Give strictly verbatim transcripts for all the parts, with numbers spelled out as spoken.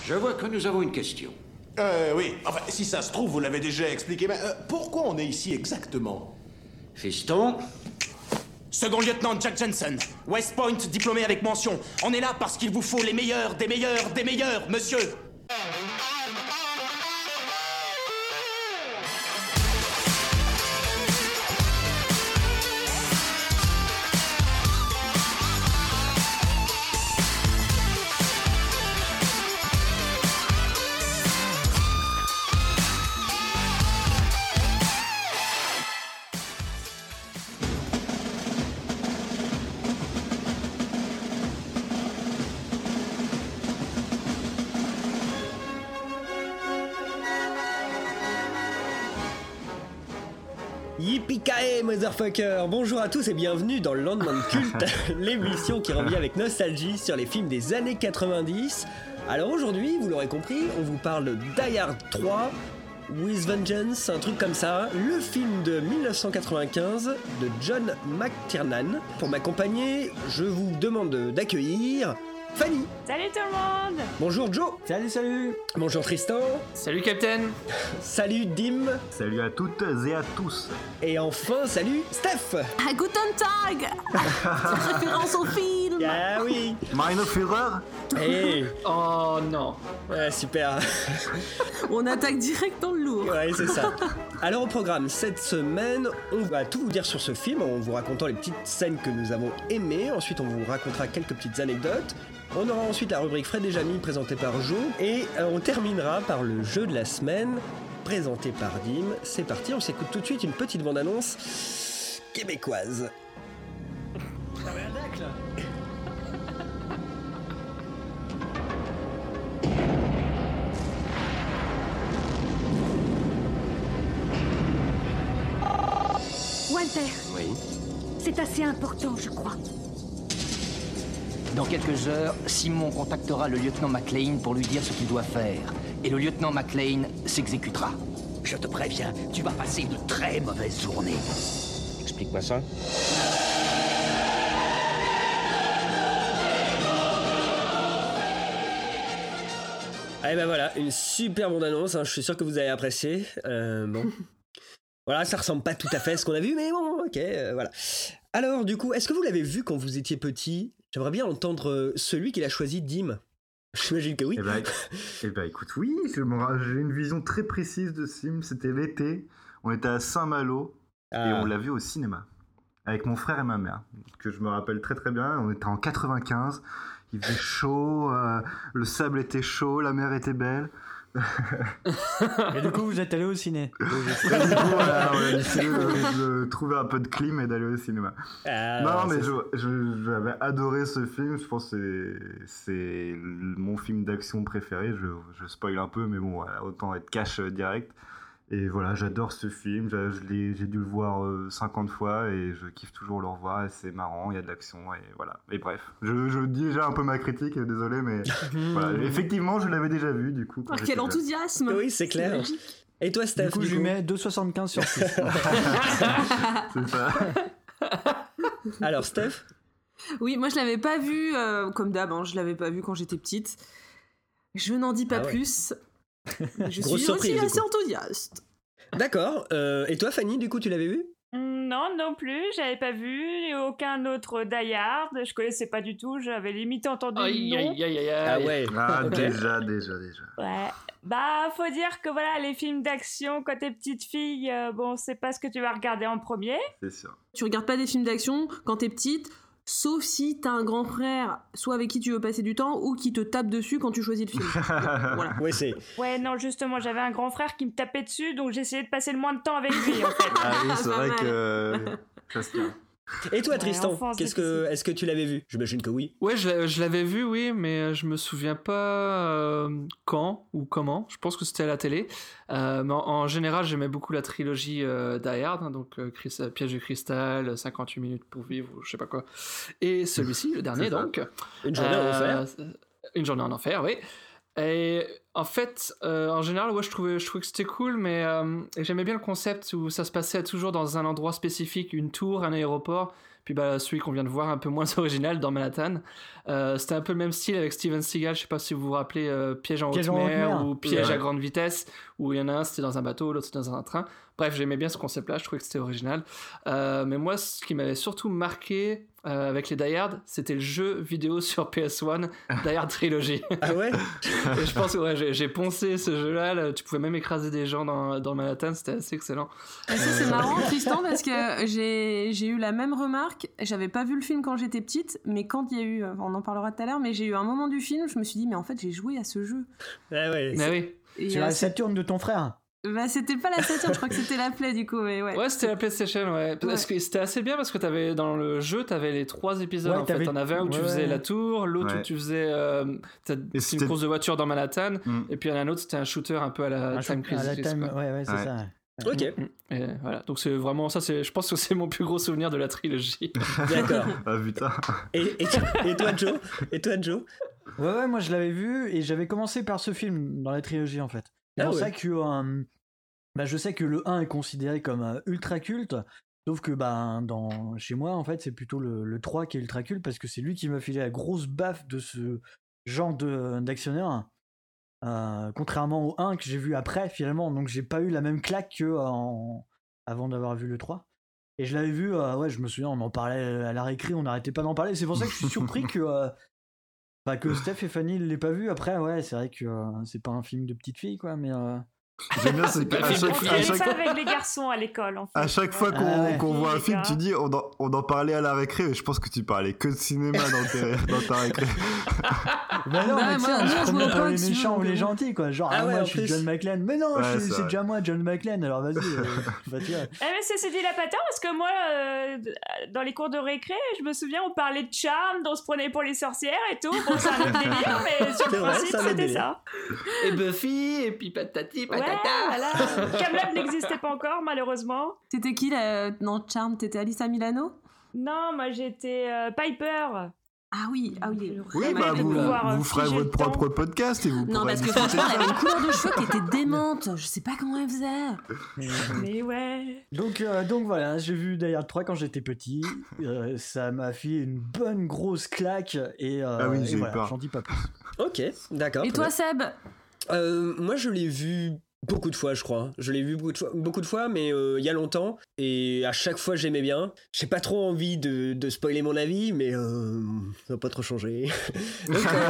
Je vois que nous avons une question. Euh, oui. Enfin, si ça se trouve, vous l'avez déjà expliqué, mais euh, pourquoi on est ici exactement? Fiston, Second lieutenant Jack Jensen, West Point, diplômé avec mention. On est là parce qu'il vous faut les meilleurs, des meilleurs, des meilleurs, monsieur. Yippee-ki-yay, motherfucker! Bonjour à tous et bienvenue dans le Lendemain de Culte, l'émission qui revient avec nostalgie sur les films des années quatre-vingt-dix. Alors aujourd'hui, vous l'aurez compris, on vous parle de Die Hard trois, With Vengeance, un truc comme ça, le film de dix-neuf cent quatre-vingt-quinze de John McTiernan. Pour m'accompagner, je vous demande d'accueillir Fanny. Salut tout le monde. Bonjour Joe. Salut, salut. Bonjour Tristan. Salut, Captain. Salut Dim. Salut à toutes et à tous. Et enfin, salut Steph. Ah, Guten Tag. Référence au film. Ah oui. Meine Führer. Hey. Oh non. Ouais, super. On attaque direct dans le lourd. Ouais, c'est ça. Alors au programme, cette semaine, on va tout vous dire sur ce film en vous racontant les petites scènes que nous avons aimées. Ensuite, on vous racontera quelques petites anecdotes. On aura ensuite la rubrique Fred et Jamy présentée par Jo. Et euh, on terminera par le jeu de la semaine présenté par Dim. C'est parti, on s'écoute tout de suite une petite bande-annonce québécoise. Walter, oui. c'est assez important, je crois. Dans quelques heures, Simon contactera le lieutenant McLean pour lui dire ce qu'il doit faire. Et le lieutenant McLean s'exécutera. Je te préviens, tu vas passer une très mauvaise journée. Explique-moi ça. Ah et ben voilà, une super bande-annonce, hein, je suis sûr que vous avez apprécié. Euh, bon. Voilà, ça ressemble pas tout à fait à ce qu'on a vu, mais bon, ok, euh, voilà. Alors, du coup, est-ce que vous l'avez vu quand vous étiez petit? J'aimerais bien entendre euh, celui qu'il a choisi, Dim. J'imagine que oui. Eh ben, eh ben écoute, oui, je me- j'ai une vision très précise de ce film. C'était l'été, on était à Saint-Malo Ah. et on l'a vu au cinéma avec mon frère et ma mère, que je me rappelle très très bien. On était en quatre-vingt-quinze, il faisait chaud, euh, le sable était chaud, la mer était belle. Et du coup, vous êtes allé au ciné. Et du coup, voilà, on a décidé de, de trouver un peu de clim et d'aller au cinéma. Ah, non, mais ça, je, je- j'avais adoré ce film. Je pense que c'est, c'est le- mon film d'action préféré. Je, je spoil un peu, mais bon, voilà, autant être cash euh, direct. Et voilà, j'adore ce film. Je, je l'ai, j'ai dû le voir euh, cinquante fois et je kiffe toujours le revoir. Et c'est marrant, il y a de l'action et voilà. Et bref, je, je dis déjà un peu ma critique, désolé, mais voilà. Effectivement, je l'avais déjà vu du coup. quand Oh, j'étais quel jeune. enthousiasme. Oui, c'est clair. magique. Et toi, Steph, Du coup, je lui mets deux virgule soixante-quinze sur six. C'est ça. Alors, Steph? Oui, moi je l'avais pas vu, euh, comme d'hab, hein, je l'avais pas vu quand j'étais petite. Je n'en dis pas Ah ouais. plus. Je Grosse suis surprise, aussi du assez coup. enthousiaste. D'accord. Euh, et toi, Fanny, du coup, tu l'avais vu? Non, non plus, j'avais pas vu aucun autre Die Hard, je connaissais pas du tout, j'avais limite entendu le Aïe, nom. aïe, aïe, aïe, Ah aïe. ouais. Ah, Ok. déjà, déjà, déjà. Ouais. Bah, faut dire que voilà, les films d'action, quand t'es petite fille, euh, bon, c'est pas ce que tu vas regarder en premier. C'est sûr. Tu regardes pas des films d'action quand t'es petite, sauf si t'as un grand frère, soit avec qui tu veux passer du temps, ou qui te tape dessus quand tu choisis le film. Voilà. Ouais, c'est. Ouais, non, justement, j'avais un grand frère qui me tapait dessus, donc j'essayais de passer le moins de temps avec lui, en fait. Ah oui, c'est Pas vrai mal. que ça se tient. Et toi, Ouais, Tristan, enfant, c'est qu'est-ce que, est-ce que tu l'avais vu? J'imagine que oui. Ouais, je, l'a- je l'avais vu, oui, mais je me souviens pas euh, quand ou comment. Je pense que c'était à la télé. Euh, mais en, en général, j'aimais beaucoup la trilogie euh, Die Hard, hein, donc euh, Chris- euh, Piège de cristal, cinquante-huit minutes pour vivre, ou je sais pas quoi. Et celui-ci, le dernier, C'est ça. donc. Une journée en enfer. Euh, Une journée en enfer, oui. Et en fait, euh, en général, ouais, je trouvais, je trouvais que c'était cool, mais euh, j'aimais bien le concept où ça se passait toujours dans un endroit spécifique, une tour, un aéroport. Puis bah, celui qu'on vient de voir, un peu moins original, dans Manhattan. Euh, c'était un peu le même style avec Steven Seagal, je sais pas si vous vous rappelez euh, Piège en Piège haute en haute mer mer. ou Piège Ouais. à grande vitesse, où il y en a un c'était dans un bateau, l'autre c'était dans un train. Bref, j'aimais bien ce concept-là, je trouvais que c'était original. Euh, mais moi, ce qui m'avait surtout marqué euh, avec les Die Hard, c'était le jeu vidéo sur P S un, Die Hard Trilogy. Ah ouais. Et je pense que ouais, j'ai, j'ai poncé ce jeu-là, là, tu pouvais même écraser des gens dans, dans Manhattan, c'était assez excellent. Et ça, c'est marrant, Tristan, parce que j'ai, j'ai eu la même remarque. J'avais pas vu le film quand j'étais petite, mais quand il y a eu, on en parlera tout à l'heure, mais j'ai eu un moment du film, je me suis dit, mais en fait, j'ai joué à ce jeu. Ah ouais. Ah oui. Et, C'est euh, la c'est- Saturne de ton frère. Bah, c'était pas la Saturn, je crois que c'était la Play, du coup, mais ouais. Ouais, c'était la PlayStation, ouais. Parce que c'était assez bien parce que t'avais, dans le jeu, t'avais les trois épisodes Ouais, en fait. t'avais- T'en avais un où tu ouais, faisais ouais. la tour, l'autre Ouais. où tu faisais euh, t'as- c'est c'était- une course de voiture dans Manhattan, Mm. et puis il y en a un autre, c'était un shooter un peu à la Un Time shoot- à la Crisis. time- quoi. Ouais, ouais, c'est Ouais. ça. Ok, Et voilà, donc c'est vraiment ça, c'est, je pense que c'est mon plus gros souvenir de la trilogie. d'accord. Ah putain. Et, et, et toi, Joe Et toi, Joe Ouais, ouais, moi je l'avais vu et j'avais commencé par ce film dans la trilogie en fait. C'est Ah pour ouais. ça que euh, bah, je sais que le un est considéré comme euh, ultra culte, sauf que bah, dans, chez moi en fait c'est plutôt le, le trois qui est ultra culte parce que c'est lui qui m'a filé la grosse baffe de ce genre de, d'actionnaire. Euh, contrairement au un que j'ai vu après finalement, donc j'ai pas eu la même claque que euh, en- avant d'avoir vu le trois. Et je l'avais vu, euh, ouais, je me souviens, on en parlait à la récré, on n'arrêtait pas d'en parler. C'est pour ça que je suis surpris que, euh, bah, que Steph et Fanny ne l'aient pas vu. Après, ouais, c'est vrai que euh, c'est pas un film de petite fille, quoi, mais. Euh... J'aime bien, c'est qu'à On chaque, On à faisait chaque, ça avec les garçons à l'école, en fait. à chaque fois qu'on, Ah ouais. qu'on voit un Les film, gars. tu dis on en, on en parlait à la récré, mais je pense que tu parlais que de cinéma dans, tes, dans ta récré. Bah non, Ouais, mais tu sais, moi, on moi, se je prenait vois pour pas les que méchants tu- ou les gentils, quoi. Genre, Ah ah, ouais, moi en je suis plus. John McClane. Mais non, Ouais, je suis- c'est c'est vrai. déjà moi, John McClane, alors vas-y. euh, bah, tu vois. Eh, mais c'est c'est dilapateur parce que moi, euh, dans les cours de récré, je me souviens, on parlait de charme, on se prenait pour les sorcières et tout. Bon, c'est un autre délire, mais sur C'est le vrai, principe, c'est un autre c'était délire. ça. Et Buffy, et puis patati Ouais, patata. voilà. Camelot n'existait pas encore, malheureusement. C'était qui, là, dans Charm? T'étais Alyssa Milano? Non, moi j'étais euh, Piper. Ah oui, ah oui. Oui, Ouais, bah de vous, pouvoir, euh, vous ferez figer votre le temps. propre podcast et vous Non, pourrez parce que discuter franchement, de elle ça. avait une couleur de cheveux qui était démente. Je sais pas comment elle faisait. Mais, Mais ouais. Donc, euh, donc voilà, j'ai vu Die Hard trois quand j'étais petit. Euh, ça m'a filé une bonne grosse claque et, euh, Ah oui, et j'ai eu voilà, peur. j'en dis pas plus. Ok, d'accord. Et très toi, bien. Seb? Euh, Moi, je l'ai vu beaucoup de fois, je crois. Je l'ai vu beaucoup de fois, beaucoup de fois mais euh, il y a longtemps. Et à chaque fois, j'aimais bien. J'ai pas trop envie de, de spoiler mon avis, mais euh, ça va pas trop changer. Donc, euh,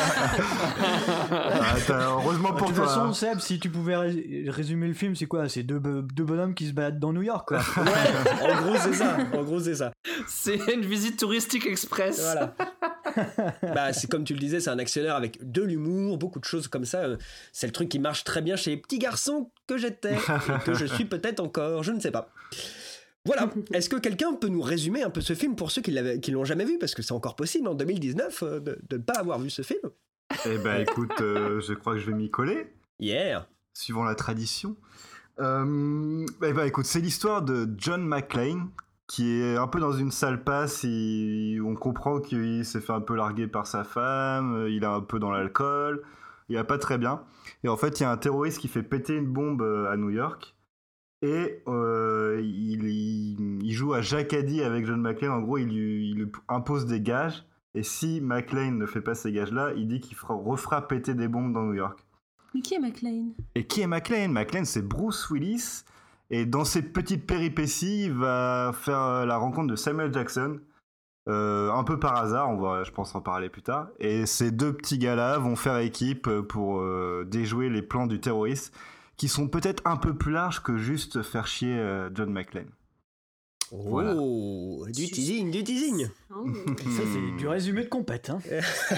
Ah, t'as- heureusement De pour toute toi. façon, hein. Seb, si tu pouvais ré- résumer le film, c'est quoi? C'est deux, bo- deux bonhommes qui se baladent dans New York, quoi. ouais, en gros, c'est ça. En gros, c'est ça. C'est une visite touristique express. Voilà. Bah, c'est comme tu le disais, c'est un actionnaire avec de l'humour, beaucoup de choses comme ça. Euh, C'est le truc qui marche très bien chez les petits garçons que j'étais et que je suis peut-être encore, je ne sais pas. Voilà. Est-ce que quelqu'un peut nous résumer un peu ce film pour ceux qui l'avaient, qui l'ont jamais vu, parce que c'est encore possible en deux mille dix-neuf euh, de de ne pas avoir vu ce film. Eh ben écoute, euh, je crois que je vais m'y coller, Yeah. suivant la tradition. Euh, eh ben écoute, c'est l'histoire de John McClane, qui est un peu dans une sale passe. Il- on comprend qu'il s'est fait un peu larguer par sa femme, il est un peu dans l'alcool, il va pas très bien. Et en fait, il y a un terroriste qui fait péter une bombe euh, à New York. Et euh, il, il- il joue à Jacadie avec John McClane. En gros, il lui, il lui impose des gages. Et si McClane ne fait pas ces gages-là, il dit qu'il fera, refera péter des bombes dans New York. Mais qui est McLean? Et qui est McClane? McClane, c'est Bruce Willis. Et dans ces petites péripéties, il va faire euh, la rencontre de Samuel Jackson. Euh, un peu par hasard, on va, je pense, en parler plus tard. Et ces deux petits gars-là vont faire équipe pour euh, déjouer les plans du terroriste, qui sont peut-être un peu plus larges que juste faire chier euh, John McClane. Voilà. Oh, du teasing, du teasing. Oh. Ça, c'est du résumé de compète, hein.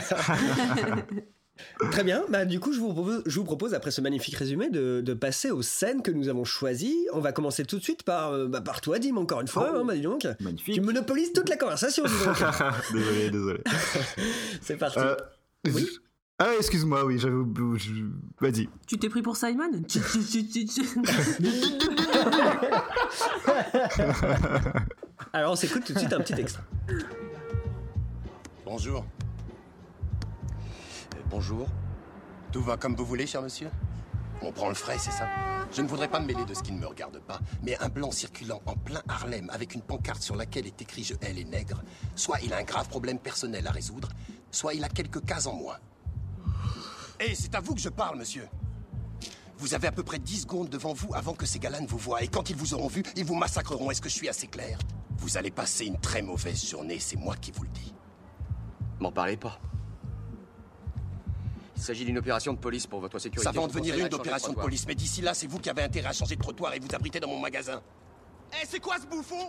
Très bien, bah, du coup je vous propose, je vous propose après ce magnifique résumé de, de passer aux scènes que nous avons choisies. On va commencer tout de suite par, euh, bah, par toi Dim, encore une fois, Oh. hein, bah, dis donc. Magnifique. Tu monopolises toute la conversation, dis donc. désolé, désolé. C'est parti. Euh, Oui. Ah, excuse-moi, oui, j'avais oublié. je- Vas-y. Tu t'es pris pour Simon? Alors on s'écoute tout de suite un petit extrait. Bonjour. Euh, bonjour. Tout va comme vous voulez, cher monsieur? On prend le frais, c'est ça? Je ne voudrais pas me mêler de ce qui ne me regarde pas, mais un blanc circulant en plein Harlem avec une pancarte sur laquelle est écrit « Je hais les nègres », soit il a un grave problème personnel à résoudre, soit il a quelques cases en moins. Et c'est à vous que je parle, monsieur. Vous avez à peu près dix secondes devant vous avant que ces gars-là ne vous voient. Et quand ils vous auront vu, ils vous massacreront. Est-ce que je suis assez clair? Vous allez passer une très mauvaise journée, c'est moi qui vous le dis. M'en parlez pas. Il s'agit d'une opération de police pour votre sécurité. Ça va en Je devenir conseillerais une de changer opération de trottoir. police, mais d'ici là, c'est vous qui avez intérêt à changer de trottoir et vous abriter dans mon magasin. Eh, c'est quoi ce bouffon?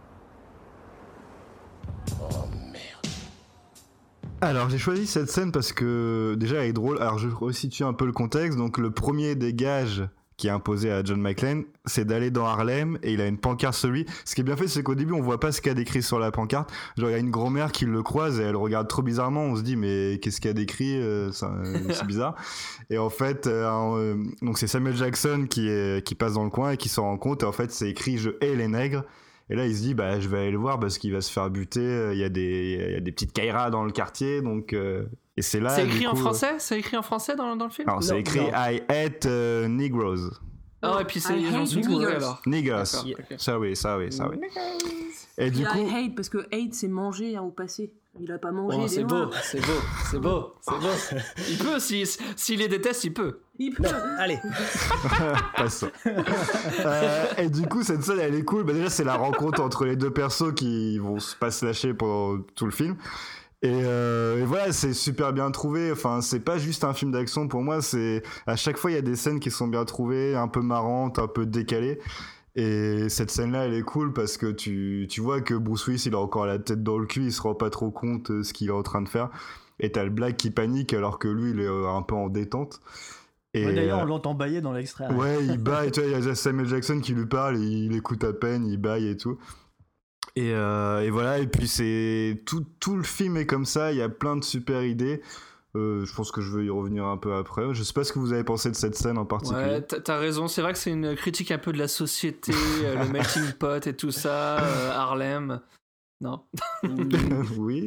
Oh merde. Alors j'ai choisi cette scène parce que déjà elle est drôle. Alors je resitue un peu le contexte. Donc le premier des gages qui est imposé à John McClane, c'est d'aller dans Harlem et il a une pancarte sur lui. Ce qui est bien fait, c'est qu'au début on voit pas ce qu'il y a décrit sur la pancarte. Genre il y a une grand-mère qui le croise et elle regarde trop bizarrement. On se dit mais qu'est-ce qu'il y a décrit, euh, ça, euh, c'est bizarre. Et en fait, euh, euh, donc c'est Samuel Jackson qui est, qui passe dans le coin et qui s'en rend compte. Et en fait c'est écrit je hais les nègres. Et là, il se dit, bah, je vais aller le voir parce qu'il va se faire buter. Il y a des, il y a des petites caïras dans le quartier, donc. Euh, et c'est là. C'est écrit du en coup, français C'est écrit en français dans, dans le film? Non, c'est écrit non. I hate uh, Negroes. Ah, et puis c'est les gens sous alors. Niggers. Yeah. Ça oui, ça oui, ça oui. Et du il coup. a hate parce que hate c'est manger hein, au passé. Il a pas mangé. Oh, des c'est noirs. beau, c'est beau, c'est beau, c'est beau. Il peut, s'il si, les déteste, il peut. Il peut. Allez. Passe. euh, et du coup, cette scène, elle est cool. Bah, déjà, c'est la rencontre entre les deux persos qui vont pas se lâcher pendant tout le film. Et, euh, et voilà, c'est super bien trouvé. Enfin, c'est pas juste un film d'action pour moi. C'est à chaque fois, il y a des scènes qui sont bien trouvées, un peu marrantes, un peu décalées. Et cette scène-là, elle est cool parce que tu, tu vois que Bruce Willis, il a encore la tête dans le cul, il se rend pas trop compte de ce qu'il est en train de faire. Et t'as le Black qui panique alors que lui, il est un peu en détente. Et ouais, d'ailleurs, on l'entend bailler dans l'extrait. Ouais, il baille. Tu vois, il y a Samuel Jackson qui lui parle, et il écoute à peine, il baille et tout. Et, euh, et voilà, et puis c'est tout, tout le film est comme ça, il y a plein de super idées. Euh, je pense que je veux y revenir un peu après. Je sais pas ce que vous avez pensé de cette scène en particulier. Ouais, t'as raison. C'est vrai que c'est une critique un peu de la société, euh, le melting pot et tout ça, euh, Harlem. Non. Oui.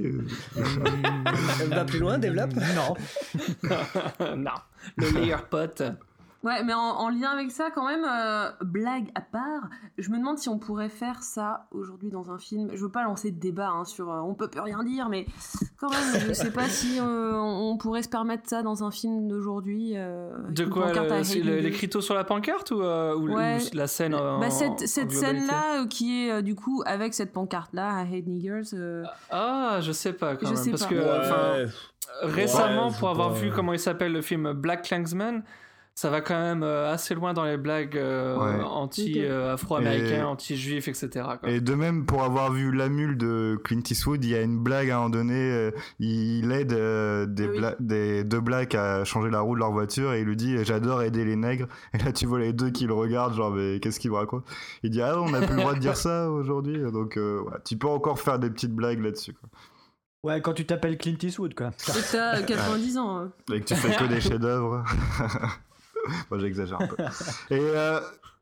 Va plus loin, développe. Non. Non. Le layer pot. Ouais, mais en, en lien avec ça, quand même, euh, blague à part, je me demande si on pourrait faire ça aujourd'hui dans un film. Je veux pas lancer de débat hein, sur euh, on peut plus rien dire, mais quand même, je sais pas si euh, on, on pourrait se permettre ça dans un film d'aujourd'hui. Euh, de quoi le, le, l'écriteau sur la pancarte ou, euh, ou, ouais. ou la scène en, bah, Cette, en cette scène-là euh, qui est euh, du coup avec cette pancarte-là, I hate niggers. Euh... Ah, je sais pas quand je même. Sais parce pas. que Ouais. récemment, Ouais, pour avoir pas... vu comment il s'appelle le film Black Klansman, ça va quand même euh, assez loin dans les blagues euh, ouais. anti-afro-américains, euh, anti-juifs, et cetera. Quoi. Et de même, pour avoir vu La Mule de Clint Eastwood, il y a une blague à un moment donné, euh, il aide euh, des, oui. bla- des deux blacks à changer la roue de leur voiture et il lui dit « J'adore aider les nègres ». Et là, tu vois les deux qui le regardent, genre « Mais qu'est-ce qu'il me raconte ?» Il dit « Ah, on n'a plus le droit de dire ça aujourd'hui ». Donc, euh, ouais, tu peux encore faire des petites blagues là-dessus, quoi. Ouais, quand tu t'appelles Clint Eastwood, quoi. Et que t'as quatre-vingt-dix ans. Hein. Et que tu fais que des chefs-d'œuvre. Moi, j'exagère un peu. Et euh,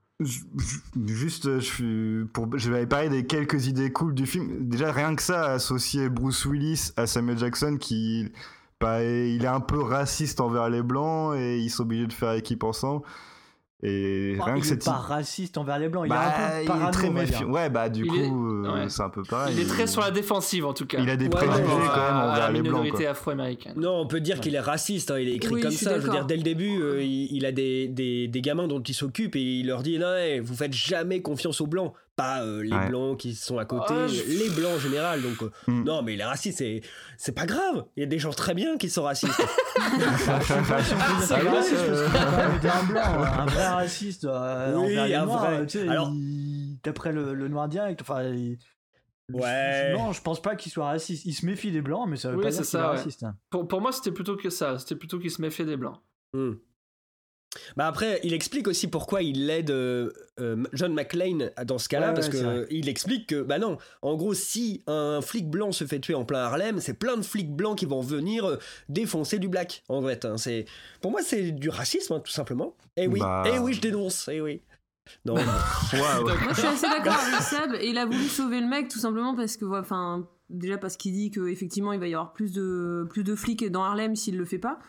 juste, je, suis pour, je vais parler des quelques idées cool du film. Déjà, rien que ça, associer Bruce Willis à Samuel Jackson, qui, bah, il est un peu raciste envers les Blancs et ils sont obligés de faire équipe ensemble. Et oh, rien il que est cette pas raciste envers les blancs, il bah, est un peu parano, il est très méfiant. Ouais, bah du il coup, est... euh, ouais. c'est un peu pareil. Il est très sur la défensive en tout cas. Il a des ouais, préjugés ouais, quand même à, envers à les blancs. minorité afro-américaine. Non, on peut dire ouais. qu'il est raciste. Hein, il est écrit oui, comme je ça. Je veux dire, dès le début, euh, ouais. il, il a des, des, des gamins dont il s'occupe et il leur dit non, hey, vous faites jamais confiance aux blancs. Pas euh, les ouais. blancs qui sont à côté, oh, je... les blancs en général. Donc, euh, mm. non, mais il est raciste, c'est, c'est pas grave. Il y a des gens très bien qui sont racistes. ah, je suis pas sûr que c'est raciste, parce que un blanc, un vrai raciste euh, oui, envers les un noirs, vrai. Tu sais, Alors, il... d'après le, le noir direct, enfin, il... ouais. Non, je pense pas qu'il soit raciste. Il se méfie des blancs, mais ça veut oui, pas dire c'est qu'il ça, est ouais. raciste. Pour, pour moi, c'était plutôt que ça. C'était plutôt qu'il se méfiait des blancs. Mm. Bah après, il explique aussi pourquoi il aide euh, euh, John McClane dans ce cas-là, ouais, parce ouais, que il explique que, bah non, en gros, si un flic blanc se fait tuer en plein Harlem, c'est plein de flics blancs qui vont venir euh, défoncer du black, en fait. Hein. C'est, pour moi, c'est du racisme, hein, tout simplement. Et oui, bah... et oui, je dénonce, et oui. Non. wow. Moi, je suis assez d'accord avec Seb, et il a voulu sauver le mec, tout simplement parce que, enfin, déjà parce qu'il dit qu'effectivement, il va y avoir plus de, plus de flics dans Harlem s'il le fait pas.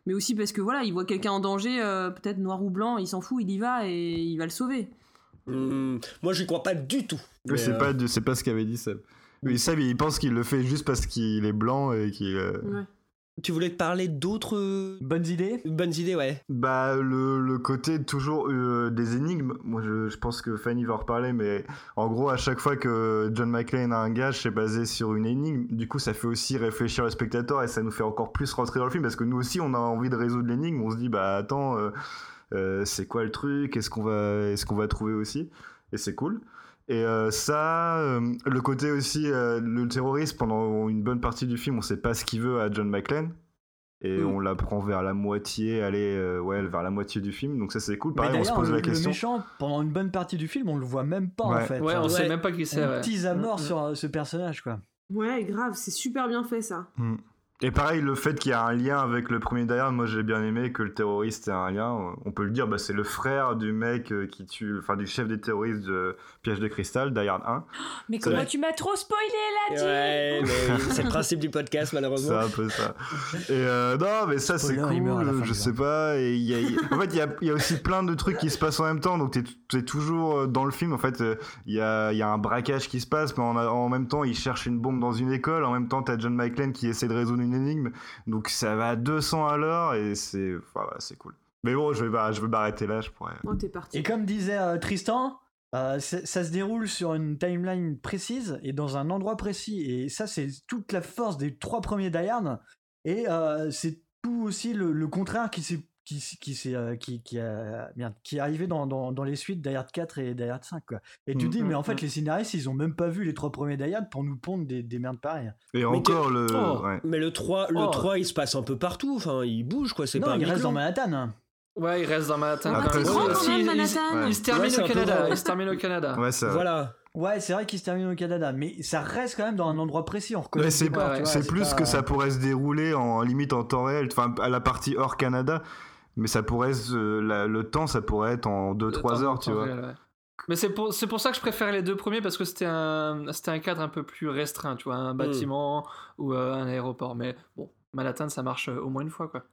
mais aussi parce que voilà, il voit quelqu'un en danger, euh, peut-être noir ou blanc, il s'en fout, il y va et il va le sauver. Mmh, moi, j'y crois pas du tout. Oui, c'est, euh... pas, c'est pas ce qu'avait dit Seb. Oui, Seb, il pense qu'il le fait juste parce qu'il est blanc et qu'il... Euh... Ouais. Tu voulais te parler d'autres bonnes idées Bonnes idées, ouais. Bah le, le côté toujours euh, des énigmes. Moi je, je pense que Fanny va en reparler, mais en gros à chaque fois que John McClane a un gage, c'est basé sur une énigme. Du coup ça fait aussi réfléchir le spectateur et ça nous fait encore plus rentrer dans le film parce que nous aussi on a envie de résoudre l'énigme. On se dit bah attends euh, euh, c'est quoi le truc ? Est-ce qu'on va est-ce qu'on va trouver aussi ? Et c'est cool. Et euh, ça, euh, le côté aussi, euh, le terroriste, pendant une bonne partie du film, on sait pas ce qu'il veut à John McClane. Et mmh. on l'apprend vers la moitié, allez, euh, ouais, vers la moitié du film. Donc ça, c'est cool. Pareil, on se pose le, la question. Le méchant, pendant une bonne partie du film, on le voit même pas, ouais. en fait. Ouais, on ouais. sait même pas qui c'est. On ouais. tease à mort mmh. sur ce personnage, quoi. Ouais, grave, c'est super bien fait, ça. Mmh. Et pareil, le fait qu'il y a un lien avec le premier Die Hard, moi j'ai bien aimé que le terroriste ait un lien. On peut le dire, bah, c'est le frère du mec qui tue, enfin du chef des terroristes de Piège de Cristal, Die Hard un. Mais comment vrai. Tu m'as trop spoilé là, Jim. Ouais, mais c'est le principe du podcast, malheureusement. C'est un peu ça. Et euh, non, mais ça Spoiler, c'est cool, je sais pas. Et y a, y... En fait, il y a, y a aussi plein de trucs qui se passent en même temps, donc t'es, t'es toujours dans le film. En fait, il y a, y a un braquage qui se passe, mais en, en même temps, ils cherchent une bombe dans une école. En même temps, t'as John McClane qui essaie de résoudre une énigme, donc ça va à deux cents à l'heure et c'est, enfin, voilà, c'est cool. Mais bon, je vais, je vais m'arrêter là, je pourrais. Oh, t'es parti. Et comme disait euh, Tristan, euh, ça se déroule sur une timeline précise et dans un endroit précis, et ça c'est toute la force des trois premiers Die Hard, et euh, c'est tout aussi le, le contraire qui s'est qui qui c'est euh, qui qui a merde, qui est arrivé dans dans dans les suites Die Hard quatre et Die Hard cinq, quoi. Et tu mmh. dis mais en fait les scénaristes ils ont même pas vu les trois premiers Die Hard pour nous pondre des des merdes pareilles. Et mais encore le oh, ouais. Mais le trois le oh. trois il se passe un peu partout, enfin il bouge quoi, c'est non, pas il reste dans Manhattan. Ouais, il reste dans Manhattan. Après, c'est grand quand même, Manhattan. Il, il, il se termine ouais, au Canada. Il se termine au Canada. Ouais, c'est vrai. Voilà. Ouais, c'est vrai qu'il se termine au Canada, mais ça reste quand même dans un endroit précis. On reconnaît. Ouais, c'est, départ, ouais, vois, c'est, c'est plus pas... que ça pourrait se dérouler en limite en temps réel, enfin à la partie hors Canada, mais ça pourrait se, la, le temps, ça pourrait être en deux trois heures, tu vois. Réel, ouais. Mais c'est pour, c'est pour ça que je préfère les deux premiers, parce que c'était un, c'était un cadre un peu plus restreint, tu vois, un bâtiment mmh. ou euh, un aéroport. Mais bon, Manhattan, ça marche au moins une fois, quoi.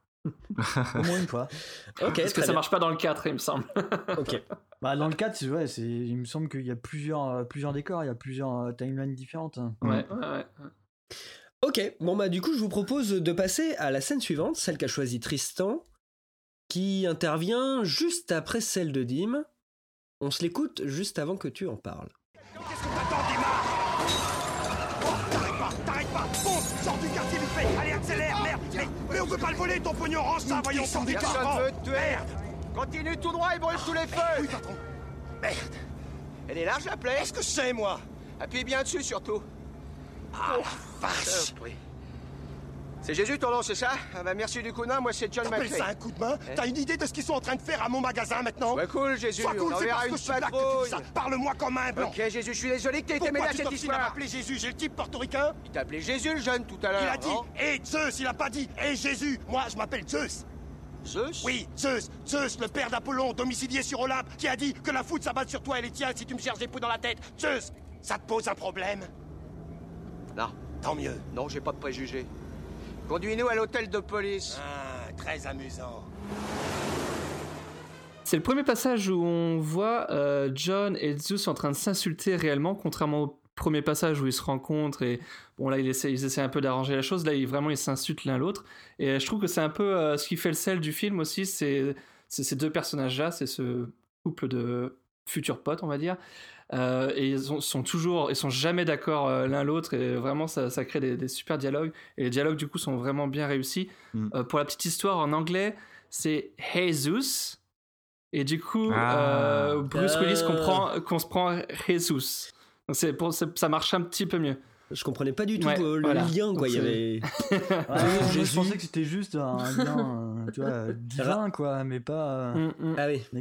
Au moins une fois. Ok. Parce que ça bien. Marche pas dans le quatre, il me semble. Ok. Bah dans le quatre, c'est, ouais, c'est, il me semble qu'il y a plusieurs, euh, plusieurs décors, il y a plusieurs euh, timelines différentes. Ouais, ouais, ouais. Ok. Bon bah du coup, je vous propose de passer à la scène suivante, celle qu'a choisie Tristan, qui intervient juste après celle de Dim. On se l'écoute juste avant que tu en parles. Qu'est-ce que t'attends, Dima ? Oh, t'arrête pas, t'arrête pas, fonce, sors du quartier vite fait, allez accélère, merde, mais, mais on peut pas le voler, ton pognon, range ça, voyons, sors du quartier. Personne veut te tuer. Merde. Continue tout droit et brûle tous les feux. Oui, patron. Merde. Elle est large, la plaie ? Qu'est-ce que c'est, moi ? Appuie bien dessus, surtout. Ah, oh, la vache. Oui. C'est Jésus ton nom, c'est ça ? Ah bah merci du coup de main, moi c'est John McClane. T'appelles ça un coup de main ? eh? T'as une idée de ce qu'ils sont en train de faire à mon magasin maintenant ? Ouais cool Jésus, Sois cool, on enverra une patrouille. Parle-moi comme un blanc. Ok Jésus, je suis désolé que t'aies été mêlé à cette histoire. Pourquoi tu t'obstines à m'appeler Jésus ? J'ai le type portoricain ? Il t'a appelé Jésus le jeune tout à l'heure. Il a dit non ? « Hé Zeus », il a pas dit « Hé Jésus ». Moi je m'appelle Zeus. Zeus ? Oui, Zeus, Zeus, le père d'Apollon, domicilié sur Olympe, qui a dit que la foudre s'abatte sur toi et les tiens si tu me cherches des poux dans la tête. Zeus, ça te pose un problème ? Non. Tant mieux. Non, j'ai pas de préjugés. Conduis-nous à l'hôtel de police. Ah, très amusant. C'est le premier passage où on voit euh, John et Zeus en train de s'insulter réellement, contrairement au premier passage où ils se rencontrent et bon là ils essaient, ils essaient un peu d'arranger la chose. Là ils, vraiment ils s'insultent l'un l'autre et je trouve que c'est un peu euh, ce qui fait le sel du film aussi, c'est, c'est ces deux personnages-là, c'est ce couple de futurs potes on va dire. Euh, et ils ont, sont toujours, ils sont jamais d'accord euh, l'un l'autre et vraiment ça, ça crée des, des super dialogues et les dialogues du coup sont vraiment bien réussis. Mm. Euh, pour la petite histoire en anglais c'est Jesus et du coup ah. euh, Bruce Willis euh... comprend qu'on se prend Jesus. Donc c'est pour, c'est, ça marche un petit peu mieux. Je comprenais pas du tout ouais, euh, le voilà. lien quoi. Donc il y avait. ouais, je pensais que c'était juste un lien, euh, tu vois, divin quoi, mais pas. Euh... Mm, mm. Ah oui. D'accord.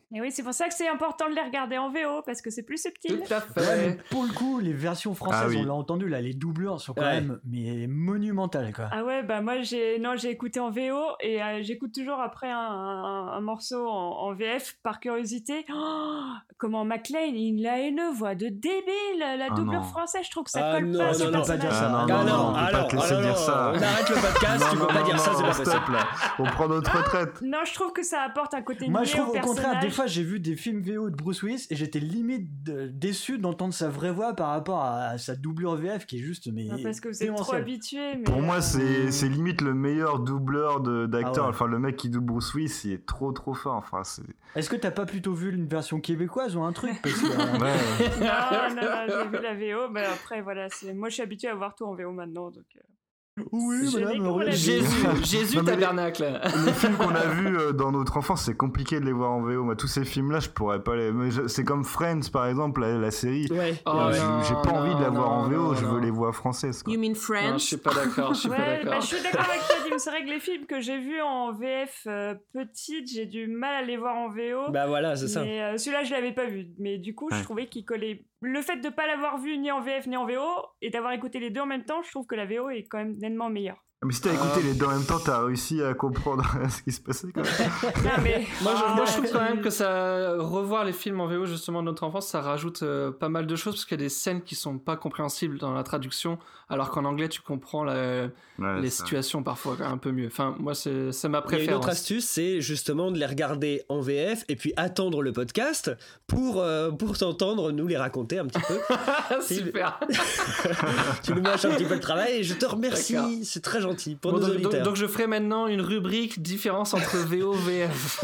Et oui, c'est pour ça que c'est important de les regarder en V O, parce que c'est plus subtil. Tout à fait. Ouais, mais pour le coup, les versions françaises, Ah oui. on l'a entendu, là, les doublures sont quand Ouais. même mais monumentales, quoi. Ah ouais, bah moi j'ai non j'ai écouté en V O et euh, j'écoute toujours après un, un, un morceau en, en V F par curiosité. Oh, comment McClane, il a une voix de débile. La Ah doublure non. française, je trouve que ça Ah colle non, pas à non, son non, personnage. pas dire ça. Ah non, Ah non, non, non, on peut pas alors, te laisser alors, dire non, ça. on arrête le podcast, Non, tu peux non, pas non, dire ça, non, c'est pas stop, possible. là. On prend notre retraite. Non, je trouve que ça apporte un côté Moi, niais je trouve au au personnage. contraire, des fois, j'ai vu des films V O de Bruce Willis et j'étais limite de- déçu d'entendre sa vraie voix par rapport à, à sa doublure V F qui est juste mais Non, parce que vous êtes trop démentielle. habitués. Mais Pour moi, euh, c'est c'est limite le meilleur doubleur de- d'acteur. Ah ouais. Enfin, le mec qui double Bruce Willis, il est trop trop fort. Enfin, c'est. Est-ce que t'as pas plutôt vu une version québécoise ou un truc parce que, euh, Ouais. non, non, non, j'ai vu la V O, mais après voilà, c'est moi je suis habituée à voir tout en V O maintenant, donc. euh, Oui, je madame, découvre ouais, la j'ai- vie. Jésus, Jésus Non, mais les- tabernacle. Les films qu'on a vus euh, dans notre enfance, c'est compliqué de les voir en V O. Moi, tous ces films-là, je pourrais pas les. mais je- C'est comme Friends, par exemple, la, la série. Ouais. Oh, Euh, j'ai- non, J'ai pas envie de la non, voir en non, V O, je non. veux les voix françaises. Quoi. You mean Non, Friends? je suis pas d'accord, je suis pas Ouais, d'accord. bah, je suis d'accord avec toi, Dim. C'est vrai que les films que j'ai vus en V F euh, petite, j'ai du mal à les voir en V O. Bah voilà, c'est ça. Mais euh, celui-là, je l'avais pas vu. Mais du coup, je Ouais. trouvais qu'il collait. Le fait de pas l'avoir vu ni en V F ni en V O et d'avoir écouté les deux en même temps, je trouve que la V O est quand même nettement meilleure. Mais si t'as écouté les deux en même temps, t'as réussi à comprendre ce qui se passait quand même. Non, mais... Moi, je, moi, je trouve quand Ah, même que ça revoir les films en V O justement de notre enfance, ça rajoute euh, pas mal de choses parce qu'il y a des scènes qui sont pas compréhensibles dans la traduction, alors qu'en anglais tu comprends la- Ouais, les ça. situations parfois un peu mieux. Enfin, moi c'est c'est ma Il y a une autre préférence. astuce, c'est justement de les regarder en V F et puis attendre le podcast pour, euh, pour t'entendre nous les raconter un petit peu. Super. Tu nous mâches un petit peu le travail et je te D'accord. remercie, c'est très gentil pour Bon, nos donc, donc- auditeurs. donc je ferai maintenant une rubrique différence entre V O et V F.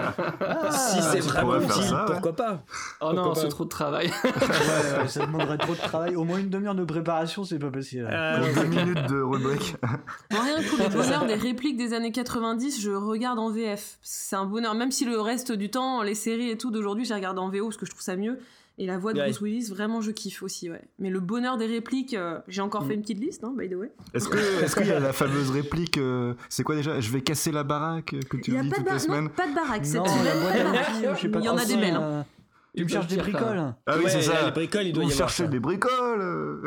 si c'est tu vraiment pourrais faire utile, ça, ouais. pourquoi pas? Oh non, Pourquoi c'est pas. trop de travail. ouais, ouais, ça demanderait trop de travail. Au moins une demi-heure de préparation, c'est pas possible. Euh, Pour deux minutes de rubrique. Bon, rien que pour le bonheur des répliques des années quatre-vingt-dix, je regarde en V F. C'est un bonheur, même si le reste du temps, les séries et tout d'aujourd'hui, je les regarde en V O parce que je trouve ça mieux. Et la voix de Ouais. Bruce Willis, vraiment, je kiffe aussi, ouais. Mais le bonheur des répliques, euh, j'ai encore fait une petite liste, hein, by the way. Est-ce que est-ce qu'il y a la fameuse réplique euh, c'est quoi déjà? Je vais casser la baraque euh, que tu Il y a lis pas de, toutes les bar- non, semaines. pas de baraque cette Non, semaine. la pas boîte de à baraque. outils, je sais pas Il y en trop a des ça, belles. hein. euh, Tu me cherches des bricoles? Ah oui, Ouais, c'est ça. les bricoles, il doit y Vous avoir cherchez ça. des bricoles. euh.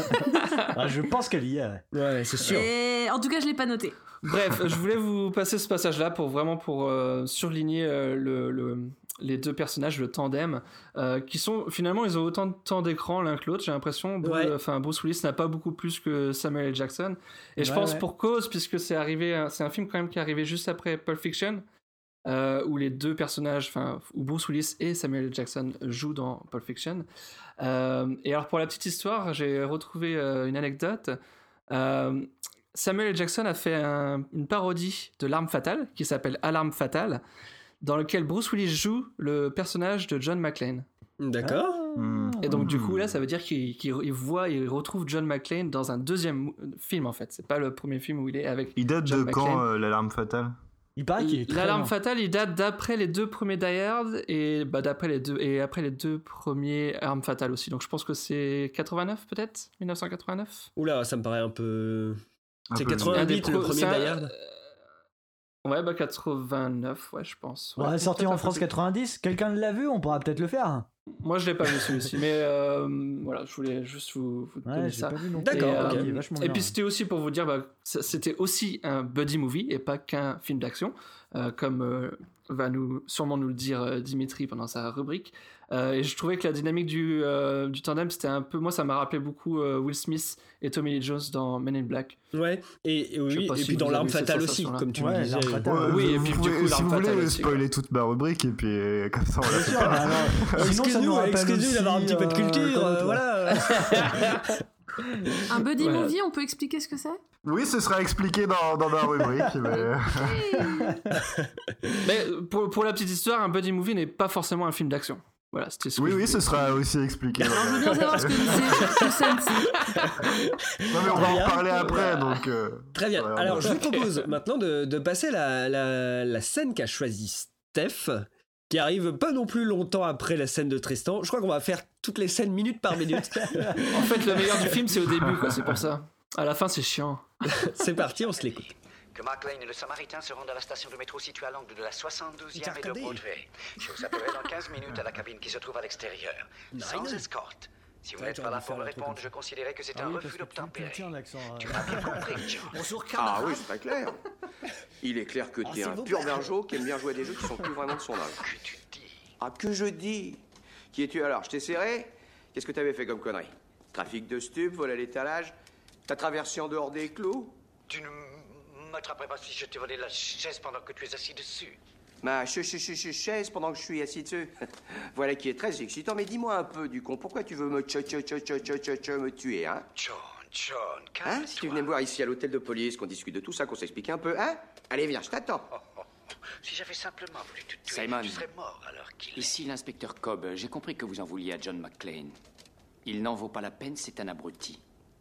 Ah, je pense qu'elle y est. ouais. Ouais, c'est sûr. Et en tout cas, je l'ai pas noté. Bref, je voulais vous passer ce passage-là pour vraiment pour euh, surligner euh, le, le- les deux personnages, le tandem, euh, qui sont finalement ils ont autant de temps d'écran l'un que l'autre. J'ai l'impression. Bru- Ouais. Enfin, Bruce Willis n'a pas beaucoup plus que Samuel L. Jackson, et je Ouais, pense ouais. pour cause puisque c'est arrivé, c'est un film quand même qui est arrivé juste après Pulp Fiction. Euh, où les deux personnages, enfin, où Bruce Willis et Samuel L. Jackson jouent dans Pulp Fiction. Euh, et alors, pour la petite histoire, j'ai retrouvé euh, une anecdote. Euh, Samuel L. Jackson a fait un- une parodie de L'Arme Fatale, qui s'appelle Alarme Fatale, dans lequel Bruce Willis joue le personnage de John McClane. D'accord. Hmm. Et donc, du coup, là, ça veut dire qu'il qu'il- il voit, il retrouve John McClane dans un deuxième film, en fait. C'est pas le premier film où il est avec Il date John de quand McClane. euh, l'alarme fatale? Il paraît qu'il est très L'alarme lent. fatale, il date d'après les deux premiers Die Hard et bah d'après les deux et après les deux premiers Armes fatales aussi. Donc je pense que c'est quatre-vingt-neuf peut-être, dix-neuf cent quatre-vingt-neuf. Oula, ça me paraît un peu. Un C'est peu quatre-vingt-huit pro- le premier c'est un- Die Hard. Ouais, bah quatre-vingt-neuf, ouais, je pense. Ouais, Ouais, sorti peut-être en un France peu quatre-vingt-dix, quelqu'un l'a vu, on pourra peut-être le faire. plus. Moi, je l'ai pas vu celui-ci, mais euh, voilà, je voulais juste vous, vous Ouais, donner j'ai ça. pas vu non plus. D'accord, et, ok. euh, Il est vachement et bien, puis ouais. c'était aussi pour vous dire, bah, ça- c'était aussi un buddy movie et pas qu'un film d'action, euh, comme euh, va nous sûrement nous le dire euh, Dimitri pendant sa rubrique. Euh, et je trouvais que la dynamique du, euh, du tandem, c'était un peu, moi, ça m'a rappelé beaucoup euh, Will Smith et Tommy Lee Jones dans Men in Black. Ouais, et, et Je sais oui, pas et si puis vous dans avez L'Arme cette Fatale aussi, sensation-là. comme tu Ouais, le disais. L'Arme Fatale. Ouais, Oui, et vous puis, du pouvez- coup, si L'Arme vous voulez Fatale aussi, spoiler toute ma rubrique et puis euh, comme ça on la Bien fait sûr, pas. bah alors, sinon, ça nous Excuse-nous, rappelle excuse-nous aussi, d'avoir un petit peu de euh, culture, quoi euh, d'autre, voilà. Un buddy Voilà. movie, on peut expliquer ce que c'est? Oui, ce sera expliqué dans, dans ma rubrique. mais... Mais pour, pour la petite histoire, un buddy movie n'est pas forcément un film d'action. Voilà, c'était ce que Oui, je oui, voulais ce sera aussi expliqué. Alors, je veux bien savoir ce que c'est, ce Sensi. Non, mais on va Très en bien. parler après, donc. euh, Très bien. ouais, Alors, on- je vous propose maintenant de, de passer la, la, la scène qu'a choisie Steph, qui arrive pas non plus longtemps après la scène de Tristan. Je crois qu'on va faire toutes les scènes minute par minute. En fait, le meilleur du film, c'est au début, quoi, c'est pour ça. À la fin, c'est chiant. C'est parti, on se l'écoute. que McClane et le Samaritain se rendent à la station de métro située à l'angle de la soixante-douzième et de Broadway. Je vous appellerai dans quinze minutes à la cabine qui se trouve à l'extérieur, sans escorte. Si vous n'êtes pas là pour me répondre, je considérerais que c'est un refus d'obtempérer. Tu m'as bien compris, John. Bonjour, camarade. Ah oui, c'est très clair. Il est clair que Ah, t'es c'est un beau, pur père. bergeau qui aime bien jouer à des jeux qui sont plus vraiment de son âge. Que tu dis. Ah, que je dis. Qui es-tu alors? Je t'ai serré? Qu'est-ce que t'avais fait comme connerie? Trafic de stupes, vol à l'étalage? T'as traversé en dehors des clous? Tu ne m'attraperais pas si je t'ai volé la chaise pendant que tu es assis dessus. Ma ch ch ch ch chaise pendant que je suis assis dessus. Voilà qui est très excitant. Mais dis-moi un peu, du con, pourquoi tu veux me ch ch ch ch ch ch ch me tuer, hein? John, John, Hein? calme-toi. Si tu venais me voir ici à l'hôtel de police, qu'on discute de tout ça, qu'on s'explique un peu, hein? Allez, viens, je t'attends. Si j'avais simplement voulu te tuer, Simon. tu serais mort alors qu'il Ici l'inspecteur Cobb. J'ai compris que vous en vouliez à John McClane. Il n'en vaut pas la peine, c'est un abruti.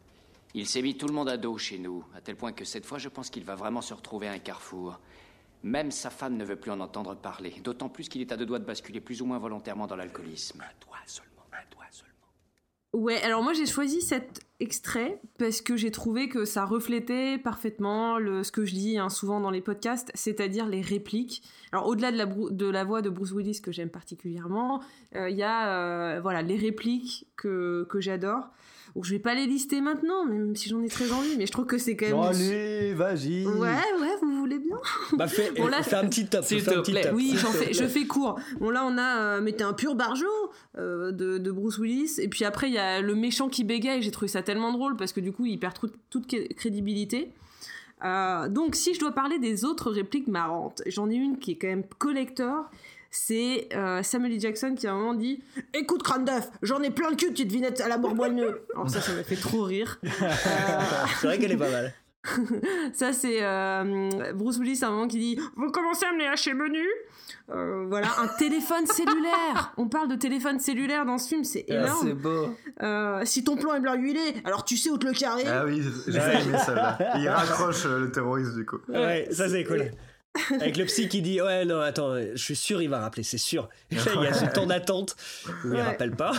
Il s'est mis tout le monde à dos chez nous, à tel point que cette fois, je pense qu'il va vraiment se retrouver à un carrefour. Même sa femme ne veut plus en entendre parler, d'autant plus qu'il est à deux doigts de basculer plus ou moins volontairement dans l'alcoolisme. Un doigt seulement, un doigt seulement. Ouais, alors moi j'ai choisi cet extrait parce que j'ai trouvé que ça reflétait parfaitement le, ce que je dis hein, souvent dans les podcasts, c'est-à-dire les répliques. Alors au-delà de la, de la voix de Bruce Willis que j'aime particulièrement, il euh, y a euh, voilà, les répliques que, que j'adore. Bon, je vais pas les lister maintenant, même si j'en ai très envie, mais je trouve que c'est quand même... Non, allez, vas-y. Ouais, ouais, vous voulez bien. Bah fais, Bon, là, fais un petit top. S'il fais un te petit plaît. top. Oui, S'il j'en te fais, plaît. je fais court. Bon, là, on a euh, mais t'es un pur barjot euh, de, de Bruce Willis. Et puis après, il y a le méchant qui bégaye. J'ai trouvé ça tellement drôle parce que du coup, il perd toute, toute crédibilité. Euh, donc, si je dois parler des autres répliques marrantes, j'en ai une qui est quand même collector. C'est euh, Samuel L. Jackson qui à un moment dit « Écoute, crâne d'œuf, j'en ai plein le cul de petites vignettes à la morboigneux !» Alors ça, ça m'a fait trop rire. Euh... C'est vrai qu'elle est pas mal. Ça, c'est euh, Bruce Willis à un moment qui dit « Vous commencez à me les hacher menu ?» euh, Voilà, un téléphone cellulaire. On parle de téléphone cellulaire dans ce film, c'est énorme. Ah, c'est beau. Euh, si ton plan est blanc huilé, alors tu sais où te le carrer. Ah oui, j'ai aimé ça là. Il raccroche euh, le terroriste du coup. Ouais, ça c'est cool. Avec le psy qui dit ouais non attends je suis sûr il va rappeler c'est sûr et là, il y a ce temps d'attente où il Ouais. rappelle pas.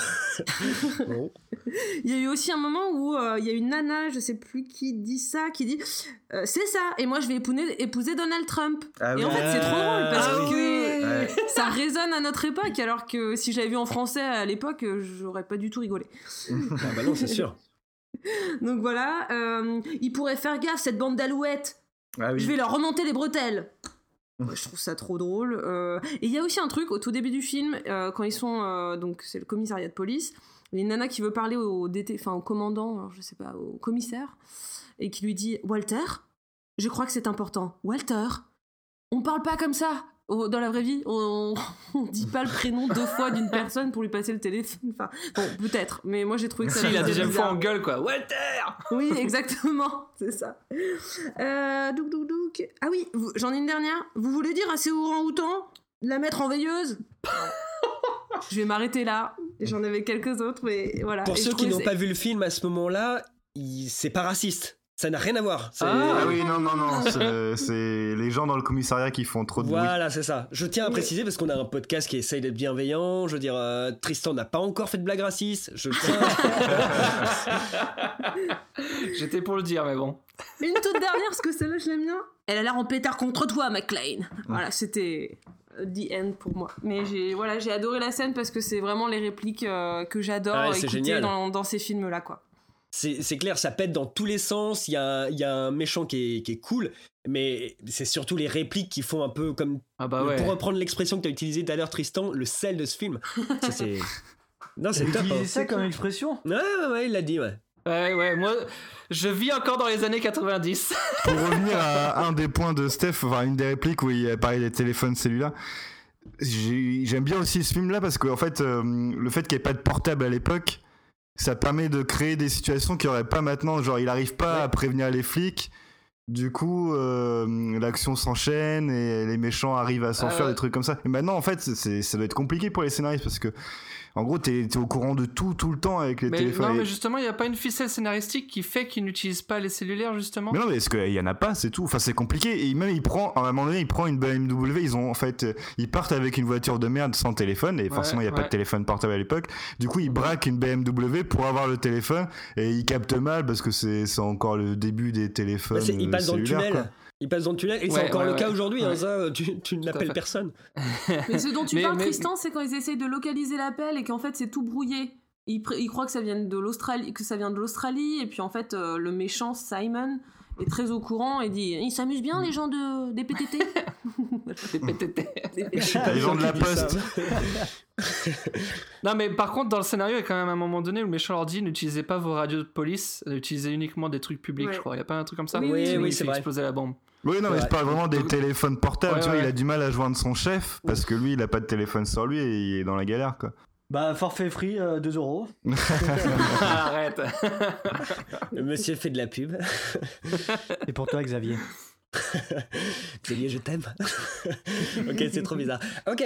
Bon. Il y a eu aussi un moment où euh, il y a une nana, je sais plus qui dit ça, qui dit euh, c'est ça et moi je vais épouser, épouser Donald Trump. Ah et oui. en fait c'est trop drôle parce Ah que oui. ça résonne à notre époque alors que si je l'avais vu en français à l'époque j'aurais pas du tout rigolé. Ah bah non c'est sûr. Donc voilà, euh, ils pourraient faire gaffe cette bande d'alouettes. Ah oui. Je vais leur remonter les bretelles. Je trouve ça trop drôle. Euh, et il y a aussi un truc au tout début du film, euh, quand ils sont euh, donc c'est le commissariat de police, il y a une nana qui veut parler au D T, enfin au commandant, alors je sais pas, au commissaire, et qui lui dit Walter, je crois que c'est important. Walter, on parle pas comme ça. Au- Dans la vraie vie, on, on dit pas le prénom deux fois d'une personne pour lui passer le téléphone. Enfin, bon, peut-être, mais moi j'ai trouvé que ça. Si, la faisait deuxième bizarre. fois on gueule quoi. Walter. Oui, exactement, c'est ça. Euh, douk, douk, douk. Ah oui, vous- j'en ai une dernière. Vous voulez dire à ces orang-outans de la mettre en veilleuse? Je vais m'arrêter là. J'en avais quelques autres, mais voilà. Pour Et je ceux qui trouvais n'ont c'est- pas vu le film à ce moment-là, il- c'est pas raciste. Ça n'a rien à voir. C'est- Ah oui, non, non, non, c'est c'est les gens dans le commissariat qui font trop de bruit. Voilà, c'est ça. Je tiens à préciser parce qu'on a un podcast qui essaye d'être bienveillant. Je veux dire, euh, Tristan n'a pas encore fait de blague raciste. Je tiens. J'étais pour le dire mais bon. Une toute dernière, parce que celle-là, je l'aime bien. Elle a l'air en pétard contre toi, McClane. Voilà, c'était euh, the end pour moi. Mais j'ai voilà, j'ai adoré la scène parce que c'est vraiment les répliques euh, que j'adore Ah ouais, c'est écouter génial. dans, dans ces films-là, quoi. C'est c'est clair, ça pète dans tous les sens. Il y a, il y a un méchant qui est, qui est cool, mais c'est surtout les répliques qui font un peu comme. Ah bah ouais. Pour reprendre l'expression que tu as utilisée tout à l'heure, Tristan, le sel de ce film. Ça, c'est. Non, c'est T'as top. utilisé hein. ça comme expression? Ouais, ouais, ouais, il l'a dit, ouais. Ouais ouais, moi je vis encore dans les années quatre-vingt-dix. Pour revenir à un des points de Steph, enfin une des répliques où il a parlé des téléphones cellulaires, j'ai- j'aime bien aussi ce film-là parce que en fait, euh, le fait qu'il n'y ait pas de portable à l'époque, ça permet de créer des situations qu'il n'y aurait pas maintenant. Genre, il n'arrive pas à prévenir les flics. Du coup, euh, l'action s'enchaîne et les méchants arrivent à s'enfuir, Euh. des trucs comme ça. Et maintenant, en fait, c'est, ça doit être compliqué pour les scénaristes parce que, en gros, t'es, t'es au courant de tout, tout le temps avec les Mais téléphones. non Et- mais justement il y a pas une ficelle scénaristique qui fait qu'ils n'utilisent pas les cellulaires justement. Mais non, mais est-ce qu'il y en a pas, c'est tout. Enfin, c'est compliqué. Et même, il prend, à un moment donné, il prend une B M W. Ils ont, en fait, euh, ils partent avec une voiture de merde sans téléphone. Et Ouais, forcément, il n'y a pas ouais. de téléphone portable à l'époque. Du coup, il braque une B M W pour avoir le téléphone. Et il capte mal parce que c'est, c'est encore le début des téléphones. Bah, c'est- il euh, passe dans le cellulaires, tunnel. quoi. Il passe dans le tunnel, et c'est Ouais, encore ouais, le ouais. cas aujourd'hui, hein, Ouais. ça, tu, tu n'appelles fait. personne. Mais ce dont tu Mais- parles, mais- Tristan, c'est quand ils essayent de localiser l'appel et qu'en fait c'est tout brouillé. Ils, pr- ils croient que ça vient de l'Australie, que ça vient de l'Australie, et puis en fait euh, le méchant Simon est très au courant et dit ils s'amusent bien les gens de des P T T. Des P T T. Les gens de la poste. Non, mais par contre, dans le scénario, il y a quand même un moment donné où le méchant leur dit n'utilisez pas vos radios de police, utilisez uniquement des trucs publics, Ouais. je crois. Il y a pas un truc comme ça Oui, oui, Sinon, oui, il c'est fait vrai. exploser la bombe. Oui, non, mais je parle vraiment des téléphones portables. Ouais, tu vois, ouais. il a du mal à joindre son chef parce que lui, il a pas de téléphone sur lui et il est dans la galère, quoi. Bah, forfait free, euh, deux euros. Arrête. Le monsieur fait de la pub. Et pour toi, Xavier. Xavier, je t'aime. Ok, c'est trop bizarre. Ok.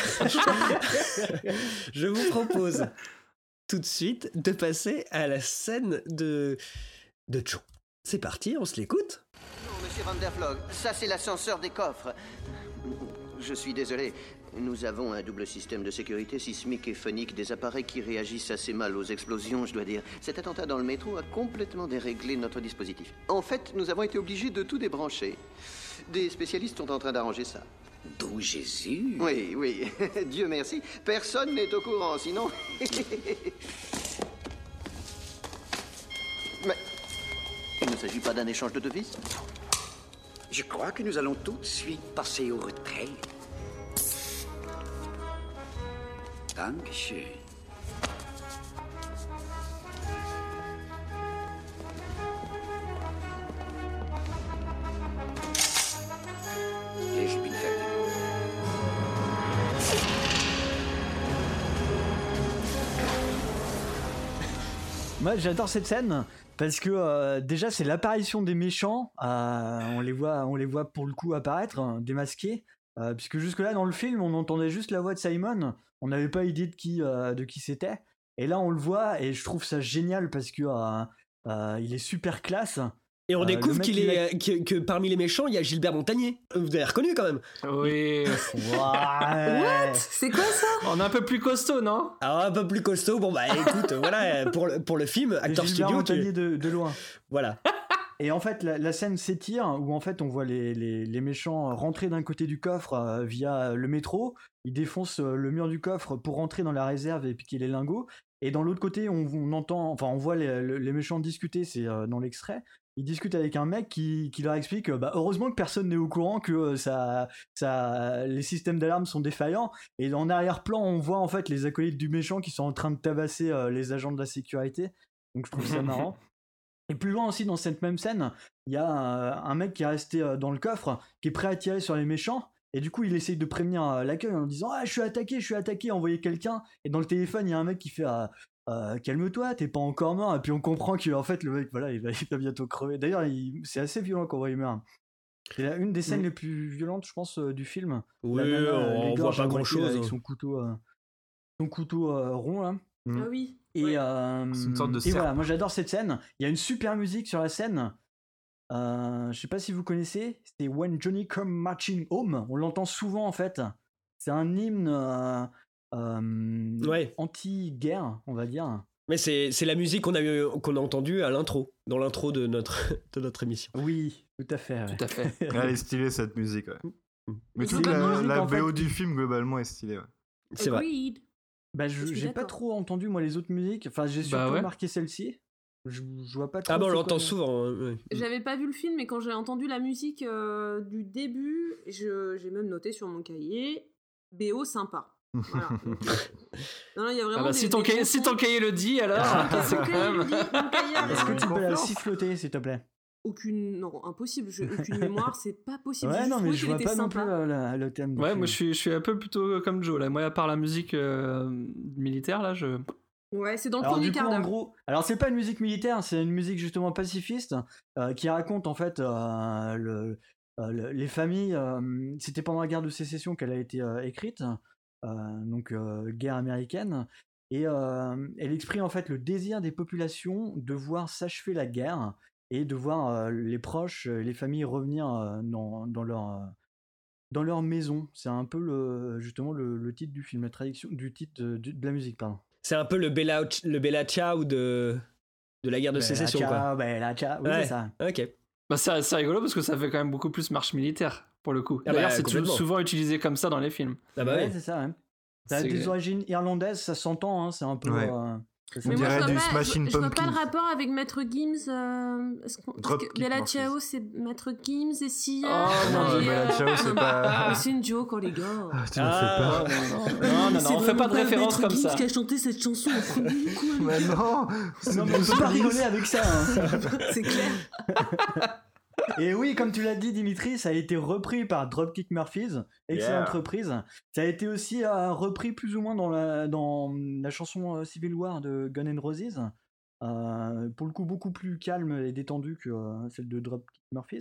Je vous propose tout de suite de passer à la scène de, de Joe. C'est parti, on se l'écoute. Non, monsieur Van der Vlog, ça c'est l'ascenseur des coffres. Je suis désolé. Nous avons un double système de sécurité sismique et phonique, des appareils qui réagissent assez mal aux explosions, je dois dire. Cet attentat dans le métro a complètement déréglé notre dispositif. En fait, nous avons été obligés de tout débrancher. Des spécialistes sont en train d'arranger ça. D'où Jésus? Oui, oui. Dieu merci. Personne n'est au courant, sinon... Mais... Il ne s'agit pas d'un échange de devises? Je crois que nous allons tout de suite passer au retrait. Dankeschön. Ich bin fertig. Moi, j'adore cette scène parce que euh, déjà c'est l'apparition des méchants. Euh, on les voit, on les voit pour le coup apparaître, hein, démasqués. Euh, puisque jusque là dans le film, on entendait juste la voix de Simon. On n'avait pas idée de qui, euh, de qui c'était. Et là, on le voit et je trouve ça génial parce que euh, euh, il est super classe. Et on Euh, découvre le mec, qu'il il est, a- que, que parmi les méchants, il y a Gilbert Montagnier. Vous avez reconnu quand même. Oui. What? C'est quoi ça? On est un peu plus costaud, non? Alors un peu plus costaud. Bon bah écoute, voilà pour le, pour le film, acteur Gilbert studio. Montagnier Tu... de, de loin. Voilà. Et en fait, la, la scène s'étire où en fait on voit les, les, les méchants rentrer d'un côté du coffre euh, via le métro. Ils défoncent euh, le mur du coffre pour rentrer dans la réserve et piquer les lingots. Et dans l'autre côté, on, on entend, enfin on voit les, les méchants discuter. C'est euh, dans l'extrait. Ils discutent avec un mec qui, qui leur explique euh, bah, heureusement que personne n'est au courant que euh, ça, ça, les systèmes d'alarme sont défaillants. Et en arrière-plan, on voit en fait les acolytes du méchant qui sont en train de tabasser euh, les agents de la sécurité. Donc je trouve ça marrant. Et plus loin aussi, dans cette même scène, il y a un, un mec qui est resté euh, dans le coffre, qui est prêt à tirer sur les méchants. Et du coup, il essaye de prévenir euh, l'accueil en disant « Ah, je suis attaqué, je suis attaqué, envoyez quelqu'un !» Et dans le téléphone, il y a un mec qui fait ah, euh, calme-toi, t'es pas encore mort. Et puis on comprend qu'en fait, le mec, voilà, il va, il va bientôt crever. D'ailleurs, il- c'est assez violent quand on voit il meurt. C'est la- une des scènes Mm. les plus violentes, je pense, euh, du film. Oui, La nana, euh, on l'égorge voit pas à moitié, grand-chose. Avec son couteau, euh, son couteau euh, rond, là. Mm. Ah oui. Et, Ouais. euh, C'est une sorte de et serpe. voilà, moi j'adore cette scène. Il y a une super musique sur la scène. Euh, je sais pas si vous connaissez. C'est When Johnny Come Marching Home. On l'entend souvent en fait. C'est un hymne euh, euh, Ouais. anti-guerre, on va dire. Mais c'est, c'est la musique qu'on a, eu, qu'on a entendue à l'intro, dans l'intro de notre, de notre émission. Oui, tout à fait. ouais. Tout à fait. Elle est stylée cette musique, ouais. Mais C'est toute pas la, musique, la en B O fait, du qui- film globalement est stylée, ouais. C'est vrai. Agreed. Bah, je- Je suis j'ai pas d'accord. trop entendu moi les autres musiques. Enfin, j'ai surtout Bah ouais. remarqué celle-ci. Je, je vois pas trop. Ah bah on c'est quoi l'entend le- souvent. hein, ouais. J'avais pas vu le film, mais quand j'ai entendu la musique euh, du début, je- j'ai même noté sur mon cahier B O sympa. Voilà. Donc, euh, non, non, il y a vraiment Ah bah, des- si, ton des cahier, si chansons- ton cahier le dit, alors, Ah, c'est mon quand cahier même... le dit, mon cahier a Est-ce que raison. tu peux la Confiance. siffloter, s'il te plaît? Aucune, non, impossible. Je- aucune mémoire, c'est pas possible. J'ai Ouais, juste non, mais trouvé je qu'il vois était pas non plus sympa. euh, la- le thème. du Ouais, film. moi je suis, je suis un peu plutôt comme Joe là. Moi, à part la musique euh, militaire, là, je. Ouais, c'est dans le Alors premier du coup, quart en d'heure. gros, alors c'est pas une musique militaire, c'est une musique justement pacifiste euh, qui raconte en fait euh, le, euh, le- les familles. euh, C'était pendant la guerre de sécession qu'elle a été euh, écrite, euh, donc euh, guerre américaine, et euh, elle exprime en fait le désir des populations de voir s'achever la guerre et de voir euh, les proches, euh, les familles revenir euh, dans, dans leur euh, dans leur maison. C'est un peu le justement le, le titre du film, la traduction du titre de, de- de la musique, pardon. C'est un peu le Bella, le Bella Ciao de, de la guerre de Bella sécession, ciao, quoi. Bella ciao, oui, Ouais. c'est ça. Ok. Bah, c'est, c'est rigolo parce que ça fait quand même beaucoup plus marche militaire, pour le coup. Ah D'ailleurs, bah, c'est complètement. souvent utilisé comme ça dans les films. Ah bah ouais, oui. c'est ça, ouais. Ça a C'est- des origines irlandaises, ça s'entend, hein, c'est un peu. Ouais. euh, ça On Mais s'entend. moi, je dirait vois du pas, Smashing je, je vois pas Pumpkins. le rapport avec Maître Gims. Euh, est-ce qu'on- parce Dropkick que Bella Murphys. Ciao, c'est Maître Gims et Sia. Oh, non, et, Bella Ciao, c'est non, pas- mais c'est une joke, oh, les gars. Ah, tu m'as Ah, fait peur. Non, non, non, C'est on fait pas vraiment de référence Maître comme Gims ça. qui a chanté cette chanson en premier, quoi. Mais non, c'est Non, mais on Bruce peut pas Willis. rigoler avec ça. Hein. C'est clair. Et oui, comme tu l'as dit, Dimitri, ça a été repris par Dropkick Murphys, excellente Yeah. reprise. Ça a été aussi euh, repris plus ou moins dans la, dans la chanson euh, Civil War de Guns N' Roses. Euh, pour le coup, beaucoup plus calme et détendue que euh, celle de Dropkick Murphys.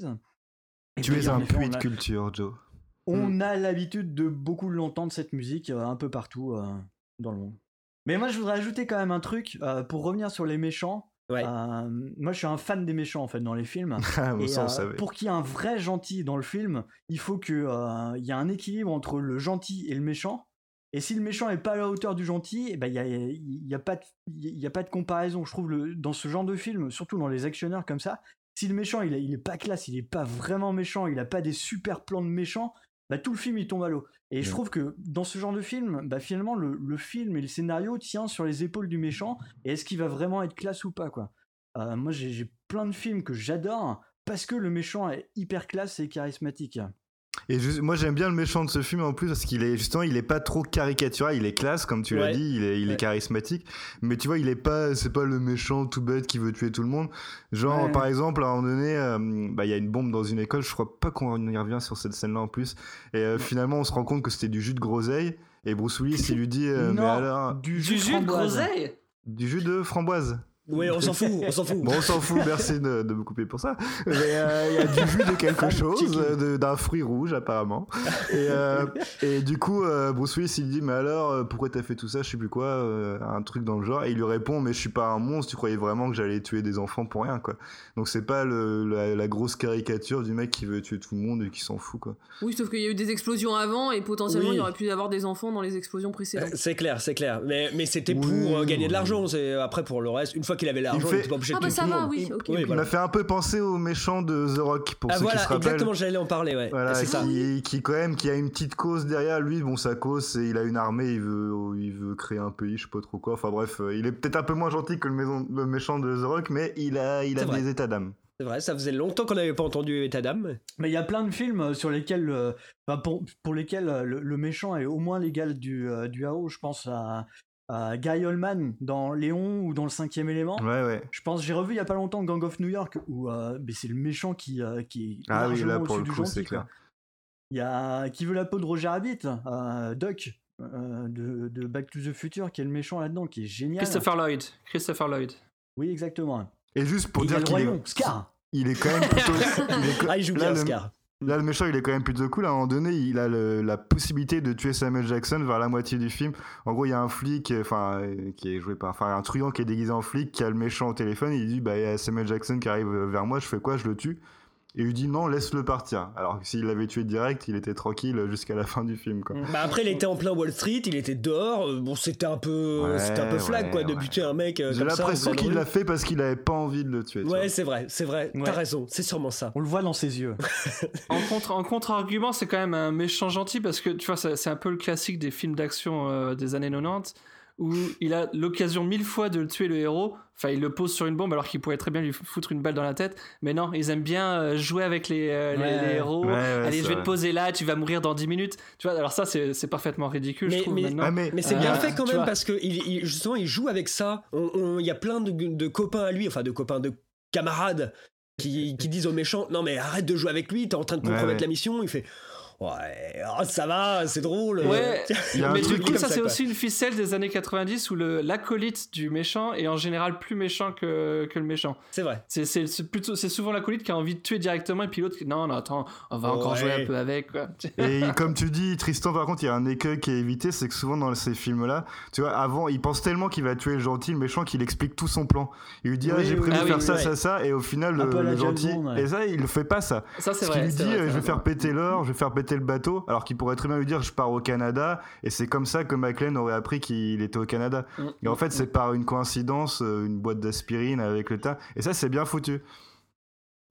Et Tu puis, es en un effet, puits on de a- culture, Joe. On a l'habitude de beaucoup l'entendre, cette musique, euh, un peu partout euh, dans le monde. Mais moi, je voudrais ajouter quand même un truc, euh, pour revenir sur les méchants. Ouais. Euh, moi, je suis un fan des méchants, en fait, dans les films. Ah, bon, Et, ça, on euh, savait. pour qu'il y ait un vrai gentil dans le film, il faut qu'il y ait un équilibre entre le gentil et le méchant. Et si le méchant est pas à la hauteur du gentil, eh ben, il n'y a, il y a, pas de- il y a pas de comparaison. Je trouve, le, dans ce genre de film, surtout dans les actionneurs comme ça, si le méchant, il est, il est pas classe, il est pas vraiment méchant, il a pas des super plans de méchant, bah, tout le film, il tombe à l'eau. Et je Mm. trouve que dans ce genre de film, bah, finalement, le, le film et le scénario tient sur les épaules du méchant. Et est-ce qu'il va vraiment être classe ou pas, quoi. Euh, moi, j'ai j'ai plein de films que j'adore parce que le méchant est hyper classe et charismatique. Et juste, moi j'aime bien le méchant de ce film en plus parce qu'il est justement il est pas trop caricatural, il est classe comme tu l'as Ouais. dit, il est, il Ouais. est charismatique, mais tu vois il est pas c'est pas le méchant tout bête qui veut tuer tout le monde. Genre Ouais. par exemple à un moment donné euh, bah il y a une bombe dans une école, je crois pas qu'on y revient sur cette scène là en plus, et euh, finalement on se rend compte que c'était du jus de groseille et Bruce Willis il lui dit euh, Non, mais alors du Du jus, jus de framboise. groseille. du jus de framboise. Oui, on s'en fout, on s'en fout. Bon, on s'en fout, merci de, de me couper pour ça. Mais euh, il y a du jus de quelque chose, euh, de- d'un fruit rouge apparemment. Et, euh, et du coup, euh, Bruce Willis il dit mais alors euh, pourquoi t'as fait tout ça, je sais plus quoi, euh, un truc dans le genre. Et il lui répond mais je suis pas un monstre, tu croyais vraiment que j'allais tuer des enfants pour rien quoi. Donc c'est pas le, la, la grosse caricature du mec qui veut tuer tout le monde et qui s'en fout quoi. Oui, sauf qu'il y a eu des explosions avant et potentiellement Oui. il y aurait pu y avoir des enfants dans les explosions Euh, précédentes. C'est clair, c'est clair. Mais, mais c'était Oui, pour euh, gagner de oui. l'argent. C'est après pour le reste. Une fois qu'il avait l'argent, il, fait- était pas obligé Ah de bah tuer ça tout le va, monde. oui, ok. Oui, Il voilà. m'a fait un peu penser au méchant de The Rock pour Ah ceux voilà, qui se rappellent. exactement, j'allais en parler, ouais. Voilà, c'est ça. qui, qui quand même qui a une petite cause derrière lui. Bon, sa cause, c'est il a une armée, il veut, il veut créer un pays, je sais pas trop quoi. Enfin bref, euh, il est peut-être un peu moins gentil que le, maison, le méchant de The Rock, mais il a, il a C'est vrai. des états d'âme. C'est vrai, ça faisait longtemps qu'on n'avait pas entendu État d'âme. Mais il y a plein de films sur lesquels, euh, enfin, pour, pour lesquels euh, le, le méchant est au moins l'égal du, euh, du A O. Je pense à, à Gary Oldman dans Léon ou dans Le Cinquième Élément. Ouais, ouais. Je pense, j'ai revu il y a pas longtemps Gang of New York où euh, mais c'est le méchant qui, euh, qui est Ah oui, largement là pour au-dessus le du coup, gentil, c'est quoi. clair. Il y a Qui veut la peau de Roger Rabbit, euh, Doc euh, de, de Back to the Future qui est le méchant là-dedans, qui est génial. Christopher Lloyd. Christopher Lloyd. Oui, exactement. Et juste pour Et il y a dire le qu'il Royaume, est, Scar. il est quand même plutôt. il est co- Ah, il joue là, bien, le- Oscar. Là, le méchant, il est quand même plutôt cool. À un moment donné, il a le- la possibilité de tuer Samuel Jackson vers la moitié du film. En gros, il y a un flic, euh, enfin, euh, qui est joué par, enfin, un truand qui est déguisé en flic, qui a le méchant au téléphone. Il dit, bah, il y a Samuel Jackson qui arrive vers moi. Je fais quoi? Je le tue. Et il lui dit non, laisse-le partir. Alors que s'il l'avait tué direct, il était tranquille jusqu'à la fin du film, quoi. Bah après, il était en plein Wall Street, il était dehors. euh, Bon, c'était un peu, Ouais, c'était un peu flag, ouais, quoi, de ouais. buter un mec. euh, J'ai comme ça, l'impression en pleine qu'il rue. l'a fait parce qu'il avait pas envie de le tuer. tu vois. Ouais, c'est vrai, c'est vrai. Ouais. T'as raison, c'est sûrement ça. On le voit dans ses yeux. En contre, en contre-argument, c'est quand même un méchant gentil parce que tu vois, c'est c'est un peu le classique des films d'action euh, des années quatre-vingt-dix où il a l'occasion mille fois de tuer le héros. Enfin, il le pose sur une bombe alors qu'il pourrait très bien lui foutre une balle dans la tête. Mais non, ils aiment bien euh, jouer avec les, euh, les- Ouais. les, héros. Ouais, ouais, Allez, c'est je vais vrai. te poser là, tu vas mourir dans dix minutes. Tu vois, alors ça, c'est c'est parfaitement ridicule, je Mais, trouve, mais, maintenant. Ah, mais- mais c'est Euh, bien fait quand tu même vois. parce que il, il- justement il joue avec ça. On- on- Il y a plein de, de copains à lui, enfin de copains, de camarades qui, qui disent au méchant non mais arrête de jouer avec lui, t'es en train de Ouais, compromettre ouais. la mission. Il fait ouais, oh, ça va, c'est drôle. Ouais, Il y a un mais truc du coup, comme ça, c'est quoi. aussi une ficelle des années quatre-vingt-dix où le- l'acolyte du méchant est en général plus méchant que, que le méchant. C'est vrai. C'est, c'est, c'est plutôt, c'est souvent l'acolyte qui a envie de tuer directement et puis l'autre qui non, non, attends, on va encore Ouais. jouer un peu avec. Quoi. Et comme tu dis, Tristan, par contre, il y a un écueil qui est évité, c'est que souvent dans ces films-là, tu vois, avant, il pense tellement qu'il va tuer le gentil, le méchant, qu'il explique tout son plan. Il lui dit, ah, Oui, j'ai oui, prévu ah de oui, faire ça, ouais. ça, ça, et au final, Un le, peu à la le James gentil. Bond, ouais. Et ça, il le fait pas, ça. Ça, c'est Ce vrai. qu'il lui c'est dit, vrai, euh, t'as je vais raison. faire péter l'or, je vais faire péter le bateau, alors qu'il pourrait très bien lui dire, je pars au Canada, et c'est comme ça que McClane aurait appris qu'il était au Canada. Mm, Et en mm, fait, c'est par une coïncidence, euh, une boîte d'aspirine avec le tas, et ça, c'est bien foutu.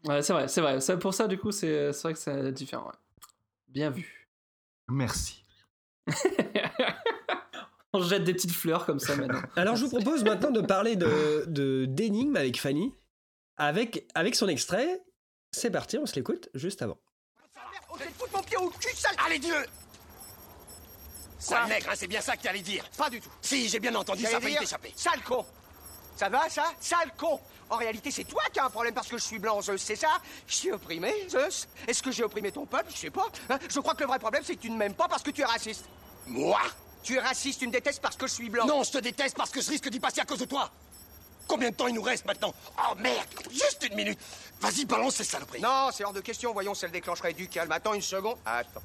Ouais, c'est vrai, c'est vrai. Ça, pour ça, du coup, c'est, c'est vrai que c'est différent. Ouais. Bien vu. Merci. On jette des petites fleurs comme ça maintenant. Alors, je vous propose maintenant de parler de, de, d'énigmes avec Fanny, avec, avec son extrait. C'est parti, on se l'écoute juste avant. Oh, je vais te foutre mon pied au cul, sale... Allez, Dieu. Sale nègre, hein, c'est bien ça que t'allais dire. Pas du tout. Si, j'ai bien entendu, ça a failli t'échapper. Sale con. Ça va, ça? Sale con. En réalité, c'est toi qui as un problème parce que je suis blanc, Zeus, c'est ça? Je suis opprimé, Zeus? Est-ce que j'ai opprimé ton peuple? Je sais pas. Hein, je crois que le vrai problème, c'est que tu ne m'aimes pas parce que tu es raciste. Moi? Tu es raciste, tu me détestes parce que je suis blanc. Non, je te déteste parce que je risque d'y passer à cause de toi. Combien de temps il nous reste maintenant? Oh merde, juste une minute. Vas-y, balance ces saloperies. Non, c'est hors de question. Voyons, ça le déclencherait du calme. Attends une seconde. Attends.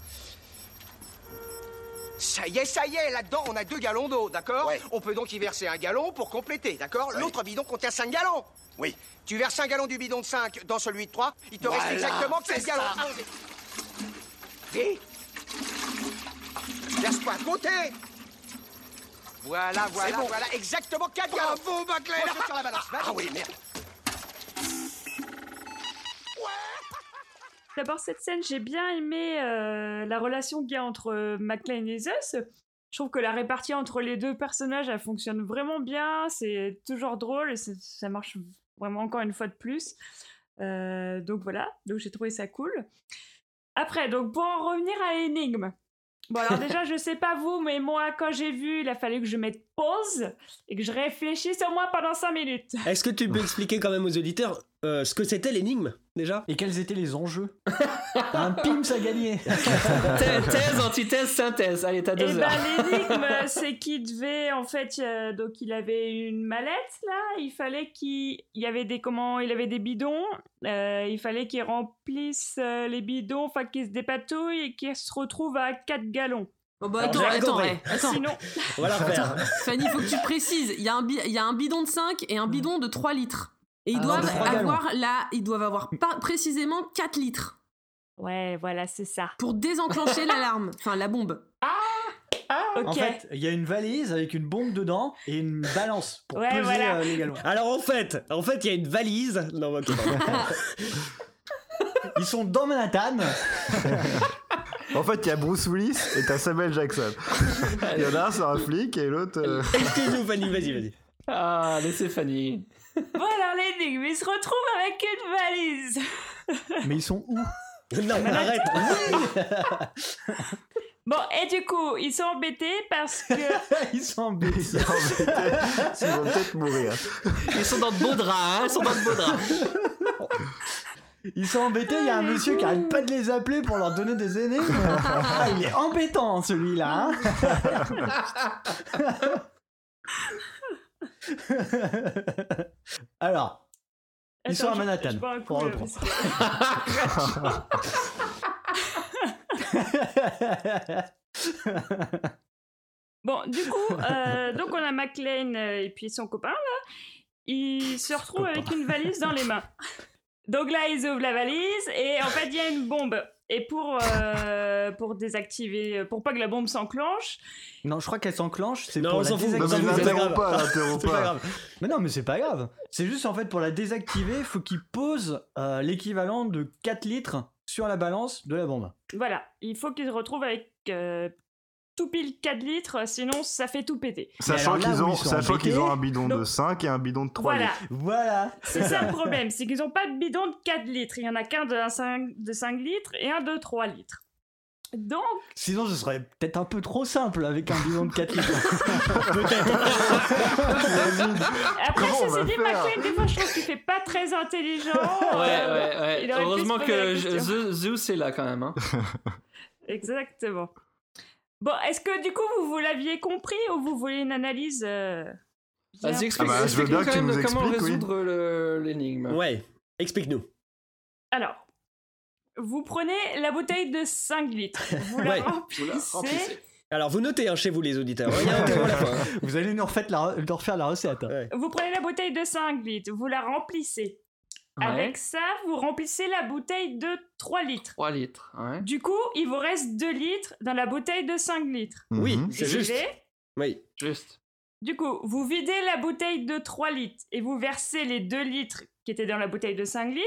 Ça y est, ça y est, là-dedans, on a deux gallons d'eau, d'accord? Ouais. On peut donc y verser un gallon pour compléter, d'accord? Ouais. L'autre bidon contient cinq gallons. Oui. Tu verses un gallon du bidon de cinq dans celui de trois, il te voilà, reste exactement quinze gallons. Vite. Verse-toi de côté. Voilà, voilà, bon. Voilà, exactement quatre gallons. Bravo, McClane. Sur la balance. Ah oui, merde. D'abord, cette scène, j'ai bien aimé euh, la relation qu'il y a entre euh, McClane et Zeus. Je trouve que la répartie entre les deux personnages, elle fonctionne vraiment bien. C'est toujours drôle et ça marche vraiment encore une fois de plus. Euh, donc voilà, donc j'ai trouvé ça cool. Après, donc pour en revenir à l'énigme. Bon alors déjà, je sais pas vous, mais moi, quand j'ai vu, il a fallu que je mette pause et que je réfléchisse au moins pendant cinq minutes. Est-ce que tu peux expliquer quand même aux auditeurs euh, ce que c'était l'énigme, déjà? Et quels étaient les enjeux? Un Pims à gagner. Thèse, antithèse, synthèse. Allez, t'as deux et heures. Ben, l'énigme, c'est qu'il devait, en fait, euh, donc il avait une mallette, là, il fallait qu'il il y avait des, comment, il avait des bidons, euh, il fallait qu'il remplisse euh, les bidons, enfin qu'il se dépatouille et qu'il se retrouve à quatre gallons. Oh bah attends, attends, ouais. attends. Sinon... On va la faire. Fanny, il faut que tu précises, il y, a un bi- il y a un bidon de cinq et un bidon de trois litres. Et ils ah, doivent avoir là, ils doivent avoir pas précisément quatre litres. Ouais, voilà, c'est ça. Pour désenclencher l'alarme, enfin la bombe. Ah, ah ok. En fait, il y a une valise avec une bombe dedans et une balance pour ouais, peser voilà. euh, les gallons. Alors en fait, en fait, il y a une valise. Non, ok. Ils sont dans Manhattan. En fait, il y a Bruce Willis et t'as Samuel Jackson. Il y en a un, c'est un flic, et l'autre... Euh... Excuse-nous, Fanny, vas-y, vas-y. Ah, laissez Fanny. Bon, alors l'énigme, ils se retrouvent avec une valise. Mais ils sont où? Non, mais arrête. Bon, et du coup, ils sont embêtés parce que... ils sont embêtés. Ils sont embêtés. Ils vont peut-être mourir. Ils sont dans de beaux draps, hein. Ils sont dans de beaux draps. Ils sont embêtés, il y a un monsieur qui arrête pas de les appeler pour leur donner des énigmes. Ah, il est embêtant celui-là. Hein. Alors, ils Attends, sont à je- Manhattan. je bois un coup, Pour euh, reprendre. Bon, du coup, euh, donc on a McClane euh, et puis son copain, là. Ils se retrouvent avec une valise dans les mains. Donc là, ils ouvrent la valise et en fait, il y a une bombe. Et pour, euh, pour désactiver, pour pas que la bombe s'enclenche... Non, je crois qu'elle s'enclenche, c'est Non, pour on la s'en fout. désactiver. Non, mais l'interrompt pas, l'interrompt C'est pas pas. grave. Mais non, mais c'est pas grave. C'est juste en fait pour la désactiver, il faut qu'il pose euh, l'équivalent de quatre litres sur la balance de la bombe. Voilà, il faut qu'ils se retrouvent avec euh, tout pile quatre litres, sinon ça fait tout péter. Sachant alors là qu'ils où ont, ils sont sachant embêtés, qu'ils ont un bidon de donc- cinq et un bidon de trois Voilà, litres. Voilà. c'est ça le problème, c'est qu'ils n'ont pas de bidon de quatre litres. Il y en a qu'un de cinq, de cinq litres et un de trois litres. Donc, Sinon, ce serait peut-être un peu trop simple avec un bidon de quatre litres. après, Comment on ceci va dit, faire McClane, des fois, je trouve qu'il fait pas très intelligent. Ouais, Euh, ouais, ouais. il aurait pu Heureusement se poser la que question. Zeus Zeus est là quand même. Hein. Exactement. Bon, est-ce que du coup, vous, vous l'aviez compris ou vous voulez une analyse euh, bien Vas-y, explique, Ah bah, je veux explique-nous bien que quand tu même nous comment expliques, oui. résoudre le- l'énigme. Ouais, explique-nous. Alors, vous prenez la bouteille de cinq litres, vous la Ouais. remplissez, Vous la remplissez. Alors, vous notez hein, chez vous, les auditeurs. Il y a un thème à la fin. hein. Vous allez nous refaire la, nous refaire la recette. Ouais. vous prenez la bouteille de cinq litres, vous la remplissez. Ouais. Avec ça, vous remplissez la bouteille de trois litres. trois litres. Ouais. Du coup, il vous reste deux litres dans la bouteille de cinq litres. Oui, Mhm. c'est Vous juste. suivez ? Oui. Juste. Du coup, vous videz la bouteille de trois litres et vous versez les deux litres qui étaient dans la bouteille de cinq litres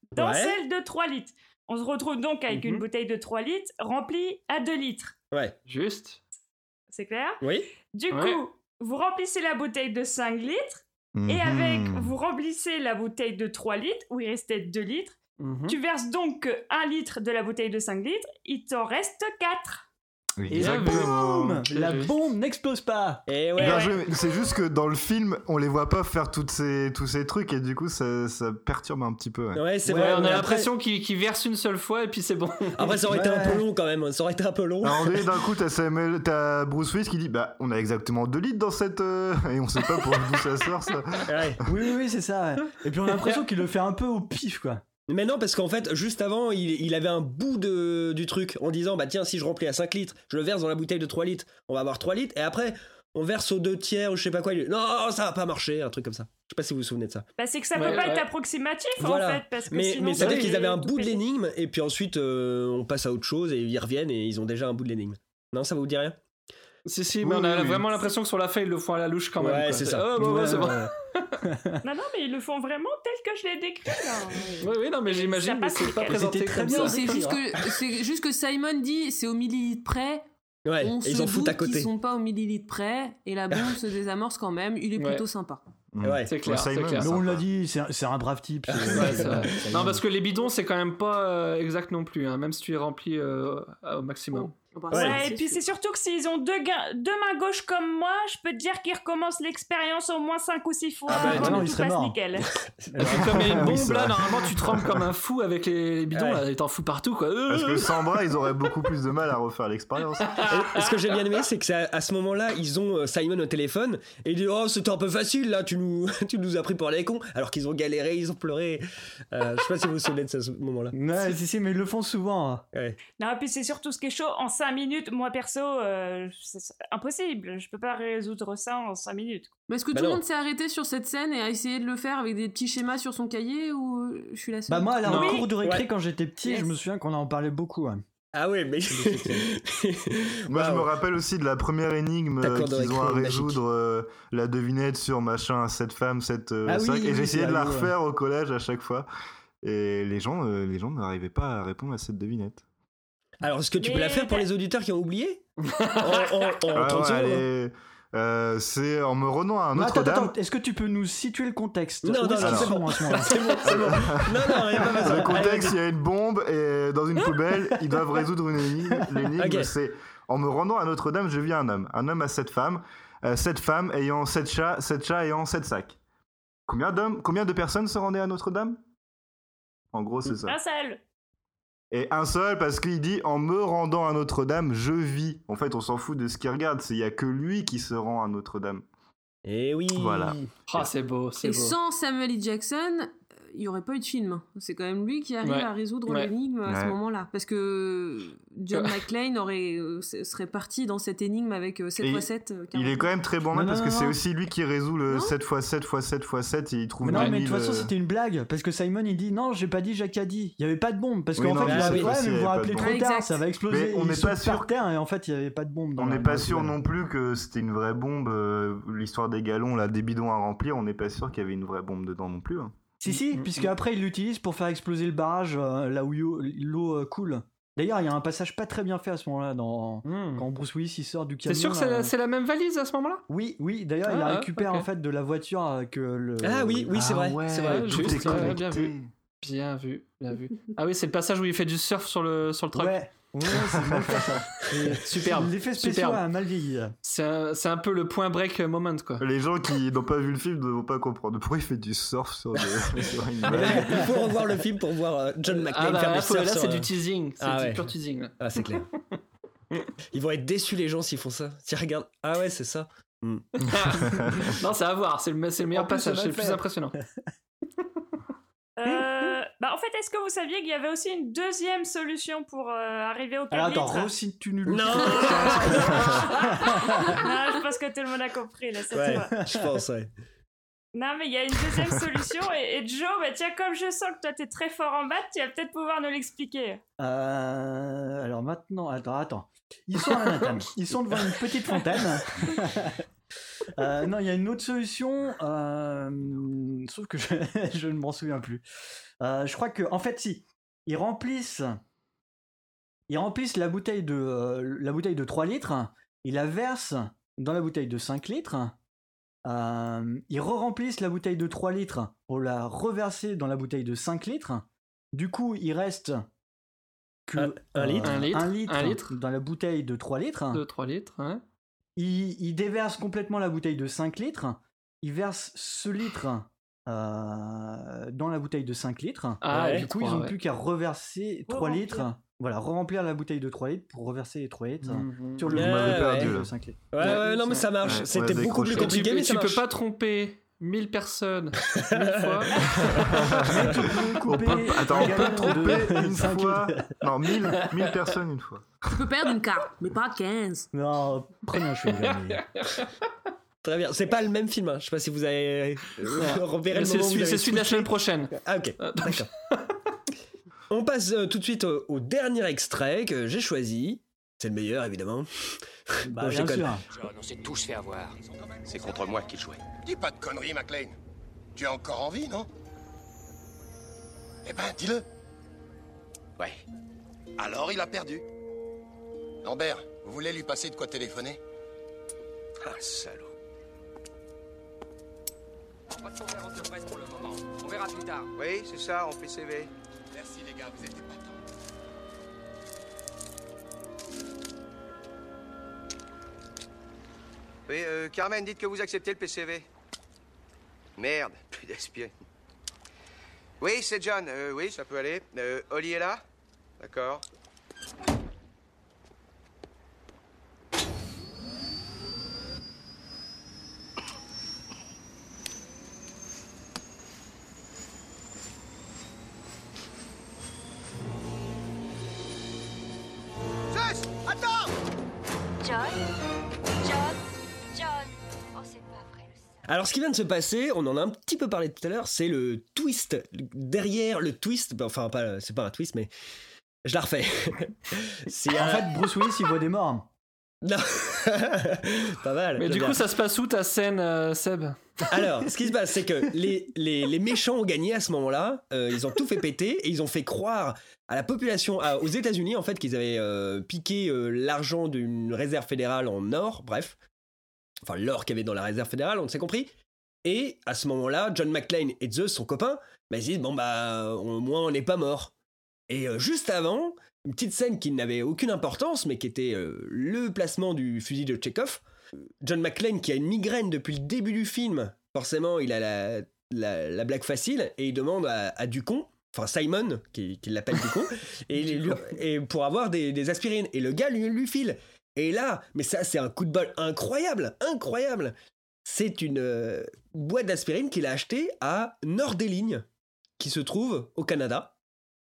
dans Ouais. celle de trois litres. On se retrouve donc avec Mhm. une bouteille de trois litres remplie à deux litres. Ouais. Juste. C'est clair? Oui. Du Ouais. coup, vous remplissez la bouteille de cinq litres, et Mhm. avec, vous remplissez la bouteille de trois litres, où il restait deux litres. Mhm. Tu verses donc un litre de la bouteille de cinq litres, il t'en reste quatre. Et boum, la bombe n'explose pas. Et Bien joué, mais c'est juste que dans le film, on les voit pas faire toutes ces, tous ces trucs et du coup, ça, ça perturbe un petit peu. Ouais, Ouais, c'est Ouais, vrai. on mais a après- l'impression qu'il qu'il verse une seule fois et puis c'est bon. Après, ça aurait été un peu long quand même. Ça aurait été un peu long. Alors, d'un coup, t'as, Samuel, t'as Bruce Willis qui dit bah, on a exactement deux litres dans cette. euh, Et on sait pas pour d'où ça sort, ça. Ouais. Oui, oui, oui, c'est ça. Ouais. Et puis on a l'impression qu'il le fait un peu au pif, quoi. Mais non, parce qu'en fait, juste avant, il, il avait un bout de, du truc en disant bah tiens, si je remplis à cinq litres, je le verse dans la bouteille de trois litres, on va avoir trois litres, et après, on verse aux deux tiers ou je sais pas quoi. Il dit, non, ça va pas marcher, un truc comme ça. Je sais pas si vous vous souvenez de ça. Bah, c'est que ça peut Ouais, pas ouais. être approximatif, Voilà. en fait, parce que mais sinon... mais c'est-à-dire c'est qu'ils avaient un tout bout de pété. l'énigme, et puis ensuite, euh, on passe à autre chose, et ils reviennent, et ils ont déjà un bout de l'énigme. Non, ça vous dit rien? Si, si, mais on a Oui, oui. vraiment l'impression que sur la fin, ils le font à la louche quand même. Ouais, quoi. c'est ça. Oh, bon, bon, Ouais, c'est bon. ouais. Non, non, mais ils le font vraiment tel que je l'ai décrit, là. Oui, oui, non, mais Ça j'imagine, mais passe c'est pas nickel. présenté C'était très comme bien, ça. Non, c'est juste que c'est juste que Simon dit c'est au millilitre près. Ouais, On et ils se en foutent à doute qu'ils côté. sont pas au millilitre près et la bombe se désamorce quand même. Il est Ouais. plutôt sympa. Ouais. C'est clair, Simon, c'est clair. Mais on l'a dit, c'est un, c'est un brave type. c'est- Ouais, c'est vrai. c'est- Non, parce que les bidons, c'est quand même pas euh, exact non plus, hein, même si tu les remplis euh, au maximum. Bah, Ouais, ça, et c'est puis sûr. c'est surtout que s'ils ont deux, gains- deux mains gauches comme moi, je peux te dire qu'ils recommencent l'expérience au moins cinq ou six fois Ah bah, avant non, que il tout serait passe mort. nickel. Et puis comme il y a une Oui, bombe c'est là, vrai. normalement tu trembles comme un fou avec les, les bidons, Ouais. là, et t'en fous partout quoi. Parce que sans bras, ils auraient beaucoup plus de mal à refaire l'expérience. Et ce que j'ai bien aimé, c'est que c'est à, à ce moment-là, ils ont euh, Simon au téléphone et il dit oh c'était un peu facile là, tu nous, tu nous as pris pour les cons, alors qu'ils ont galéré, ils ont pleuré. Euh, je sais pas si vous vous souvenez de ce, ce moment-là. Ouais, si, si, mais ils le font souvent. hein. Ouais. Non, et puis c'est surtout ce qui est chaud, en cinq minutes, moi perso, euh, c'est c'est impossible, je peux pas résoudre ça en cinq minutes. Mais est-ce que Bah tout le non. monde s'est arrêté sur cette scène et a essayé de le faire avec des petits schémas sur son cahier ou euh, je suis la seule? Bah moi, à la Non. cour de récré, Ouais. quand j'étais petit, Yes. je me souviens qu'on en parlait beaucoup. hein. Ah ouais, mais Moi, je Waouh. me rappelle aussi de la première énigme Ta euh, cour de qu'ils ont à récré magique. résoudre, euh, la devinette sur machin, cette femme, cette euh, Ah oui, sac. oui, Et j'ai oui, essayé c'est de la vrai, ouais. refaire au collège à chaque fois. Et les gens, euh, les gens n'arrivaient pas à répondre à cette devinette. alors est-ce que tu peux Mais la faire pour t'as- les auditeurs qui ont oublié en, en, en Ah trente ouais, secondes, hein. allez, euh, c'est en me rendant à Mais attends, Notre-Dame. attends, est-ce que tu peux nous situer le contexte Non, Où non, est-ce non, qu'ils c'est sont bon. à ce moment-là C'est bon, c'est bon. Non, non, il y a pas besoin. Le Allez, contexte, vas-y. il y a une bombe et dans une poubelle, ils doivent résoudre une énigme. L'énigme, Ok. c'est en me rendant à Notre-Dame, je vis un homme. Un homme a sept femmes, euh, sept femmes ayant sept chats, sept chats ayant sept sacs. Combien d'hommes, combien de personnes se rendaient à Notre-Dame? En gros, c'est ça. Un seul. Et un seul parce qu'il dit en me rendant à Notre-Dame, je vis. En fait, on s'en fout de ce qu'il regarde. C'est il y a que lui qui se rend à Notre-Dame. Et oui. Voilà. Ah, c'est beau, c'est Et beau. sans Samuel L. Jackson, il n'y aurait pas eu de film. C'est quand même lui qui arrive Ouais. à résoudre Ouais. l'énigme à ce Ouais. moment-là. Parce que John Ouais. McClane aurait, euh, s- serait parti dans cette énigme avec euh, sept Et fois sept. euh, Il est quand même très bon Non, maître non, parce que non, c'est non. aussi lui qui résout le Non sept fois sept fois sept fois sept et il trouve Mais non, le mais de toute mille, façon, euh, c'était une blague. Parce que Simon, il dit non, j'ai pas dit, Jacques a dit. Il y avait pas de bombe. Parce Oui, qu'en non, fait, mais il a cette dit ouais, fois-ci, mais il y vous vous avait pas de rappelez bombe. trop Ouais, tard, exact. ça va exploser. Mais on Il n'est saute pas sûr par terre et en fait, il y avait pas de bombe. Dans On la- n'est dans pas la sûr poubelle. non plus que c'était une vraie bombe. euh, L'histoire des galons, là, des bidons à remplir, on n'est pas sûr qu'il y avait une vraie bombe dedans non plus. hein. Si, si, puisque après, il l'utilise pour faire exploser le barrage euh, là où yo- l'eau euh, coule. D'ailleurs, il y a un passage pas très bien fait à ce moment-là, dans... quand Bruce Willis il sort du T'es camion. sûr que c'est là. la, c'est la même valise à ce moment-là? Oui, oui, d'ailleurs, il Ah, la récupère ok. en fait de la voiture euh, que le. Ah oui, oui, c'est vrai, ouais, c'est vrai. Ouais, tout juste, est ouais, connecté. bien vu. Bien vu, bien vu. Ah oui, c'est le passage où il fait du surf sur le, sur le truck. Ouais, ouais, c'est mal fait ça. Et Superbe. L'effet spécial superbe. a mal vieilli. C'est un, c'est un peu le point break moment, quoi. Les gens qui n'ont pas vu le film ne vont pas comprendre. Pourquoi il fait du surf sur, des- sur une Mais là, blague il faut revoir le film pour voir euh, John McClane Ah bah faire là, du faut- surf là, sur, c'est euh, du teasing. C'est Ah du ouais. pur teasing, là. Ah, c'est clair. Ils vont être déçus les gens s'ils font ça. Tiens, regarde. Ah ouais, c'est ça. Hmm. Non, c'est à voir. C'est le, c'est le meilleur En plus, passage. ça C'est va le plus faire. impressionnant. Euh, bah en fait, est-ce que vous saviez qu'il y avait aussi une deuxième solution pour euh, arriver au Alors quatre attends, litres recite-tu nous le Non. Non, je pense que tout le monde a compris là cette Ouais, fois. je pense, ouais. Non, mais il y a une deuxième solution et, et Joe, bah tiens, comme je sens que toi t'es très fort en maths, tu vas peut-être pouvoir nous l'expliquer. Euh, alors maintenant, attends, attends. Ils sont à Manhattan. Ils sont devant une petite fontaine. Euh, non, il y a une autre solution, euh, sauf que je, je ne m'en souviens plus. Euh, je crois que, en fait, si, ils remplissent, ils remplissent la bouteille de, euh, la bouteille de trois litres, ils la versent dans la bouteille de cinq litres, euh, ils re-remplissent la bouteille de trois litres pour la reverser dans la bouteille de cinq litres. Du coup, il reste que un, un, euh, litre. un, litre, un litre un litre dans la bouteille de trois litres. De trois litres, hein. Il, il déverse complètement la bouteille de cinq litres. Il verse ce litre euh, dans la bouteille de cinq litres. Ah, et du coup, trois, ils n'ont ouais. plus qu'à reverser trois litres. Voilà, re-remplir la bouteille de trois litres pour reverser les trois litres Mhm. sur le Ouais, Vous m'avez ouais. perdu, de là. cinq litres. Ouais, ouais, non, mais ça marche. Ouais, C'était ouais, beaucoup plus décroché. Et tu, compliqué, mais et ça tu peux marche. pas tromper mille personnes mille fois. Mais tu peux On couper peut, attends, un on peut gallon tromper de une cinq fois. litres. Non, mille, mille personnes une fois. Tu peux perdre une carte, mais pas quinze. Non, prenez un chewing-gum. Très bien. C'est pas le même film. Hein. Je sais pas si vous avez euh, repéré le C'est moment où celui, vous avez c'est celui de la switché. semaine prochaine. Ah ok. D'accord. On passe euh, tout de suite au, au dernier extrait que j'ai choisi. C'est le meilleur évidemment. Bah, Non, je bien déconne. sûr. John, on s'est tous fait avoir. C'est contre moi qu'il jouait. Dis pas de conneries, McLean. Tu as encore envie, non? Eh ben, dis-le. Ouais. Alors, il a perdu. Lambert, vous voulez lui passer de quoi téléphoner? Ah, salaud. On va te tomber en surprise pour le moment. On verra plus tard. Oui, c'est ça, on P C V. Merci, les gars, vous êtes épatants. Oui, euh, Carmen, dites que vous acceptez le P C V. Merde, plus d'espion. Oui, c'est John. Euh, oui, ça peut aller. Euh, Oli est là? D'accord. Zeus, attends! John John John Oh, c'est pas vrai. Alors ce qui vient de se passer, on en a un petit peu parlé tout à l'heure, c'est le twist. Derrière le twist, bah, enfin pas, c'est pas un twist, mais je la refais. C'est En un- fait, Bruce Willis, il voit des morts. Non. Pas mal. Mais j'aime du bien. coup, ça se passe où ta scène, euh, Seb? Alors, ce qui se passe, c'est que les, les, les méchants ont gagné à ce moment-là. Euh, ils ont tout fait péter et ils ont fait croire à la population, à- aux États-Unis, en fait, qu'ils avaient euh, piqué euh, l'argent d'une réserve fédérale en or. Bref, enfin l'or qu'il y avait dans la réserve fédérale, on s'est compris. Et à ce moment-là, John McClane et Zeus, son copain, bah, ils se disent bon bah au moins on n'est pas mort. Et euh, juste avant, une petite scène qui n'avait aucune importance, mais qui était euh, le placement du fusil de Tchekhov. John McClane, qui a une migraine depuis le début du film, forcément, il a la, la, la blague facile, et il demande à, à Ducon, enfin Simon, qui, qui l'appelle Ducon, et, il lui- et pour avoir des, des aspirines. Et le gars lui, lui file. Et là, mais ça, c'est un coup de bol incroyable, incroyable. C'est une euh, boîte d'aspirine qu'il a achetée à Nord-des-Lignes, qui se trouve au Canada.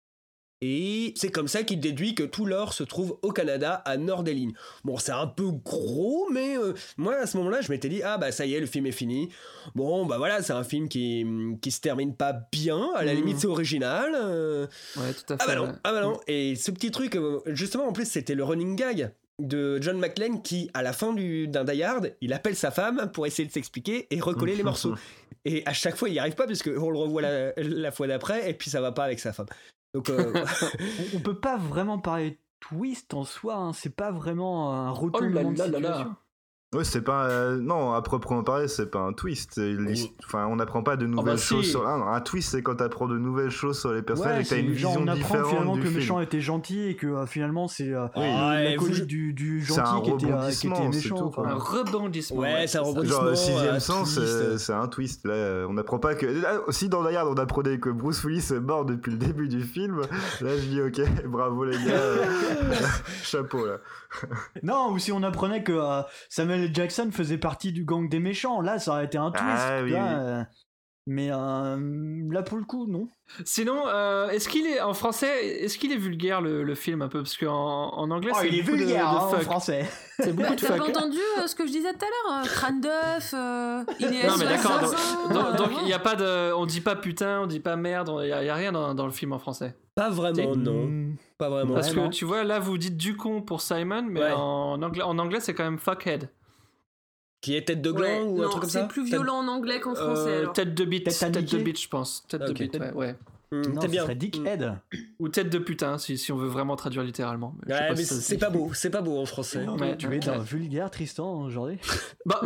Et c'est comme ça qu'il déduit que tout l'or se trouve au Canada, à Nord-des-Lignes. Bon, c'est un peu gros, mais euh, moi, à ce moment-là, je m'étais dit, ah bah ça y est, le film est fini. Bon, bah voilà, c'est un film qui, qui se termine pas bien, à la Mmh. limite, c'est original. euh. Ouais, tout à fait. Ah bah non, ouais. ah bah non. Et ce petit truc, euh, justement, en plus, c'était le running gag de John McClane qui, à la fin du, d'un Die Hard, il appelle sa femme pour essayer de s'expliquer et recoller les morceaux. Et à chaque fois, il n'y arrive pas, puisqu'on le revoit la, la fois d'après, et puis ça va pas avec sa femme. Donc, euh, on, on peut pas vraiment parler de twist en soi, hein. C'est pas vraiment un retournement de situation. Ouais, c'est pas. euh, non, à proprement parler, c'est pas un twist. C'est l'his- Enfin, on n'apprend pas de nouvelles bah choses si. sur. Ah, non, un twist, c'est quand t'apprends de nouvelles choses sur les personnages Ouais, et que t'as c'est une genre vision on apprend différente finalement du que le film. méchant était gentil et que euh, finalement c'est euh, Oui. la Ouais, colite vous- du, du C'est un gentil qui était, euh, qui rebondissement, était c'est méchant. tout, quoi. quoi. Un rebondissement. Ouais, c'est un Genre, rebondissement. le sixième un sens, twist. c'est c'est un twist. Là, euh, on n'apprend pas que. Là aussi, dans Die Hard, on apprenait que Bruce Willis est mort depuis le début du film. Là, je dis, ok, bravo les gars. euh, Chapeau, là. Non, ou si on apprenait que euh, Samuel L. Jackson faisait partie du gang des méchants, là ça aurait été un twist. Ah, oui, là, oui. euh, mais euh, là pour le coup, non. Sinon, euh, est-ce qu'il est en français, est-ce qu'il est vulgaire le, le film un peu, parce qu'en en anglais Oh, c'est il est beaucoup de- vulgaire de, hein, en fuck. français. C'est beaucoup de T'as pas fuck. entendu euh, ce que je disais tout à l'heure euh, Crâne d'œuf, euh, il est Non mais d'accord. assassin, Donc- Donc euh, donc, il y a pas de, on dit pas putain, on dit pas merde, il y, a- il y a rien dans, dans le film en français. Pas vraiment, non. Mm. Pas vraiment. Parce Ouais, que non. tu vois, là vous dites du con pour Simon, mais Ouais. en anglais, en anglais c'est quand même fuckhead. Qui est tête de gland Ouais, ou un non, truc comme c'est ça plus violent en anglais qu'en français. Euh, alors. tête de bite, Tête à tête de niquer. bite, je pense. Tête de Ok. bite, ouais. ouais. Mmh, Non, t'es ce bien. serait Dickhead. Ou tête de putain, si, si on veut vraiment traduire littéralement. Mais je sais Ouais, pas mais si ça se c'est dit. pas beau, c'est pas beau en français. Ouais, Tu es d'un vulgaire, Tristan, aujourd'hui. Bah,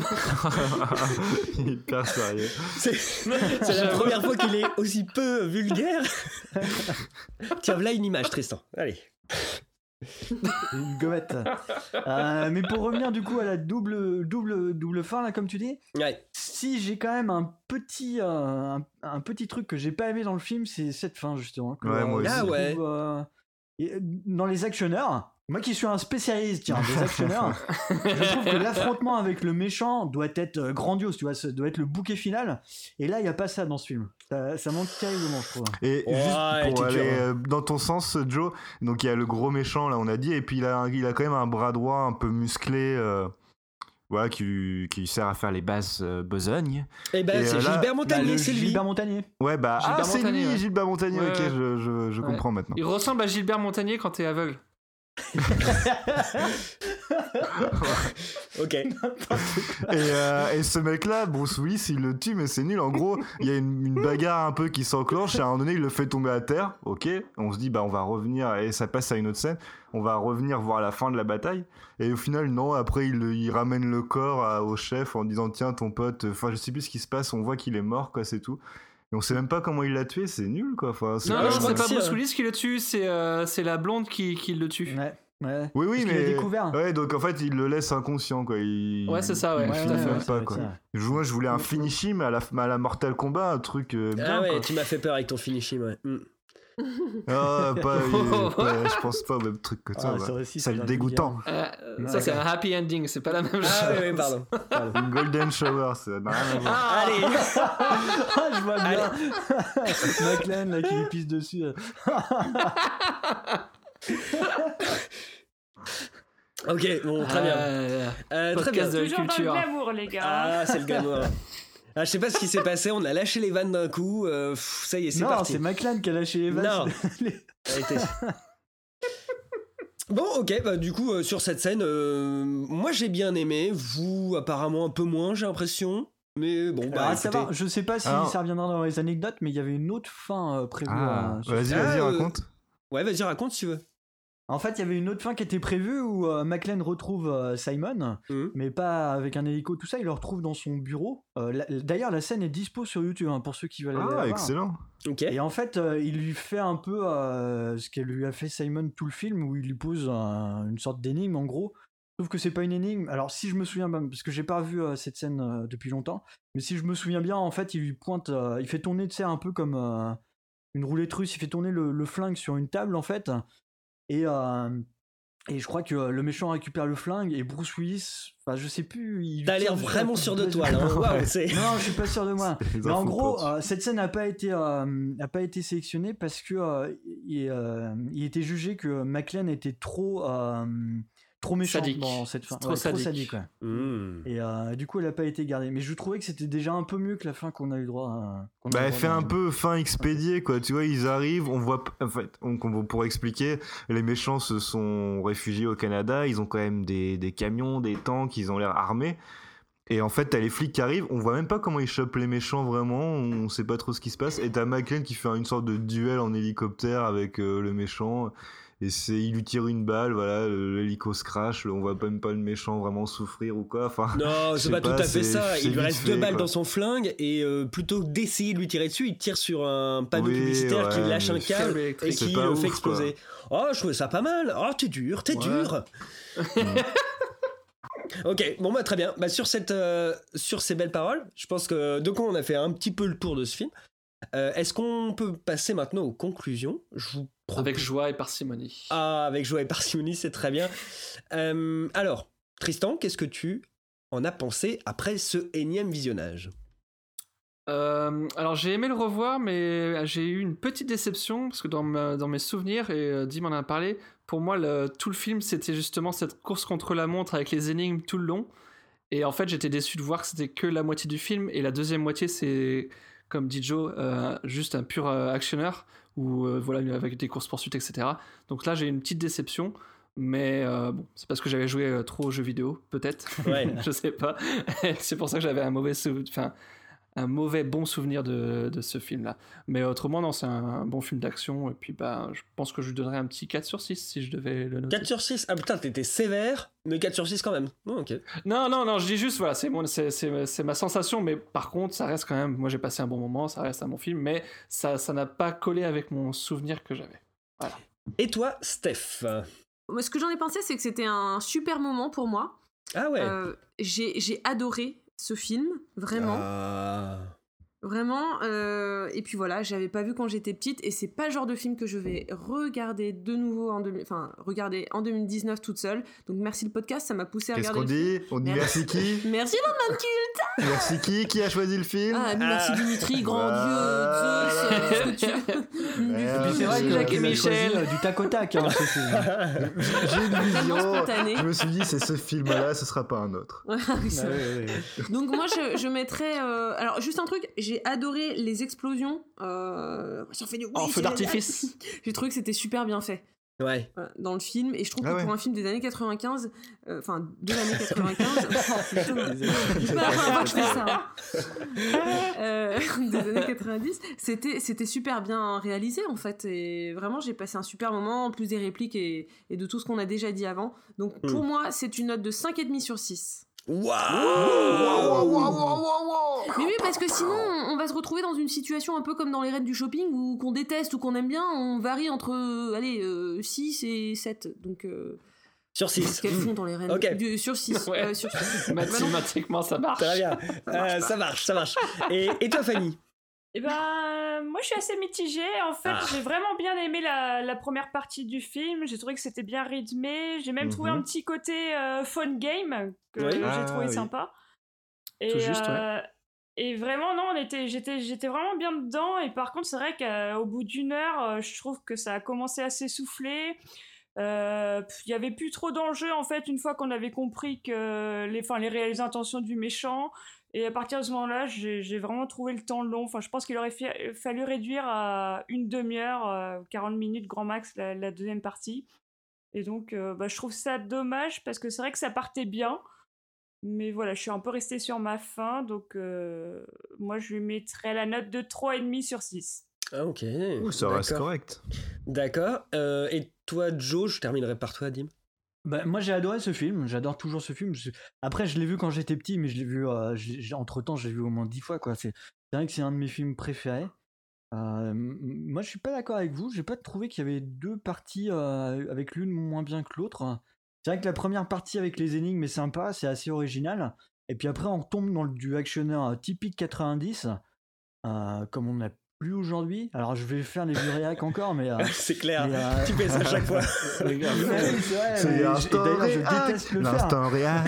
Hyper sérieux. C'est c'est la première fois qu'il est aussi peu vulgaire. Tiens, voilà une image, Tristan. Allez. Une gommette. Euh, mais pour revenir du coup à la double, double, double fin, là, comme tu dis, Ouais. si j'ai quand même un petit, euh, un, un petit truc que j'ai pas aimé dans le film, c'est cette fin, justement. que, Ouais, moi euh, aussi. je Ah ouais. trouve, euh, et, euh, dans les actionneurs, moi qui suis un spécialiste tiens, des actionneurs, je trouve que l'affrontement avec le méchant doit être euh, grandiose, tu vois, ça doit être le bouquet final. Et là, il n'y a pas ça dans ce film. Ça, ça manque terriblement, je trouve. Et Ouais, juste pour t'es aller dur, hein. euh, dans ton sens, Joe, donc il y a le gros méchant, là, on a dit, et puis il a, il a quand même un bras droit un peu musclé, euh, voilà, qui, lui- qui lui sert à faire les basses euh, besognes. Eh ben, Et, c'est euh, là- Gilbert Montagnier, Bah, le c'est lui. Gilbert Montagnier. Ouais, bah, Gilbert ah, c'est Montagnier, lui, ouais. Gilbert Montagnier, Ouais, ok, ouais. je, je, je Ouais. comprends maintenant. il ressemble à Gilbert Montagnier quand t'es aveugle. Ok. Et, euh, et ce mec-là, Bruce Willis, il le tue, mais c'est nul. En gros, il y a une, une bagarre un peu qui s'enclenche. Et à un moment donné, il le fait tomber à terre. Ok. On se dit, bah, on va revenir. Et ça passe à une autre scène. On va revenir voir la fin de la bataille. Et au final, non. Après, il, il ramène le corps à- au chef en disant, tiens, ton pote. Enfin, je sais plus ce qui se passe. On voit qu'il est mort, quoi. C'est tout. Et on sait même pas comment il l'a tué. C'est nul, quoi. Enfin, c'est Non, pas- non, je crois c'est que pas si, Bruce hein. Willis qui le tue, c'est euh, c'est la blonde qui, qui le tue. Ouais. Ouais. Oui, oui, Parce qu'il mais. a découvert. Ouais, donc en fait, il le laisse inconscient, quoi. Il... Ouais, c'est ça, ouais, il tout à finit fait, même ouais, ça pas, doit être quoi. ça. Je, moi, je voulais un finishing, mais à la, à la Mortal Kombat, un truc euh, bien, Ah ouais, quoi. tu m'as fait peur avec ton finishing, ouais. Mm. Ah, pas, il- pas- je pense pas au même truc que toi. Ah, bah. ça aussi, Ça c'est le un dégoûtant. Euh, Ouais. ça, c'est un happy ending, c'est pas la même chose. Ah oui, oui, pardon. pardon. Une golden shower, ça n'a rien à voir. Ah, Allez. Ah, je vois bien. McLean là qui lui pisse dessus. Ok, bon, très bien. Euh, Euh, très bien. podcast de Toujours dans le culture. glamour, les gars. Ah, c'est le glamour. Ah, je sais pas ce qui s'est passé, on a lâché les vannes d'un coup. euh, pff, ça y est, c'est Non, parti. c'est McLean qui a lâché les vannes. Non. Arrêtez. Bon, ok, bah du coup, euh, sur cette scène, euh, moi j'ai bien aimé, vous apparemment un peu moins, j'ai l'impression. Mais bon, bah Alors, à écoutez. savoir, je sais pas si Alors- ça reviendra dans les anecdotes, mais il y avait une autre fin euh, prévue. Ah, euh, sur- vas-y, Ah, vas-y, euh, raconte. Ouais, vas-y, raconte si tu veux. En fait, il y avait une autre fin qui était prévue où euh, McLean retrouve euh, Simon, Mhm. mais pas avec un hélico, tout ça. Il le retrouve dans son bureau. Euh, la- D'ailleurs, la scène est dispo sur YouTube hein, pour ceux qui veulent aller la Ah, voir. excellent. Ok. Et en fait, euh, il lui fait un peu euh, ce qu'elle lui a fait Simon tout le film, où il lui pose un- une sorte d'énigme en gros. Sauf que c'est pas une énigme. Alors, si je me souviens bien, parce que j'ai pas revu euh, cette scène euh, depuis longtemps, mais si je me souviens bien, en fait, il lui pointe, euh, il fait tourner, tu sais, un peu comme euh, une roulette russe. Il fait tourner le, le flingue sur une table, en fait. Et, euh, et je crois que euh, le méchant récupère le flingue et Bruce Willis, enfin, je sais plus. il T'as tire l'air dessus vraiment à coups sûr de blaze. toi, là. hein. Waouh, c'est- Non, je suis pas sûr de moi. C'est les Mais en infos gros, potes. euh, cette scène n'a pas été euh, a pas été sélectionnée parce que euh, il, euh, il était jugé que McLean était trop euh, trop méchant Sadique. dans cette fin. Trop Ouais, sadique. ouais. Hmm. Et euh, du coup, elle a pas été gardée. Mais je trouvais que c'était déjà un peu mieux que la fin qu'on a eu droit à. qu'on a Bah, eu elle droit fait dans- un peu fin expédié, quoi. Tu vois, ils arrivent, on voit. En fait, on, on- pour expliquer, les méchants se sont réfugiés au Canada. Ils ont quand même des, des camions, des tanks, ils ont l'air armés. Et en fait, t'as les flics qui arrivent, on voit même pas comment ils chopent les méchants vraiment, on sait pas trop ce qui se passe. Et t'as McLean qui fait une sorte de duel en hélicoptère avec euh, le méchant. Et c'est, il lui tire une balle, voilà, le- l'hélico se crash, on voit même pas le méchant vraiment souffrir ou quoi. Enfin, Non, je c'est sais pas, tout à fait c'est- ça. c'est Il lui vite reste deux fait, balles quoi. dans son flingue et euh, plutôt que d'essayer de lui tirer dessus, il tire sur un panneau Oui, publicitaire qui ouais, lâche un mais câble c'est- et c'est qui pas le ouf, fait quoi. exploser. Oh, je trouvais ça pas mal. Oh, t'es dur, t'es Ouais. dur. Ok, bon bah très bien. Bah, sur, cette, euh, sur ces belles paroles, je pense que de quoi on a fait un petit peu le tour de ce film. Euh, Est-ce qu'on peut passer maintenant aux conclusions? Je vous propose... Avec joie et parcimonie. Ah, avec joie et parcimonie, c'est très bien. Euh, alors, Tristan, qu'est-ce que tu en as pensé après ce énième visionnage? Euh, alors j'ai aimé le revoir, mais j'ai eu une petite déception parce que dans, ma- dans mes souvenirs, et euh, Dim en a parlé, pour moi le, tout le film c'était justement cette course contre la montre avec les énigmes tout le long. Et en fait j'étais déçu de voir que c'était que la moitié du film et la deuxième moitié c'est, comme dit Joe, euh, juste un pur euh, actionneur ou euh, voilà avec des courses poursuites et cetera. Donc là j'ai eu une petite déception. Mais euh, bon, c'est parce que j'avais joué euh, trop aux jeux vidéo, peut-être. Ouais. Je sais pas. C'est pour ça que j'avais un mauvais souvenir. Enfin, un mauvais bon souvenir de, de ce film-là. Mais autrement, non, c'est un, un bon film d'action. Et puis, bah, je pense que je lui donnerais un petit quatre sur six si je devais le noter. quatre sur six? Ah putain, t'étais sévère, mais quatre sur six quand même. Oh, ok. Non, non, non, je dis juste, voilà, c'est, mon, c'est, c'est, c'est ma sensation, mais par contre, ça reste quand même. Moi, j'ai passé un bon moment, ça reste un bon film, mais ça, ça n'a pas collé avec mon souvenir que j'avais. Voilà. Et toi, Steph? Moi, ce que j'en ai pensé, c'est que c'était un super moment pour moi. Ah ouais. Euh, j'ai, j'ai adoré ce film, vraiment. Ah. Vraiment. Euh, et puis voilà, j'avais pas vu quand j'étais petite, et c'est pas le genre de film que je vais regarder de nouveau en, deux, enfin, regarder en deux mille dix-neuf toute seule. Donc merci le podcast, ça m'a poussé à Qu'est-ce regarder. qu'on le dit film. On dit merci qui Merci Landman Culte. Merci qui Qui a choisi le film? Ah, merci Ah. Dimitri, grand Voilà. Dieu, Zeus, tout ce que tu veux. Et puis c'est vrai que Jacques et tu l'as Michel. choisi, euh, du tac au tac, hein, ce film. J'ai une vision. spontané. Je me suis dit, c'est ce film-là, ce sera pas un autre. Ah oui, c'est vrai. Donc moi je, je mettrais euh, alors juste un truc, j'ai adoré les explosions euh, sur fait du En oui, feu c'est d'artifice. génial. J'ai trouvé que c'était super bien fait. Ouais. Voilà, dans le film, et je trouve Ah que ouais. pour un film des années quatre-vingt-quinze, euh, enfin de l'année quatre-vingt-quinze, oh, putain, c'est pas la première fois que je fais ça, hein. Euh, des années quatre-vingt-dix, c'était, c'était super bien réalisé en fait, et vraiment j'ai passé un super moment, en plus des répliques et, et de tout ce qu'on a déjà dit avant. Donc pour Mm. moi c'est une note de cinq virgule cinq sur six. Waouh. Mais oui, parce que sinon, on va se retrouver dans une situation un peu comme dans les raids du shopping où qu'on déteste ou qu'on aime bien, on varie entre euh, allez, euh, six et sept. Donc, euh, Sur six. qu'elles font dans les raids Ok. du- Sur six. Ouais. euh, sur six. Mathématiquement, ça marche. Très bien. Euh, ça marche, ça marche. Et, et toi, Fanny? Eh ben, moi je suis assez mitigée. En fait, Ah. j'ai vraiment bien aimé la, la première partie du film. J'ai trouvé que c'était bien rythmé. J'ai même trouvé Mhm. un petit côté euh, fun game que Oui. j'ai Ah, trouvé oui. sympa. Et, Tout juste, euh, et vraiment, non, on était, j'étais, j'étais vraiment bien dedans. Et par contre, c'est vrai qu'au bout d'une heure, euh, je trouve que ça a commencé à s'essouffler. Euh, pff, Il y avait plus trop d'enjeux en fait une fois qu'on avait compris que les, enfin, les réelles intentions du méchant. Et à partir de ce moment-là, j'ai j'ai vraiment trouvé le temps long. Enfin, je pense qu'il aurait fait- fallu réduire à une demi-heure, euh, quarante minutes grand max, la, la deuxième partie. Et donc, euh, bah, je trouve ça dommage parce que c'est vrai que ça partait bien. Mais voilà, je suis un peu restée sur ma faim. Donc, euh, moi, je lui mettrais la note de trois virgule cinq sur six. Ah, ok. Ouh, ça reste D'accord. correct. D'accord. Euh, et toi, Joe, je terminerai par toi, Dim. Bah, moi j'ai adoré ce film, j'adore toujours ce film. Je- Après je l'ai vu quand j'étais petit, mais je l'ai vu euh, j'ai- j'ai- entre temps je l'ai vu au moins dix fois quoi. C'est c'est vrai que c'est un de mes films préférés. Euh, m- moi je suis pas d'accord avec vous, j'ai pas trouvé qu'il y avait deux parties euh, avec l'une moins bien que l'autre. C'est vrai que la première partie avec les énigmes est sympa, c'est assez original. Et puis après on tombe dans le, du actionneur euh, typique quatre-vingt-dix, euh, comme on n'a plus aujourd'hui. Alors je vais faire les vieux réacs encore, mais... euh, C'est clair, mais, euh, tu fais ça à chaque fois. Mais oui, c'est vrai, C'est mais je- et l'instant d'ailleurs, je réac. déteste le faire. L'instant réac.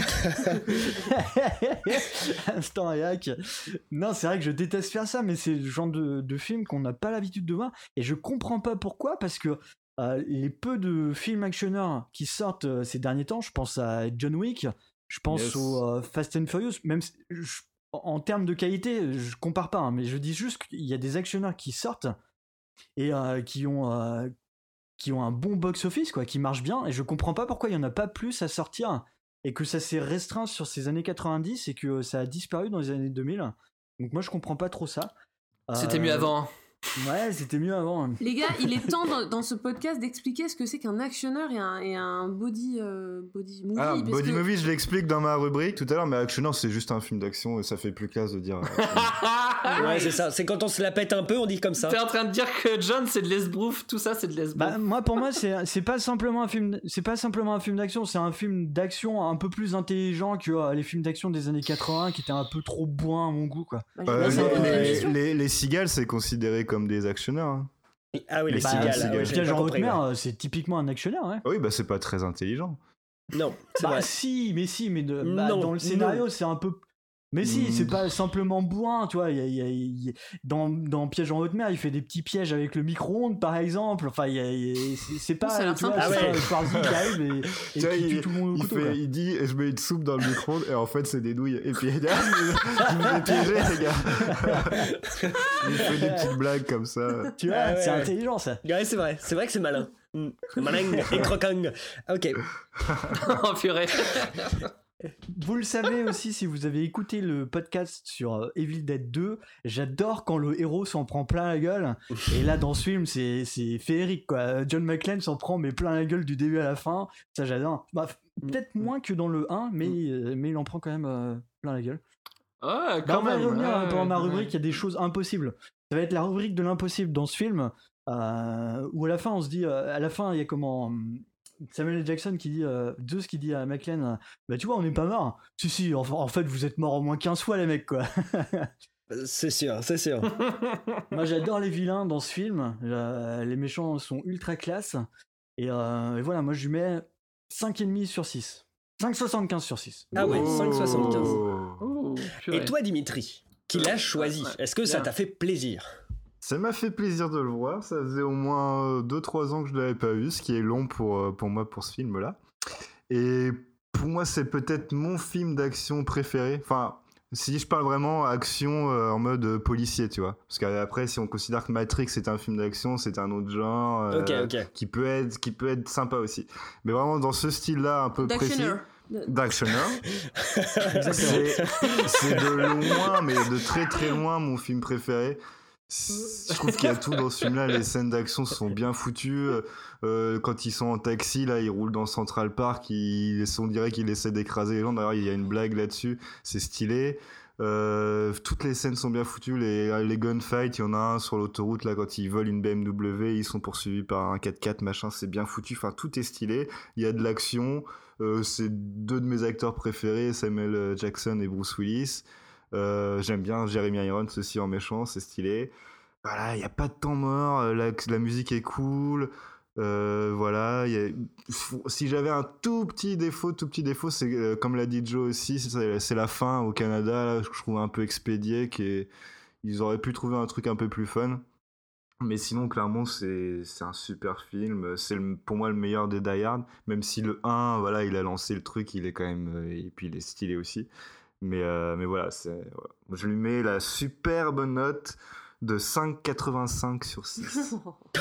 Instant réac. Non, c'est vrai que je déteste faire ça, mais c'est le genre de, de film qu'on n'a pas l'habitude de voir. Et je comprends pas pourquoi, parce que euh, les peu de films actionneurs qui sortent euh, ces derniers temps, je pense à John Wick, je pense Yes. au euh, Fast and Furious, même si- je- en, en termes de qualité, je compare pas, hein, mais je dis juste qu'il y a des actionneurs qui sortent et euh, qui ont. euh, qui ont un bon box-office, quoi, qui marchent bien, et je comprends pas pourquoi il y en a pas plus à sortir, et que ça s'est restreint sur ces années quatre-vingt-dix, et que ça a disparu dans les années deux mille. Donc moi je comprends pas trop ça. C'était Euh, mieux avant. Ouais, c'était mieux avant. Les gars, il est temps dans, dans ce podcast d'expliquer ce que c'est qu'un actionneur et un, et un body, euh, body movie. Ah, parce Body que- Movie, je l'explique dans ma rubrique tout à l'heure, mais Actionneur, c'est juste un film d'action et ça fait plus classe de dire. euh, Ouais, c'est ça. C'est quand on se la pète un peu, on dit comme ça. T'es en train de dire que John c'est de l'esbrouf, tout ça c'est de l'esbrouf. Bah, moi, pour moi, c'est c'est pas simplement un film, c'est pas simplement un film d'action, c'est un film d'action un peu plus intelligent que euh, les films d'action des années quatre-vingts qui étaient un peu trop bourrins à mon goût, quoi. Bah, euh, c'est un peu les, l'émission. les, les cigales, c'est considéré comme des actionneurs. hein. Ah oui, les Bah, cigales. cigales. ouais, Le j'ai piège pas en haute compris, mer, ouais. euh, c'est typiquement un actionnaire, ouais. Oui, bah c'est pas très intelligent. Non, c'est Bah vrai. si, mais si, mais de, bah, Non, dans le scénario, non. c'est un peu. Mais si, Mm. c'est pas simplement bourrin, tu vois. il Y a, il y a- il y a- dans, dans Piège en haute mer, il fait des petits pièges avec le micro-ondes, par exemple. Enfin, il y a- il y a- c'est c'est Ça a pas, l'air tu vois, sympa. c'est Ah pas ouais. Schwarzy qui arrive et, et Tu vois, qui il, tue tout le monde au il couteau. fait- quoi. il dit je mets une soupe dans le micro-ondes et en fait c'est des douilles. Et puis il dit ah, je vous ai piégé les gars. Il fait des petites blagues comme ça. Tu vois, Ah ouais, c'est ouais. intelligent ça. Ouais, c'est vrai. C'est vrai que c'est malin. Mm. Maling et croquant. Ok. Oh purée. Vous le savez aussi si vous avez écouté le podcast sur euh, Evil Dead deux, j'adore quand le héros s'en prend plein la gueule. Et là dans ce film c'est, c'est féerique quoi. John McClane s'en prend mais plein la gueule du début à la fin. Ça j'adore. Bah, peut-être moins que dans le un mais, euh, mais il en prend quand même euh, plein la gueule. Ouais, bah, quand on va même. revenir Ouais, dans ma ouais. rubrique, il y a des choses impossibles. Ça va être la rubrique de l'impossible dans ce film euh, où à la fin on se dit, euh, à la fin il y a comment... Samuel L. Jackson qui dit, euh, Zeus qui dit à McClane, euh, bah tu vois on n'est pas mort. Si si, en, en fait vous êtes morts au moins quinze fois les mecs quoi. C'est sûr, c'est sûr. Moi j'adore les vilains dans ce film, euh, les méchants sont ultra classe. Et, euh, et voilà, moi je lui mets cinq virgule cinq sur six. cinq virgule soixante-quinze sur six. Ah ouais, cinq virgule soixante-quinze. Oh, Et toi Dimitri, qui l'as choisi, est-ce que ça Bien. t'a fait plaisir? Ça m'a fait plaisir de le voir, ça faisait au moins deux trois ans que je ne l'avais pas vu, ce qui est long pour, pour moi pour ce film-là. Et pour moi, c'est peut-être mon film d'action préféré. Enfin, si je parle vraiment action euh, en mode euh, policier, tu vois. Parce qu'après, si on considère que Matrix est un film d'action, c'est un autre genre euh, Ok, ok. Qui, peut être, qui peut être sympa aussi. Mais vraiment dans ce style-là un peu précis... D'actionneur. D'actionneur. c'est, c'est de loin, mais de très très loin mon film préféré. Je trouve qu'il y a tout dans ce film-là. Les scènes d'action sont bien foutues. Euh, quand ils sont en taxi, là, ils roulent dans Central Park. Ils, on dirait qu'il essaie d'écraser les gens. D'ailleurs, il y a une blague là-dessus. C'est stylé. Euh, toutes les scènes sont bien foutues. Les, les gunfights, il y en a un sur l'autoroute là quand ils volent une B M W, ils sont poursuivis par un quatre-quatre machin. C'est bien foutu. Enfin, tout est stylé. Il y a de l'action. Euh, c'est deux de mes acteurs préférés, Samuel Jackson et Bruce Willis. Euh, j'aime bien Jeremy Irons aussi en méchant, c'est stylé. Voilà, il n'y a pas de temps mort, la, la musique est cool. Euh, voilà, y a, si j'avais un tout petit défaut, tout petit défaut, c'est euh, comme l'a dit Joe aussi, c'est, c'est la fin au Canada, là, je trouve un peu expédié, qu'ils auraient pu trouver un truc un peu plus fun. Mais sinon, clairement, c'est, c'est un super film. C'est le, pour moi le meilleur des Die Hard, même si le un, voilà, il a lancé le truc, il est quand même, euh, et puis il est stylé aussi. Mais, euh, mais voilà, c'est, voilà, je lui mets la superbe note de cinq virgule quatre-vingt-cinq sur six.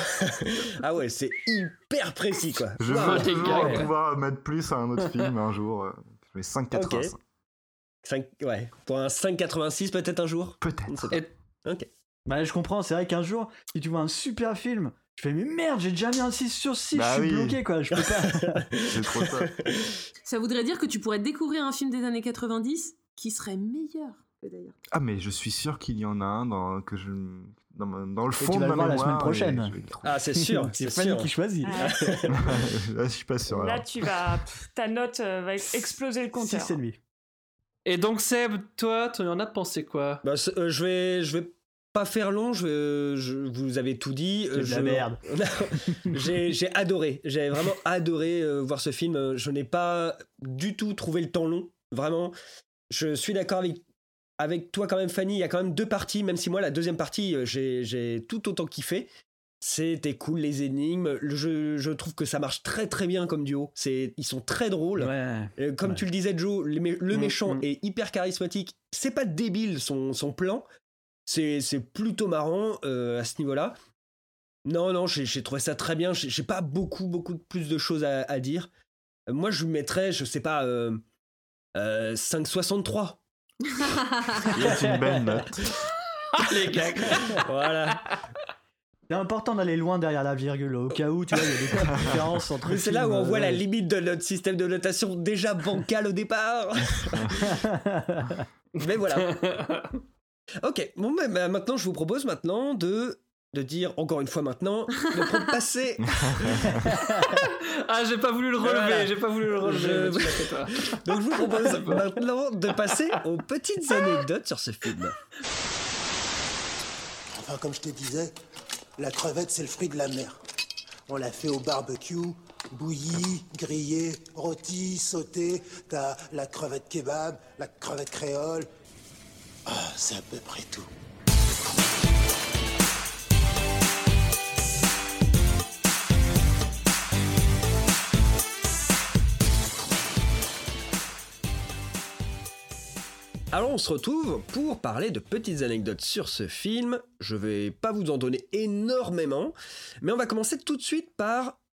Ah ouais, c'est hyper précis quoi. Je Wow. veux toujours Ouais. pouvoir mettre plus à un autre film un jour. euh, Je mets cinq virgule quatre-vingt-cinq. Ok. cinq, ouais. Pour un cinq virgule quatre-vingt-six peut-être un jour. Peut-être. Et... Ok. Bah je comprends, c'est vrai qu'un jour, si tu vois un super film, je fais mais merde, j'ai déjà mis un six sur six, Bah je suis oui. bloqué quoi, je peux pas. C'est trop ça. Ça voudrait dire que tu pourrais découvrir un film des années quatre-vingt-dix qui serait meilleur que d'ailleurs. Ah mais je suis sûr qu'il y en a un dans, que je, dans, ma- dans le Et fond tu de vas ma le voir la mémoire. semaine prochaine. et je vais le trouver. Ah c'est sûr, C'est c'est Fanny sûr. qui choisit. Là, je suis pas sûr. Là, alors. tu vas. pff, ta note euh, va exploser le compteur. Si c'est lui. Et donc Seb, toi, tu en as pensé quoi? Bah, c'est- euh, je vais, je vais pas faire long. Je, vais- je vous avez tout dit. C'est de je... la merde. j'ai, j'ai adoré. J'ai vraiment adoré euh, voir ce film. Euh, Je n'ai pas du tout trouvé le temps long. Vraiment. Je suis d'accord avec avec toi quand même, Fanny. Il y a quand même deux parties. Même si moi la deuxième partie, euh, j'ai, j'ai tout autant kiffé. C'était cool les énigmes. Le jeu, je trouve que ça marche très très bien comme duo. C'est, ils sont très drôles. Ouais. Euh, comme Ouais. tu le disais, Joe, le, mé- le Mm, méchant mm. est hyper charismatique. C'est pas débile son, son plan. C'est, c'est plutôt marrant euh, à ce niveau-là. Non, non, j'ai, j'ai trouvé ça très bien. J'ai, j'ai pas beaucoup, beaucoup plus de choses à, à dire. Euh, moi, je lui mettrais, je sais pas, euh, euh, cinq virgule soixante-trois. C'est une belle note. Les gars. Voilà. C'est important d'aller loin derrière la virgule, au cas où tu vois, il y a des petites différences entre Mais c'est là où films, on voit euh, la ouais. limite de notre système de notation déjà bancal au départ. Mais voilà. Ok, bon, bah, bah, maintenant je vous propose maintenant de, de dire encore une fois maintenant, de pro- passer. Ah, j'ai pas voulu le relever, Voilà. j'ai pas voulu le relever. Je- mais tu l'as fait, toi. Donc je vous propose maintenant de passer aux petites anecdotes sur ce film. Enfin, comme je te disais, la crevette, c'est le fruit de la mer. On l'a fait au barbecue, bouillie, grillée, rôtie, sautée. T'as la crevette kebab, la crevette créole. Ah, c'est à peu près tout. Alors on se retrouve pour parler de petites anecdotes sur ce film. Je vais pas vous en donner énormément, mais on va commencer tout de suite par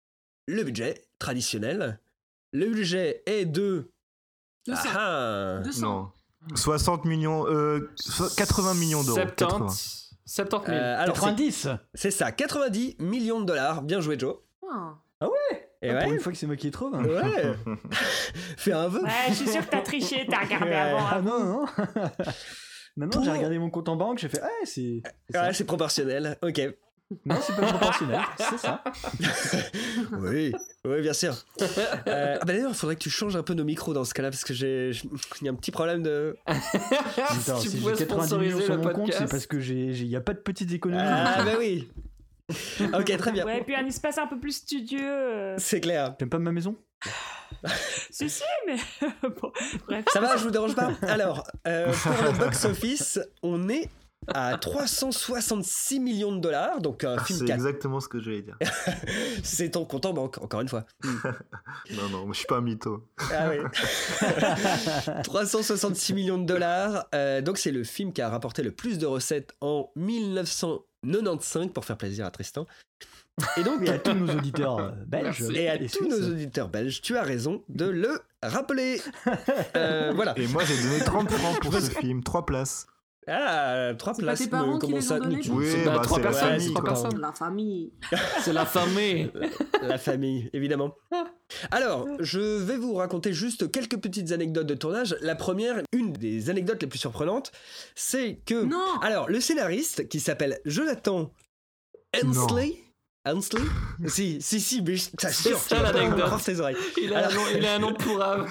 le budget traditionnel. Le budget est de... deux cents. Ah, deux cents. Non. soixante millions, euh, quatre-vingts millions d'euros. soixante-dix soixante mille. Euh, alors, quatre-vingt-dix. C'est, c'est ça, quatre-vingt-dix millions de dollars. Bien joué, Joe. Ah. Ah ouais. Et Ah, ouais. Pour une fois que c'est moi qui trouve. Ouais. Fais un vœu. Ouais, je suis sûr que t'as triché, t'as regardé Ouais. avant. Ah hein. non, non. non, non, Pour- j'ai regardé mon compte en banque, j'ai fait, ah, c'est. c'est ça. Ouais, c'est proportionnel. Ok. Non, c'est pas proportionnel, c'est ça. Oui, oui, bien sûr. Euh, ah bah d'ailleurs, il faudrait que tu changes un peu nos micros dans ce cas-là, parce que j'ai, j'ai- il y a un petit problème de... Attends, tu si pouvais j'ai quatre-vingt-dix millions sponsoriser sur le mon compte, podcast. c'est parce que j'ai, j'ai, y a pas de petites économies. Ah bah oui. Ok, très bien. Ouais, et puis un espace un peu plus studieux. euh, C'est clair. T'aimes pas ma maison? Si, si, mais. bon, bref. Ça va, je vous dérange pas? Alors, euh, pour le box-office, on est à trois cent soixante-six millions de dollars, donc un Ah, film c'est qui a... exactement ce que j'allais dire. C'est ton compte en banque, encore une fois. non, non, je suis pas un mytho. Ah oui. trois cent soixante-six millions de dollars. Euh, donc c'est le film qui a rapporté le plus de recettes en mille neuf cent quatre-vingt-quinze, pour faire plaisir à Tristan. Et donc Et à tous nos auditeurs euh, belges. et à et tous suisses. nos auditeurs belges, tu as raison de le rappeler. Euh, voilà. Et moi, j'ai donné trente francs pour ce film, trois places. Ah, trois C'est pas places. tes parents mais qui comment les ça ont donnés, tu- Oui, C'est bah, bah, trois c'est la personnes, famille, trois quoi. personnes. La famille. C'est la famille. La famille, évidemment. Alors, je vais vous raconter juste quelques petites anecdotes de tournage. La première, une des anecdotes les plus surprenantes, c'est que... Non. Alors, le scénariste, qui s'appelle Jonathan Hensley... Hensley Si, si, si, mais je t'assure, C'est ça, tu vas pas l'anecdote. croire tes oreilles. Il a, un nom, il a un nom pourrave.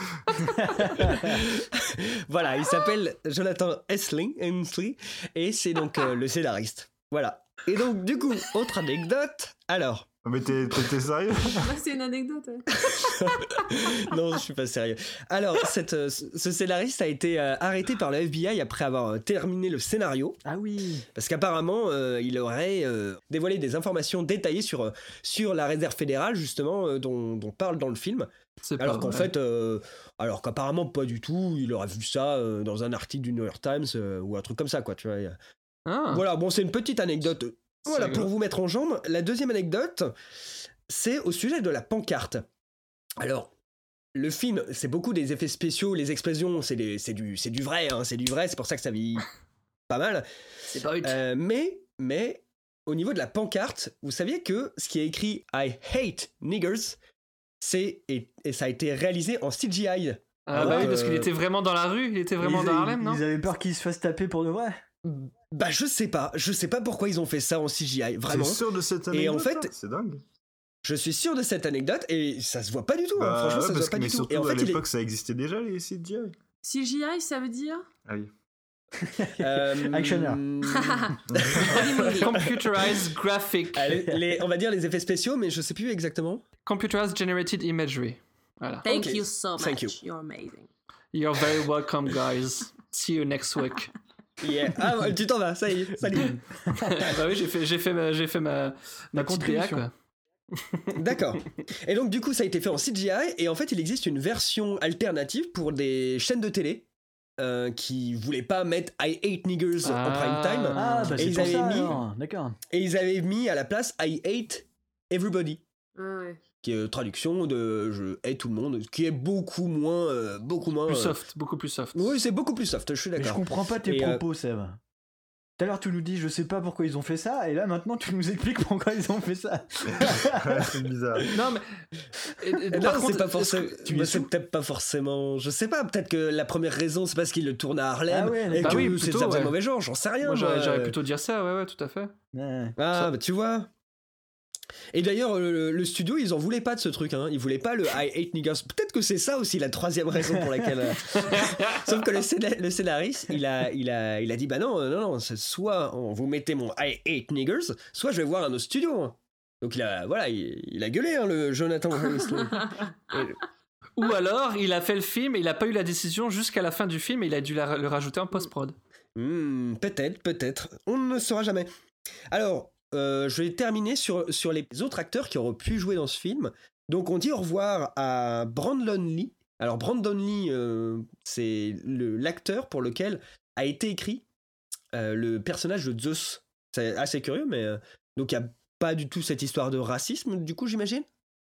Voilà, il s'appelle Jonathan Hensley, Hensley et c'est donc euh, le scénariste. Voilà. Et donc, du coup, autre anecdote. Alors... Mais t'es, t'es, t'es sérieux? Là, c'est une anecdote. Ouais. Non, je suis pas sérieux. Alors, cette, euh, ce scénariste a été euh, arrêté par le F B I après avoir euh, terminé le scénario. Ah oui. Parce qu'apparemment, euh, il aurait euh, dévoilé des informations détaillées sur, euh, sur la réserve fédérale, justement, euh, dont, dont parle dans le film. C'est Alors pas qu'en vrai. fait, euh, alors qu'apparemment pas du tout, il aurait vu ça euh, dans un article du New York Times euh, ou un truc comme ça, quoi, tu vois. il y a- Ah. Voilà, bon, c'est une petite anecdote. Voilà, C'est pour rigolo. vous mettre en jambe. La deuxième anecdote, c'est au sujet de la pancarte. Alors, le film, c'est beaucoup des effets spéciaux, les explosions, c'est, des- c'est, du, c'est du vrai, hein, c'est du vrai, c'est pour ça que ça vieillit pas mal. C'est pas utile. Euh, mais, mais, au niveau de la pancarte, vous saviez que ce qui est écrit I hate niggers, c'est, et, et ça a été réalisé en C G I. Ah Donc, bah oui, parce euh, qu'il était vraiment dans la rue, il était vraiment ils, dans ils- Harlem, non? Ils avaient peur qu'ils se fassent taper pour de vrai. Bah je sais pas, je sais pas pourquoi ils ont fait ça en C G I, vraiment. T'es sûr de cette Et anecdote? en fait, là c'est dingue. je suis sûr de cette anecdote et ça se voit pas du tout, hein. Bah, Franchement ouais, ça se parce voit pas que, mais du tout. surtout Et en à fait il est... l'époque, ça existait déjà les C G I. C G I, ça veut dire Ah oui. Euh, Actionnaire. Computerized graphic. Ah, les- les- on va dire les effets spéciaux, mais je sais plus exactement. Computerized generated imagery. Voilà. Thank Ok. you so much. Thank you. You're amazing. You're very welcome, guys. See you next week. Yeah. Ah, ouais, tu t'en vas, ça y est, salut. Bah oui, j'ai fait, j'ai fait ma, j'ai fait ma, ma petite B A, contribution. quoi. D'accord. Et donc du coup ça a été fait en C G I et en fait il existe une version alternative pour des chaînes de télé euh, qui voulaient pas mettre I hate niggers en prime time. Ah, bah et c'est ils pour avaient ça, mis alors. D'accord. et ils avaient mis à la place I hate everybody. Ah ouais. Qui est euh, traduction de je hais tout le monde, qui est beaucoup moins euh, beaucoup moins Plus euh, soft, beaucoup plus soft. Oui, c'est beaucoup plus soft, je suis Mais d'accord. je comprends pas tes Et, euh, propos, Seb. Tout à l'heure, tu nous dis, je sais pas pourquoi ils ont fait ça, et là, maintenant, tu nous expliques pourquoi ils ont fait ça. C'est bizarre. Non, mais. et- et- Eh par non, contre, c'est pas est-ce forcément. que- tu es bah, c'est sous peut-être pas forcément. Je sais pas. Peut-être que la première raison, c'est parce qu'il le tourne à Harlem Ah ouais, et bah que oui, c'est plutôt, ça faisait ouais. mauvais genre. J'en sais rien. Moi, j'aurais, moi. j'aurais plutôt dire ça, ouais, ouais, tout à fait. Ouais. Ah, bah tu vois. Et d'ailleurs, le, le studio, ils en voulaient pas de ce truc. Hein. Ils voulaient pas le I hate niggers. Peut-être que c'est ça aussi la troisième raison pour laquelle. euh, Sauf que le, scéna- le scénariste, il a, il a, il a dit bah non, euh, non, non. C'est soit on, vous mettez mon I hate niggers, soit je vais voir un autre studio. Hein. Donc il a, voilà, il, il a gueulé hein, le Jonathan Hensley. Et- Ou alors, il a fait le film et il a pas eu la décision jusqu'à la fin du film et il a dû la- le rajouter en post-prod. Hmm, peut-être, peut-être. On ne saura jamais. Alors, euh, je vais terminer sur, sur les autres acteurs qui auraient pu jouer dans ce film. Donc, on dit au revoir à Brandon Lee. Alors, Brandon Lee, euh, c'est le, l'acteur pour lequel a été écrit euh, le personnage de Zeus. C'est assez curieux, mais... euh, donc, il n'y a pas du tout cette histoire de racisme, du coup, j'imagine.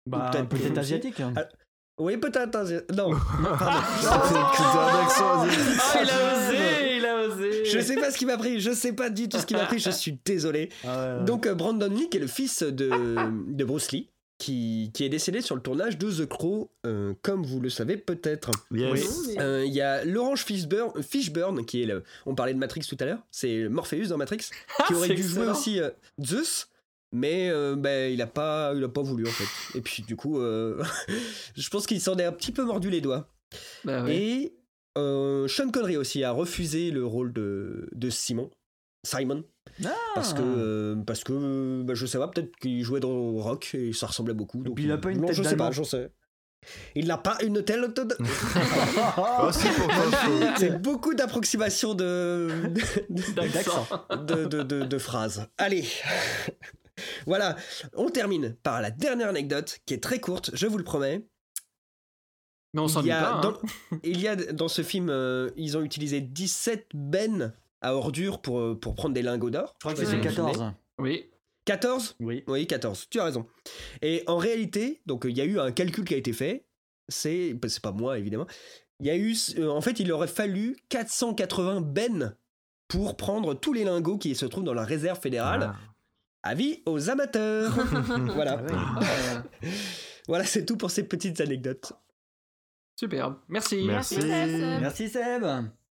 Bah, peut-être, peut-être asiatique. Hein. Ah, oui, peut-être asiatique. Non, non, pardon. Oh, il a osé, il a osé. Je sais pas ce qui m'a pris, je sais pas du tout ce qui m'a pris, je suis désolé. Ah ouais, ouais. Donc, Brandon Lee, qui est le fils de, de Bruce Lee, qui, qui est décédé sur le tournage de The Crow, euh, comme vous le savez peut-être. Yes. Il euh, y a Laurence Fishburne, Fishburne, qui est le. On parlait de Matrix tout à l'heure, c'est Morpheus dans Matrix, qui aurait C'est dû excellent. jouer aussi euh, Zeus. Mais euh, bah, il a pas, il a pas voulu en fait. Et puis du coup, euh, je pense qu'il s'en est un petit peu mordu les doigts. Bah ouais. Et euh, Sean Connery aussi a refusé le rôle de, de Simon, Simon, Ah. parce que euh, parce que bah, je sais pas, peut-être qu'il jouait dans Rock et ça ressemblait beaucoup. Donc puis il a pas une non, tête je sais pas, d'Allemand. j'en sais. Il n'a pas une telle. Oh, si, pourtant, C'est beaucoup d'approximations de D'accent. de, de, de, de phrases. Allez. Voilà, on termine par la dernière anecdote qui est très courte, je vous le promets. Mais on s'en Il dit y a pas. Hein. dans, il y a dans ce film, euh, ils ont utilisé dix-sept bennes à ordures pour, pour prendre des lingots d'or. Je crois que c'est quatorze. Oui. quatorze Oui. Oui, quatorze, tu as raison. Et en réalité, donc il y a eu un calcul qui a été fait, c'est, bah, c'est pas moi évidemment, il y a eu, euh, en fait, il aurait fallu quatre cent quatre-vingts bennes pour prendre tous les lingots qui se trouvent dans la réserve fédérale. Ah. Avis aux amateurs. Voilà. Ah ouais. Voilà, c'est tout pour ces petites anecdotes. Superbe. Merci. Merci. Merci Seb.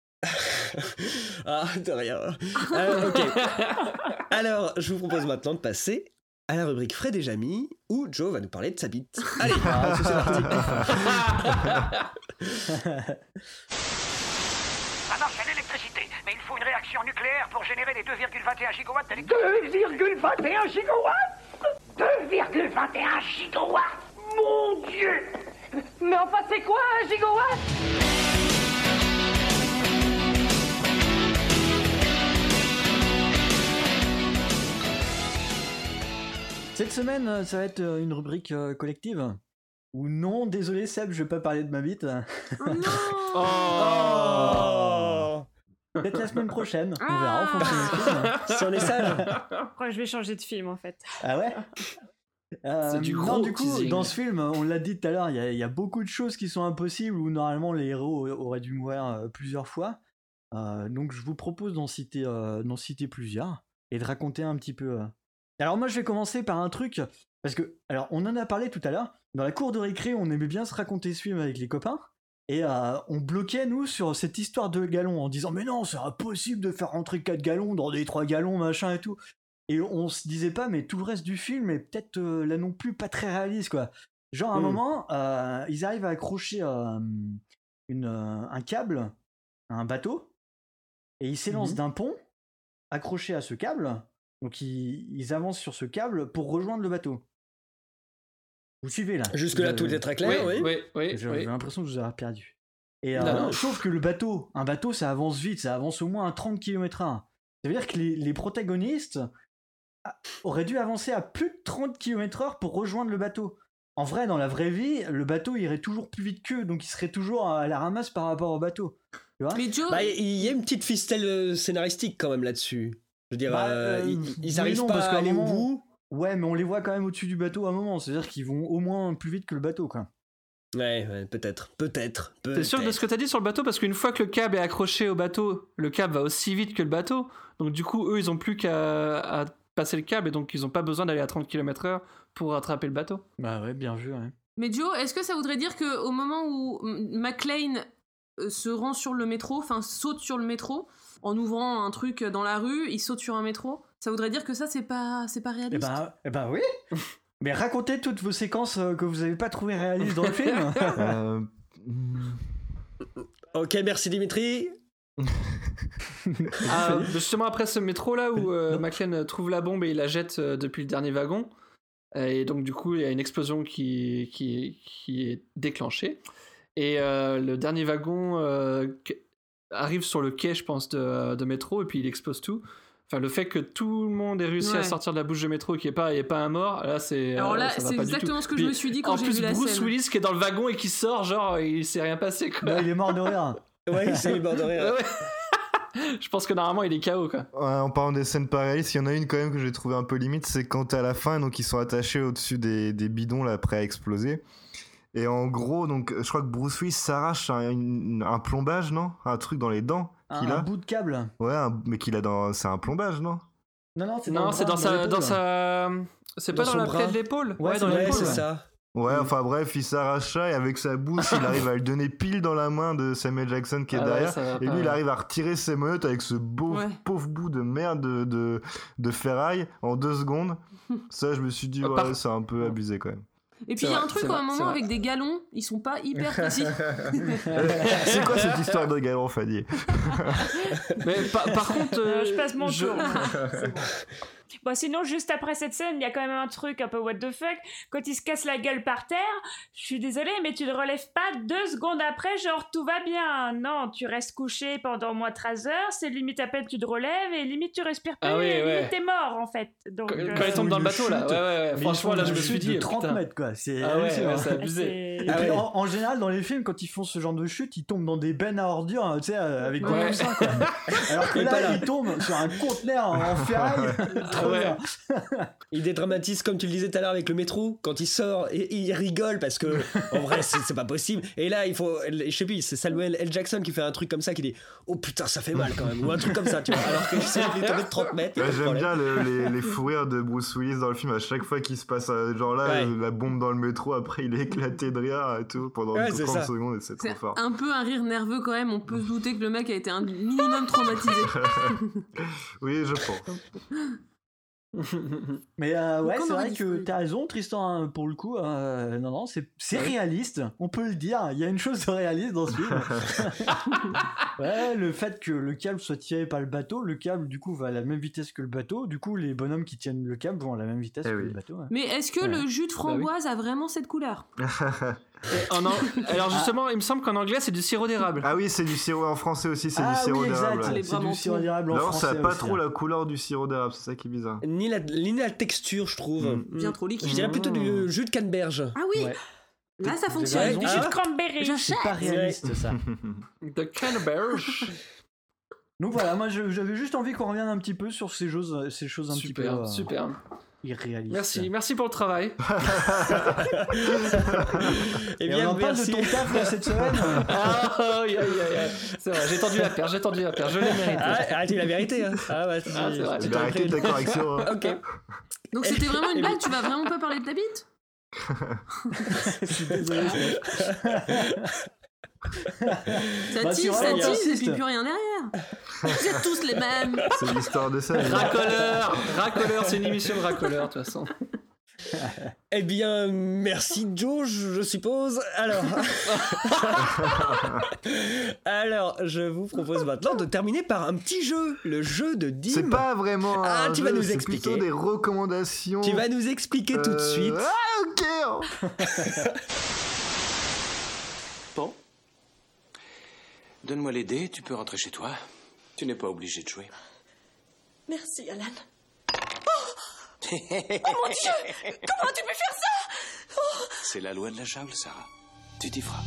Ah, de rien. Alors, ok. Alors, je vous propose maintenant de passer à la rubrique Fred et Jamy, où Joe va nous parler de sa bite. Allez, Ah, c'est parti. Ça marche à l'électricité, mais il faut une réaction nucléaire pour générer les deux virgule vingt et un gigawatts d'électricité. deux virgule vingt et un gigawatts deux virgule vingt et un gigawatts Mon Dieu. Mais enfin, c'est quoi un gigawatt? Cette semaine, euh, ça va être euh, une rubrique euh, collective. Ou non, désolé Seb, je vais pas parler de ma bite. Oh. Peut-être la semaine prochaine, on verra en fonction du film. Si on est sage. Après, je vais changer de film en fait. Ah ouais Euh, C'est du non, gros du coup, teasing. dans ce film, on l'a dit tout à l'heure, il y, a- il y a beaucoup de choses qui sont impossibles où normalement les héros auraient dû mourir euh, plusieurs fois. Euh, donc je vous propose d'en citer, euh, d'en citer plusieurs et de raconter un petit peu. euh. Alors moi je vais commencer par un truc, parce que, alors on en a parlé tout à l'heure, dans la cour de récré on aimait bien se raconter ce film avec les copains, et euh, on bloquait nous sur cette histoire de gallons en disant mais non c'est impossible de faire rentrer quatre gallons dans des trois gallons machin et tout. Et on se disait pas, mais tout le reste du film est peut-être euh, là non plus pas très réaliste, quoi. Genre, à un Mm. moment, euh, ils arrivent à accrocher euh, une, euh, un câble à un bateau, et ils s'élancent Mhm. d'un pont, accroché à ce câble, donc ils, ils avancent sur ce câble pour rejoindre le bateau. Vous suivez, là? Jusque-là, Vous tout avez- est très clair, oui. oui, oui, J'ai oui. j'ai l'impression que je vous ai perdu. Et Non, euh, non. sauf que le bateau, un bateau, ça avance vite, ça avance au moins à trente kilomètres heure. Ça veut dire que les, les protagonistes a- auraient dû avancer à plus de trente kilomètres heure pour rejoindre le bateau. En vrai, dans la vraie vie, le bateau irait toujours plus vite qu'eux, donc il serait toujours à la ramasse par rapport au bateau. Tu vois? Mais Joe, Bah, il y a une petite ficelle euh, scénaristique quand même là-dessus. Je veux dire, Bah, euh, euh, ils, oui, ils arrivent non, pas parce à qu'à un aller au moment- bout. Ouais, mais on les voit quand même au-dessus du bateau à un moment, c'est-à-dire qu'ils vont au moins plus vite que le bateau, quoi. Ouais, ouais, peut-être, peut-être, peut-être. T'es sûr de ce que t'as dit sur le bateau? Parce qu'une fois que le câble est accroché au bateau, le câble va aussi vite que le bateau. Donc du coup, eux, ils ont plus qu'à à passer le câble et donc ils ont pas besoin d'aller à trente kilomètres heure pour rattraper le bateau. Bah ouais, bien vu, ouais. mais Joe, est-ce que ça voudrait dire que au moment où M- McClane euh, se rend sur le métro, enfin saute sur le métro, en ouvrant un truc dans la rue, il saute sur un métro, ça voudrait dire que ça c'est pas c'est pas Eh réaliste? ben, eh ben oui. Mais racontez toutes vos séquences euh, que vous avez pas trouvées réalistes dans le film. Euh, hmm, Ok, merci Dimitri. Ah, justement après ce métro là où euh, McClane trouve la bombe et il la jette euh, depuis le dernier wagon. Et donc du coup il y a une explosion qui, qui, qui est déclenchée. Et euh, le dernier wagon euh, qu- arrive sur le quai, je pense, de, de métro et puis il explose tout. Enfin, le fait que tout le monde ait réussi Ouais. à sortir de la bouche de métro et qu'il n'y ait pas, il y ait pas un mort, là c'est. Alors euh, là, ça va c'est pas du exactement tout. ce que je Puis, me suis dit quand en j'ai plus, vu la Bruce scène. Willis qui est dans le wagon et qui sort, genre il s'est rien passé quoi. Non, il est mort de rire. Ouais, c'est le bord de rire. Ouais, ouais. Je pense que normalement il est K O quoi. Ouais, en parlant des scènes pas réalistes, il y en a une quand même que j'ai trouvé un peu limite, c'est quand t'es à la fin, donc ils sont attachés au-dessus des, des bidons là, prêts à exploser. Et en gros, donc je crois que Bruce Willis s'arrache un, un plombage, non ? Un truc dans les dents qu'il un, a. un bout de câble. Ouais, un, mais qu'il a dans, c'est un plombage, non ? Non, non, c'est dans, non, c'est dans, sa, dans sa, c'est pas dans, dans la plaie de l'épaule. Ouais, ouais dans l'épaule. C'est ouais. ça. Ouais, enfin bref, il s'arrache ça et avec sa bouche, il arrive à le donner pile dans la main de Samuel Jackson qui est ah derrière. Ouais, et lui, pas, il ouais. arrive à retirer ses menottes avec ce beau, Ouais. pauvre bout de merde de, de, de ferraille en deux secondes. Ça, je me suis dit, ouais, Par- c'est un peu abusé quand même. Et puis il y a vrai, un truc c'est à un vrai, c'est moment vrai. avec des galons, ils sont pas hyper précis. C'est quoi cette histoire de galon, Fanny ? Mais par, par contre, Euh, euh, je passe mon je- tour. C'est bon. Bon, sinon, juste après cette scène, il y a quand même un truc un peu what the fuck. Quand il se casse la gueule par terre, je suis désolée, mais tu ne relèves pas deux secondes après, genre tout va bien. Non, tu restes couché pendant au moins treize heures, c'est limite à peine tu te relèves et limite tu respires plus, Ah oui, et ouais. limite t'es mort en fait. Donc, Quand, euh, quand il tombe dans le bateau là, ouais, ouais, ouais. Mais Franchement ils font là, je une me suis chute dit de trente putain. mètres quoi. C'est Ah ouais, hallucinant. ouais, c'est abusé. c'est- Et Ah puis, ouais. en, en général, dans les films, quand ils font ce genre de chute, ils tombent dans des bennes à ordures, hein, tu sais, euh, avec des Ouais. coussins, quoi. Alors que Et pas là, là. ils tombent sur un conteneur en, en ferraille. Trop ouais. bien. Il dédramatise comme tu le disais tout à l'heure avec le métro quand il sort et il rigole parce que en vrai c'est, c'est pas possible et là il faut je sais plus c'est Samuel L. Jackson qui fait un truc comme ça qui dit oh putain ça fait mal quand même ou un truc comme ça tu vois alors que c'est il est tombé de trente mètres y a Ouais, pas de j'aime problème. bien le- les, les fous rires de Bruce Willis dans le film à chaque fois qu'il se passe euh, genre là Ouais. euh, la bombe dans le métro, après il est éclaté de rire et tout pendant Ouais, c'est trente ça. secondes et c'est trop C'est fort. un peu un rire nerveux quand même, on peut se douter que le mec a été un minimum traumatisé. Oui, je pense. Mais euh, ouais, Donc, on c'est aurait vrai dit que Freud. t'as raison, Tristan, hein, pour le coup. euh, non, non, c'est, c'est Ouais. réaliste, on peut le dire. Il y a une chose de réaliste dans ce film. Ouais, le fait que le câble soit tiré par le bateau, le câble du coup va à la même vitesse que le bateau. Du coup, les bonhommes qui tiennent le câble vont à la même vitesse Eh que oui. le bateau. Ouais. Mais est-ce que Ouais. le jus de framboise a vraiment cette couleur? Et en an- Alors justement, il me semble qu'en anglais c'est du sirop d'érable. Ah oui, c'est du sirop en français aussi, c'est Ah du sirop oui, d'érable. exact, ouais. c'est Vraiment du sirop tout. d'érable en D'ailleurs, ça français a pas aussi, trop hein. la couleur du sirop d'érable, c'est ça qui est bizarre. Ni la, ni la texture je trouve. Mm. Bien trop liquide. Je dirais plutôt du jus de canneberge. Ah oui, Ouais. là ça Vous fonctionne. avez Du raison. jus de Ah. cranberry. C'est J'achète. pas réaliste ça. De canneberge. Donc voilà, moi je- j'avais juste envie qu'on revienne un petit peu sur ces choses, ces choses un petit peu Super, euh, super. irréalistes. Merci, merci pour le travail. Eh Et bien on en parle de merci. ton taf là, cette semaine. Ah, aïe, aïe, aïe, aïe. C'est vrai, j'ai tendu la perche, j'ai tendu la perche, je l'ai mérité. Ah, ah, tu l'as vérité hein. Ah ouais, Ah, c'est vrai. tu Mais t'en arrêtez pris ta une. correction. hein. Ok. Donc c'était vraiment une blague, tu vas vraiment pas parler de ta bite? Je suis désolé. Ça Bah, c'est tisse, vrai, ça on tisse, et insiste. puis plus rien derrière. Vous êtes tous les mêmes. C'est l'histoire de ça. Racoleur, racoleur, c'est une émission de racoleur de toute façon. Eh bien, merci Joe, je je suppose. Alors, alors, je vous propose maintenant de terminer par un petit jeu, le jeu de Dim. C'est pas vraiment. Ah, un tu vas jeu, nous c'est expliquer. plutôt des recommandations. Tu vas nous expliquer tout de Euh, suite. Ah, ok. Bon. Donne-moi les dés, tu peux rentrer chez toi. Tu n'es pas obligé de jouer. Merci, Alan. Oh mon Dieu! Comment tu peux faire ça? Oh. C'est la loi de la jungle, Sarah. Tu t'y feras.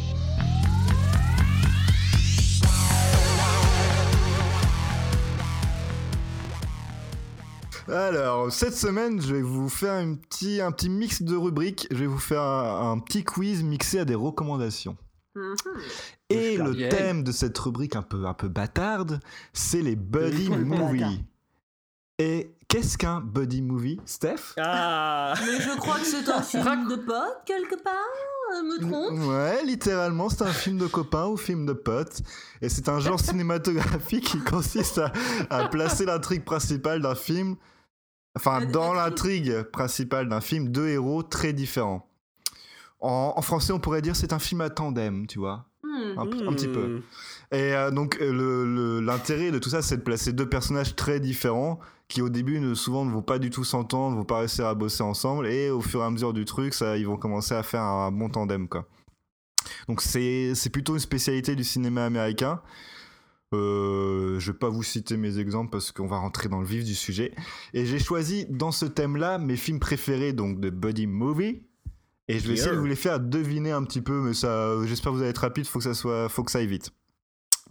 Alors, cette semaine, je vais vous faire un petit, un petit mix de rubriques. Je vais vous faire un, un petit quiz mixé à des recommandations. Et le Yeah. thème de cette rubrique un peu, un peu bâtarde, c'est les buddy Le bâtard. movies. Et qu'est-ce qu'un buddy movie, Steph? Ah. Mais je crois que c'est un film de potes quelque part, euh, me trompe? Ouais, littéralement, c'est un film de copains ou film de potes. Et c'est un genre cinématographique qui consiste à, à placer l'intrigue principale d'un film, enfin, dans l'intrigue principale d'un film, deux héros très différents. En, en français, on pourrait dire c'est un film à tandem, tu vois. Hmm. Un, un petit peu. Et euh, donc, euh, le, le- l'intérêt de tout ça, c'est de placer deux personnages très différents qui, au début, ne, souvent ne vont pas du tout s'entendre, ne vont pas réussir à bosser ensemble. Et au fur et à mesure du truc, ça, ils vont commencer à faire un, bon tandem, quoi. Donc, c'est, c'est plutôt une spécialité du cinéma américain. Euh, je vais pas vous citer mes exemples parce qu'on va rentrer dans le vif du sujet. Et j'ai choisi, dans ce thème-là, mes films préférés, donc de buddy movie. Et je vais essayer de vous les faire deviner un petit peu, mais ça, j'espère que vous allez être rapide, faut que ça soit, faut que ça aille vite.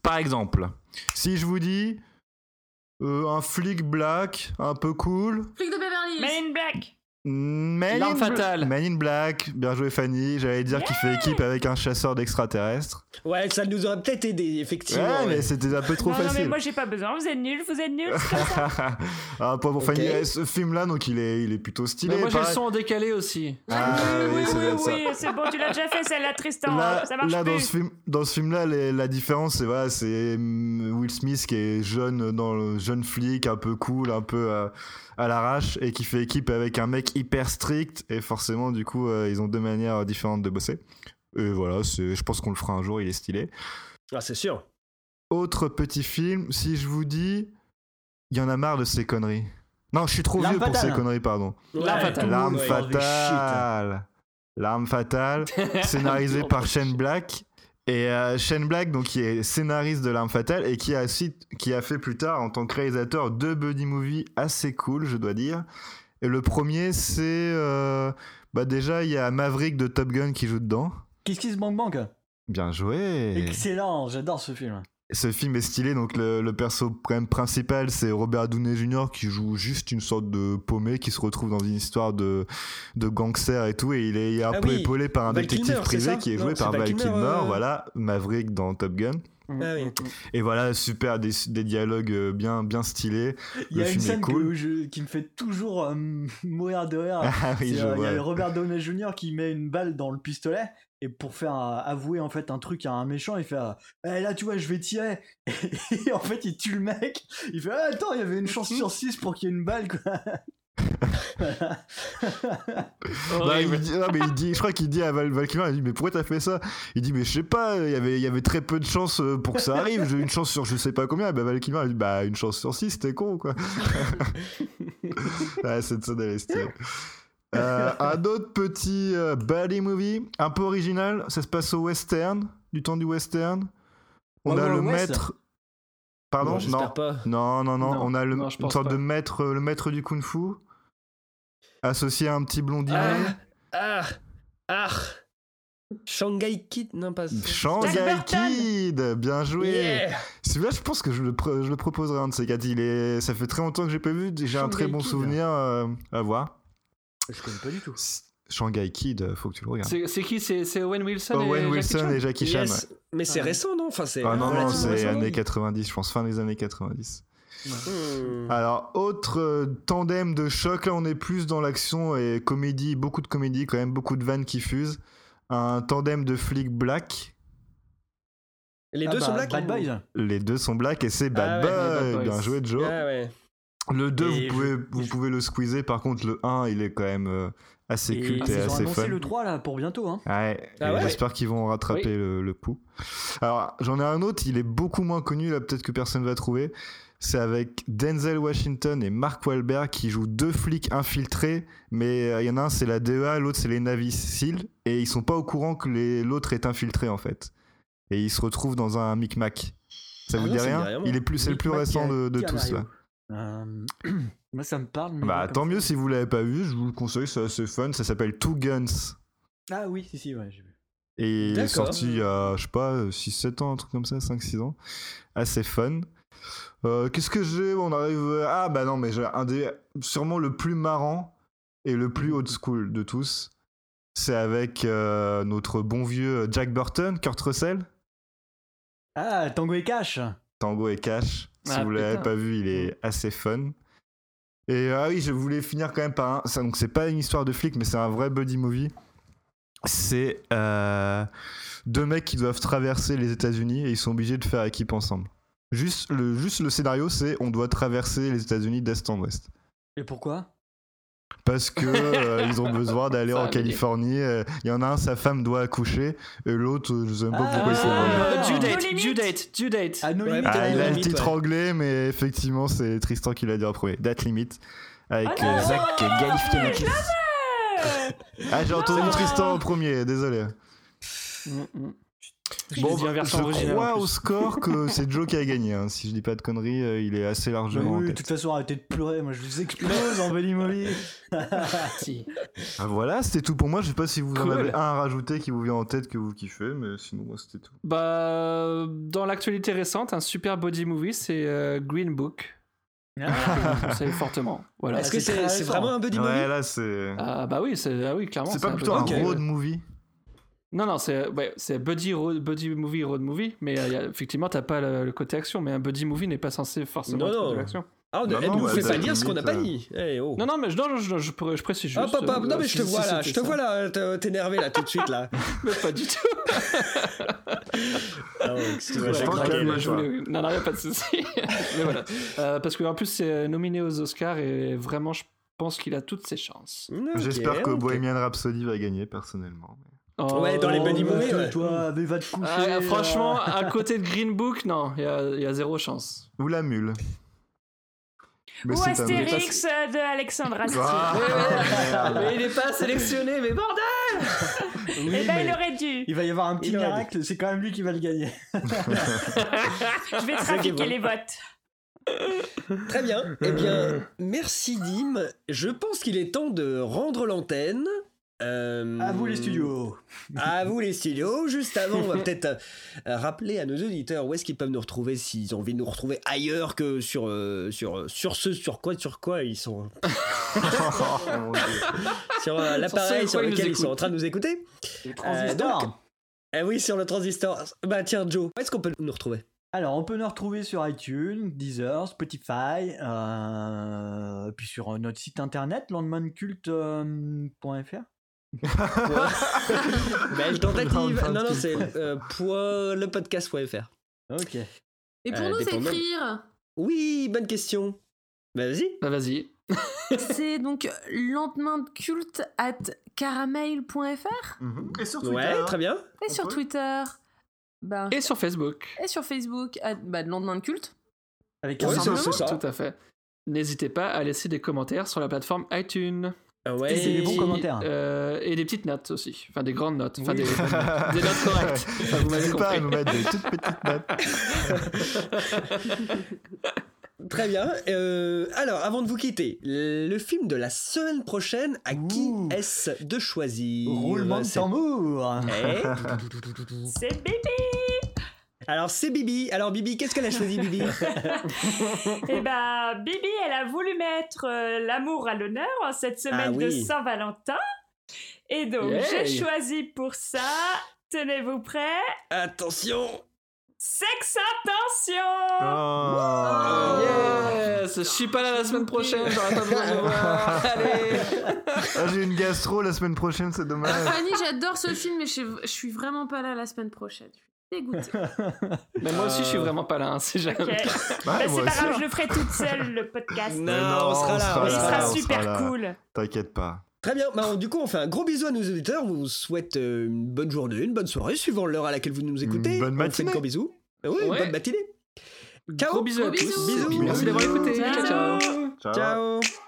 Par exemple, si je vous dis euh, un flic black, un peu cool. Flic de Beverly Hills. Men in Black. Man L'arme in fatale. Bla- Man in Black, bien joué Fanny. J'allais dire yeah qu'il fait équipe avec un chasseur d'extraterrestres. Ouais, ça nous aurait peut-être aidé, effectivement. Ouais, ouais. mais c'était un peu trop non, facile. Non, mais moi j'ai pas besoin, vous êtes nuls, vous êtes nuls. C'est comme ça. Ah, pour Ok. Fanny, ce film-là, donc il est, il est plutôt stylé. Mais moi j'ai le pareil. son en décalé aussi. Ah, oui, oui, ça oui, doit être ça. oui, c'est bon, tu l'as déjà fait celle-là, Tristan. Là, ça marche là, plus. dans ce film, dans ce film-là, les- la différence, c'est voilà, c'est hum, Will Smith qui est jeune, dans le jeune flic, un peu cool, un peu euh, à l'arrache, et qui fait équipe avec un mec hyper strict, et forcément, du coup, euh, ils ont deux manières différentes de bosser. Et voilà, c'est, je pense qu'on le fera un jour, il est stylé. Ah, c'est sûr. Autre petit film, si je vous dis, il y en a marre de ces conneries. Non, je suis trop L'arme vieux pour fatale. ces conneries, pardon. L'arme fatale. L'arme Ouais. fatale. L'arme fatale, scénarisé par Shane Black. Et euh, Shane Black, donc, qui est scénariste de L'arme fatale et qui a, aussi, qui a fait plus tard, en tant que réalisateur, deux buddy movies assez cool, je dois dire. Et le premier, c'est... euh, bah déjà, il y a Maverick de Top Gun qui joue dedans. Kiss Kiss Bang Bang. Bien joué. Excellent, j'adore ce film. Ce film est stylé, donc le, le perso pr- principal, c'est Robert Downey junior qui joue juste une sorte de paumé qui se retrouve dans une histoire de, de gangster et tout, et il est, il est un Ah peu oui, épaulé par un Val détective Kilmer, c'est privé ça qui est Non, joué c'est par Val Val Kilmer, Kilmer, euh, voilà, Maverick dans Top Gun. Ah oui. Et voilà, super, des, des dialogues euh, bien, bien stylés. Il y Le a une film est scène cool. que je- qui me fait toujours euh, mourir de rire. Ah oui, C'est, je euh, Il y vois. a Robert Downey junior qui met une balle dans le pistolet et pour faire euh, avouer en fait un truc à un méchant, il fait euh, Eh, là tu vois je vais tirer et en fait il tue le mec. Il fait ah, attends il y avait une chance sur six pour qu'il y ait une balle quoi. Bah, il dit, non, mais il dit, je crois qu'il dit à Val, Val Kilmer, il dit mais pourquoi t'as fait ça? Il dit mais je sais pas, il y avait, il y avait très peu de chances euh, pour que ça arrive, j'ai eu une chance sur je sais pas combien. Et bah Val Kilmer il dit bah une chance sur six, c'était con quoi. Ah, cette scène elle est stylée. Euh, un autre petit euh, buddy movie, un peu original, ça se passe au western, du temps du western. On Wild a le Wild West maître. Pardon, Non, j'espère non. pas. non, non, non, Non, on a le, non, je une pense sorte pas. de maître, le maître du kung-fu, associé à un petit blondinet. Ah, ah, ah. Shanghai Kid, non pas. Shanghai Jack Burton. Kid, bien joué. Yeah. Celui-là, je pense que je le, pr- je le proposerai un de ces quatre. Il est, ça fait très longtemps que j'ai pas vu. J'ai un Shanghai très bon Kid. souvenir euh, à voir. Je connais pas du tout. Shanghai Kid, faut que tu le regardes. C'est c'est qui c'est, c'est Owen Wilson Owen et Wilson Jackie Chan et Jackie Chan. Yes. Mais c'est Ah. récent, non? Enfin, c'est. Ah non, non, relativement c'est récent. années quatre-vingt-dix, je pense, fin des années quatre-vingt-dix. Hmm. Alors, autre euh, tandem de choc, là on est plus dans l'action et comédie, beaucoup de comédie, quand même beaucoup de vannes qui fusent. Un tandem de flics black. Les Ah deux bah, sont black. Bad Boys. Les deux sont black et c'est Bad Ah ouais, Boy. les Bad Boys. Bien joué, Joe. Ah ouais. Le deux, Et vous, pouvez, je- vous je- pouvez le squeezer. Par contre, le un, il est quand même euh, assez Et culte et ils ont assez annoncé fun. le trois là pour bientôt hein. Ouais, Ah et ouais j'espère qu'ils vont rattraper Oui. le, le coup. Alors, j'en ai un autre, il est beaucoup moins connu, là, peut-être que personne va trouver. C'est avec Denzel Washington et Mark Wahlberg qui jouent deux flics infiltrés, mais euh, il y en a un, c'est la D E A, l'autre, c'est les Navy Seals, et ils sont pas au courant que les- l'autre est infiltré, en fait. Et ils se retrouvent dans un micmac. Ça Ah vous non, dit ça me rien, dit rien, moi. Il est plus, c'est le plus Micmac récent de, de Canario. tous, là. Euh, Moi ça me parle. mais Bah, comme tant ça. mieux si vous l'avez pas vu, je vous le conseille, c'est assez fun, ça s'appelle Two Guns. Ah oui si si ouais j'ai vu. Et il est D'accord. sorti il y a, je sais pas, six sept ans, un truc comme ça, cinq six ans. Assez fun. Euh, Qu'est-ce que j'ai? On arrive. Ah bah non, mais j'ai un des. Sûrement le plus marrant et le plus old school de tous. C'est avec euh, notre bon vieux Jack Burton, Kurt Russell. Ah Tango et Cash. Tango et Cash. Si Ah, vous l'avez putain. pas vu, il est assez fun. Et ah oui, je voulais finir quand même par un. Ça, donc c'est pas une histoire de flic, mais c'est un vrai buddy movie. C'est euh, deux mecs qui doivent traverser les États-Unis et ils sont obligés de faire équipe ensemble. Juste le, juste le scénario, c'est on doit traverser les États-Unis d'est en ouest. Et pourquoi? Parce que euh, ils ont besoin d'aller Ça en a amené. Californie. euh, Il y en a un, sa femme doit accoucher, et l'autre, euh, je sais même pas Ah, pourquoi il s'est ah, marié. Euh, non. due No date, limit. due date, due date. Ah no Ouais, limit. putain, Ah, No il a le Limit, titre ouais. anglais, mais effectivement, c'est Tristan qui l'a dit en premier. That Limit, avec Ah euh, non, Zach Galifianakis. Euh, Ah, j'ai entendu Non. Tristan en premier, désolé. Mm, mm. Bon, je, bah, je crois au score que c'est Joe qui a gagné. Hein. Si je dis pas de conneries, euh, il est assez largement. Oui, en de toute façon, arrêtez de pleurer. Moi, je vous explose en Buddy Movie. Si. Ah, voilà, c'était tout pour moi. Je sais pas si vous Cool. en avez un à rajouter qui vous vient en tête que vous kiffez, mais sinon, moi, c'était tout. Bah, dans l'actualité récente, un super body movie, c'est euh, Green Book. Ah. Je vous conseille fortement. Voilà. Est-ce que c'est, c'est vraiment un buddy movie? Ouais, là, c'est. Ah bah oui, c'est ah oui clairement. C'est pas un plutôt buddy un movie. road movie? Non non, c'est ouais, c'est buddy road, buddy movie, road movie, mais euh, y a, effectivement t'as pas le, le côté action, mais un buddy movie n'est pas censé forcément Non, être non. de l'action. Ah, on ne Non, non, nous ouais, fait ça pas dire ce qu'on n'a limite, pas euh. dit. Eh, oh. Non non, mais je, non, je, je, je, je précise juste. Hop, hop, hop. Non, euh, mais je te si- vois si là, c'était je te ça. vois là, t'es t'es énervé là tout de suite là. Mais pas du tout. Ah ouais, excuse-moi, Ouais, j'ai grave, craqué, moi, là, je toi. voulais- Non non, y a pas de souci. Mais voilà, euh, parce qu'en plus c'est nominé aux Oscars et vraiment je pense qu'il a toutes ses chances. Ok, J'espère que ok. Bohemian Rhapsody va gagner, personnellement. Oh, Ouais, dans les buddy movies, ouais. Toi, mais va te coucher. Ah, franchement, euh. à côté de Green Book, non, il y a, y a zéro chance. Ou la mule. Mais Ou c'est un- Astérix euh, de Alexandre Astier. Ah, Mais il est pas sélectionné, mais bordel. Oui, Eh ben, mais il aurait dû. il va y avoir un petit Il aurait miracle. C'est quand même lui qui va le gagner. Je vais trafiquer les votes. Très bien. Eh bien, merci Dim. Je pense qu'il est temps de rendre l'antenne. Euh, À vous les studios. À vous les studios. Juste avant, on va peut-être euh, rappeler à nos auditeurs où est-ce qu'ils peuvent nous retrouver s'ils ont envie de nous retrouver ailleurs que sur euh, sur sur ce sur quoi sur quoi ils sont Oh, mon Dieu. sur euh, l'appareil Sur sur quoi ils lequel nous ils sont écoutent. en train de nous écouter. Le transistor. donc, eh oui, sur le transistor. Bah tiens Joe, où est-ce qu'on peut nous retrouver? Alors, on peut nous retrouver sur iTunes, Deezer, Spotify, euh, puis sur notre site internet, landman cult point f r. Belle tentative. Non non, c'est euh, point le podcast point f r. Ok. Et pour Euh, nous dépendant. écrire, Oui, bonne question. Bah, vas-y. Bah vas-y. c'est donc lendemaindeculte at caramel point f r. Mhm. Et sur Twitter. Ouais, très bien. Et sur Twitter. Bah, Et sur Facebook. et sur Facebook, at, bah, de lendemain de culte. Avec Ouais, un c'est- nom. c'est ça. Tout à fait. N'hésitez pas à laisser des commentaires sur la plateforme iTunes. Ah ouais. Et c'est des bons commentaires. Euh, et des petites notes aussi. Enfin, des grandes notes. Enfin, Oui. des, des notes correctes. Enfin, vous m'avez N'hésitez pas à compris. nous mettre des toutes petites notes. Très bien. Euh, alors, avant de vous quitter, le film de la semaine prochaine, à qui Ouh. est-ce de choisir? Roulement de C'est- tambour. Eh C'est Bibi. Alors, c'est Bibi. Alors, Bibi, qu'est-ce qu'elle a choisi, Bibi? Eh ben, Bibi, elle a voulu mettre euh, l'amour à l'honneur en cette semaine Ah oui. de Saint-Valentin. Et donc, Yay. j'ai choisi pour ça, tenez-vous prêts, Attention. Sexe Intention. Oh. Yes! Je suis pas là la semaine prochaine, j'aurais pas besoin de voir. Allez! Ah, j'ai une gastro la semaine prochaine, c'est dommage. Fanny, j'adore ce film, mais je, je suis vraiment pas là la semaine prochaine. Je suis dégoûtée. Mais moi aussi, je suis vraiment pas là, hein, si jamais. Ok. Ouais, Bah, c'est moi pas aussi. grave, je le ferai toute seule, le podcast. Non, Mais on sera là, on Il sera sera là, on super sera là. cool. T'inquiète pas. Très bien. Bah, du coup, on fait un gros bisou à nos auditeurs. On vous souhaite euh, une bonne journée, une bonne soirée, suivant l'heure à laquelle vous nous écoutez. Une bonne On fait matinée. de gros bisous. Euh, Oui, une Ouais. bonne matinée. Ciao. Gros bisous à Gros tous. bisous. Et puis, merci d'avoir écouté. Ciao, ciao. Ciao. Ciao.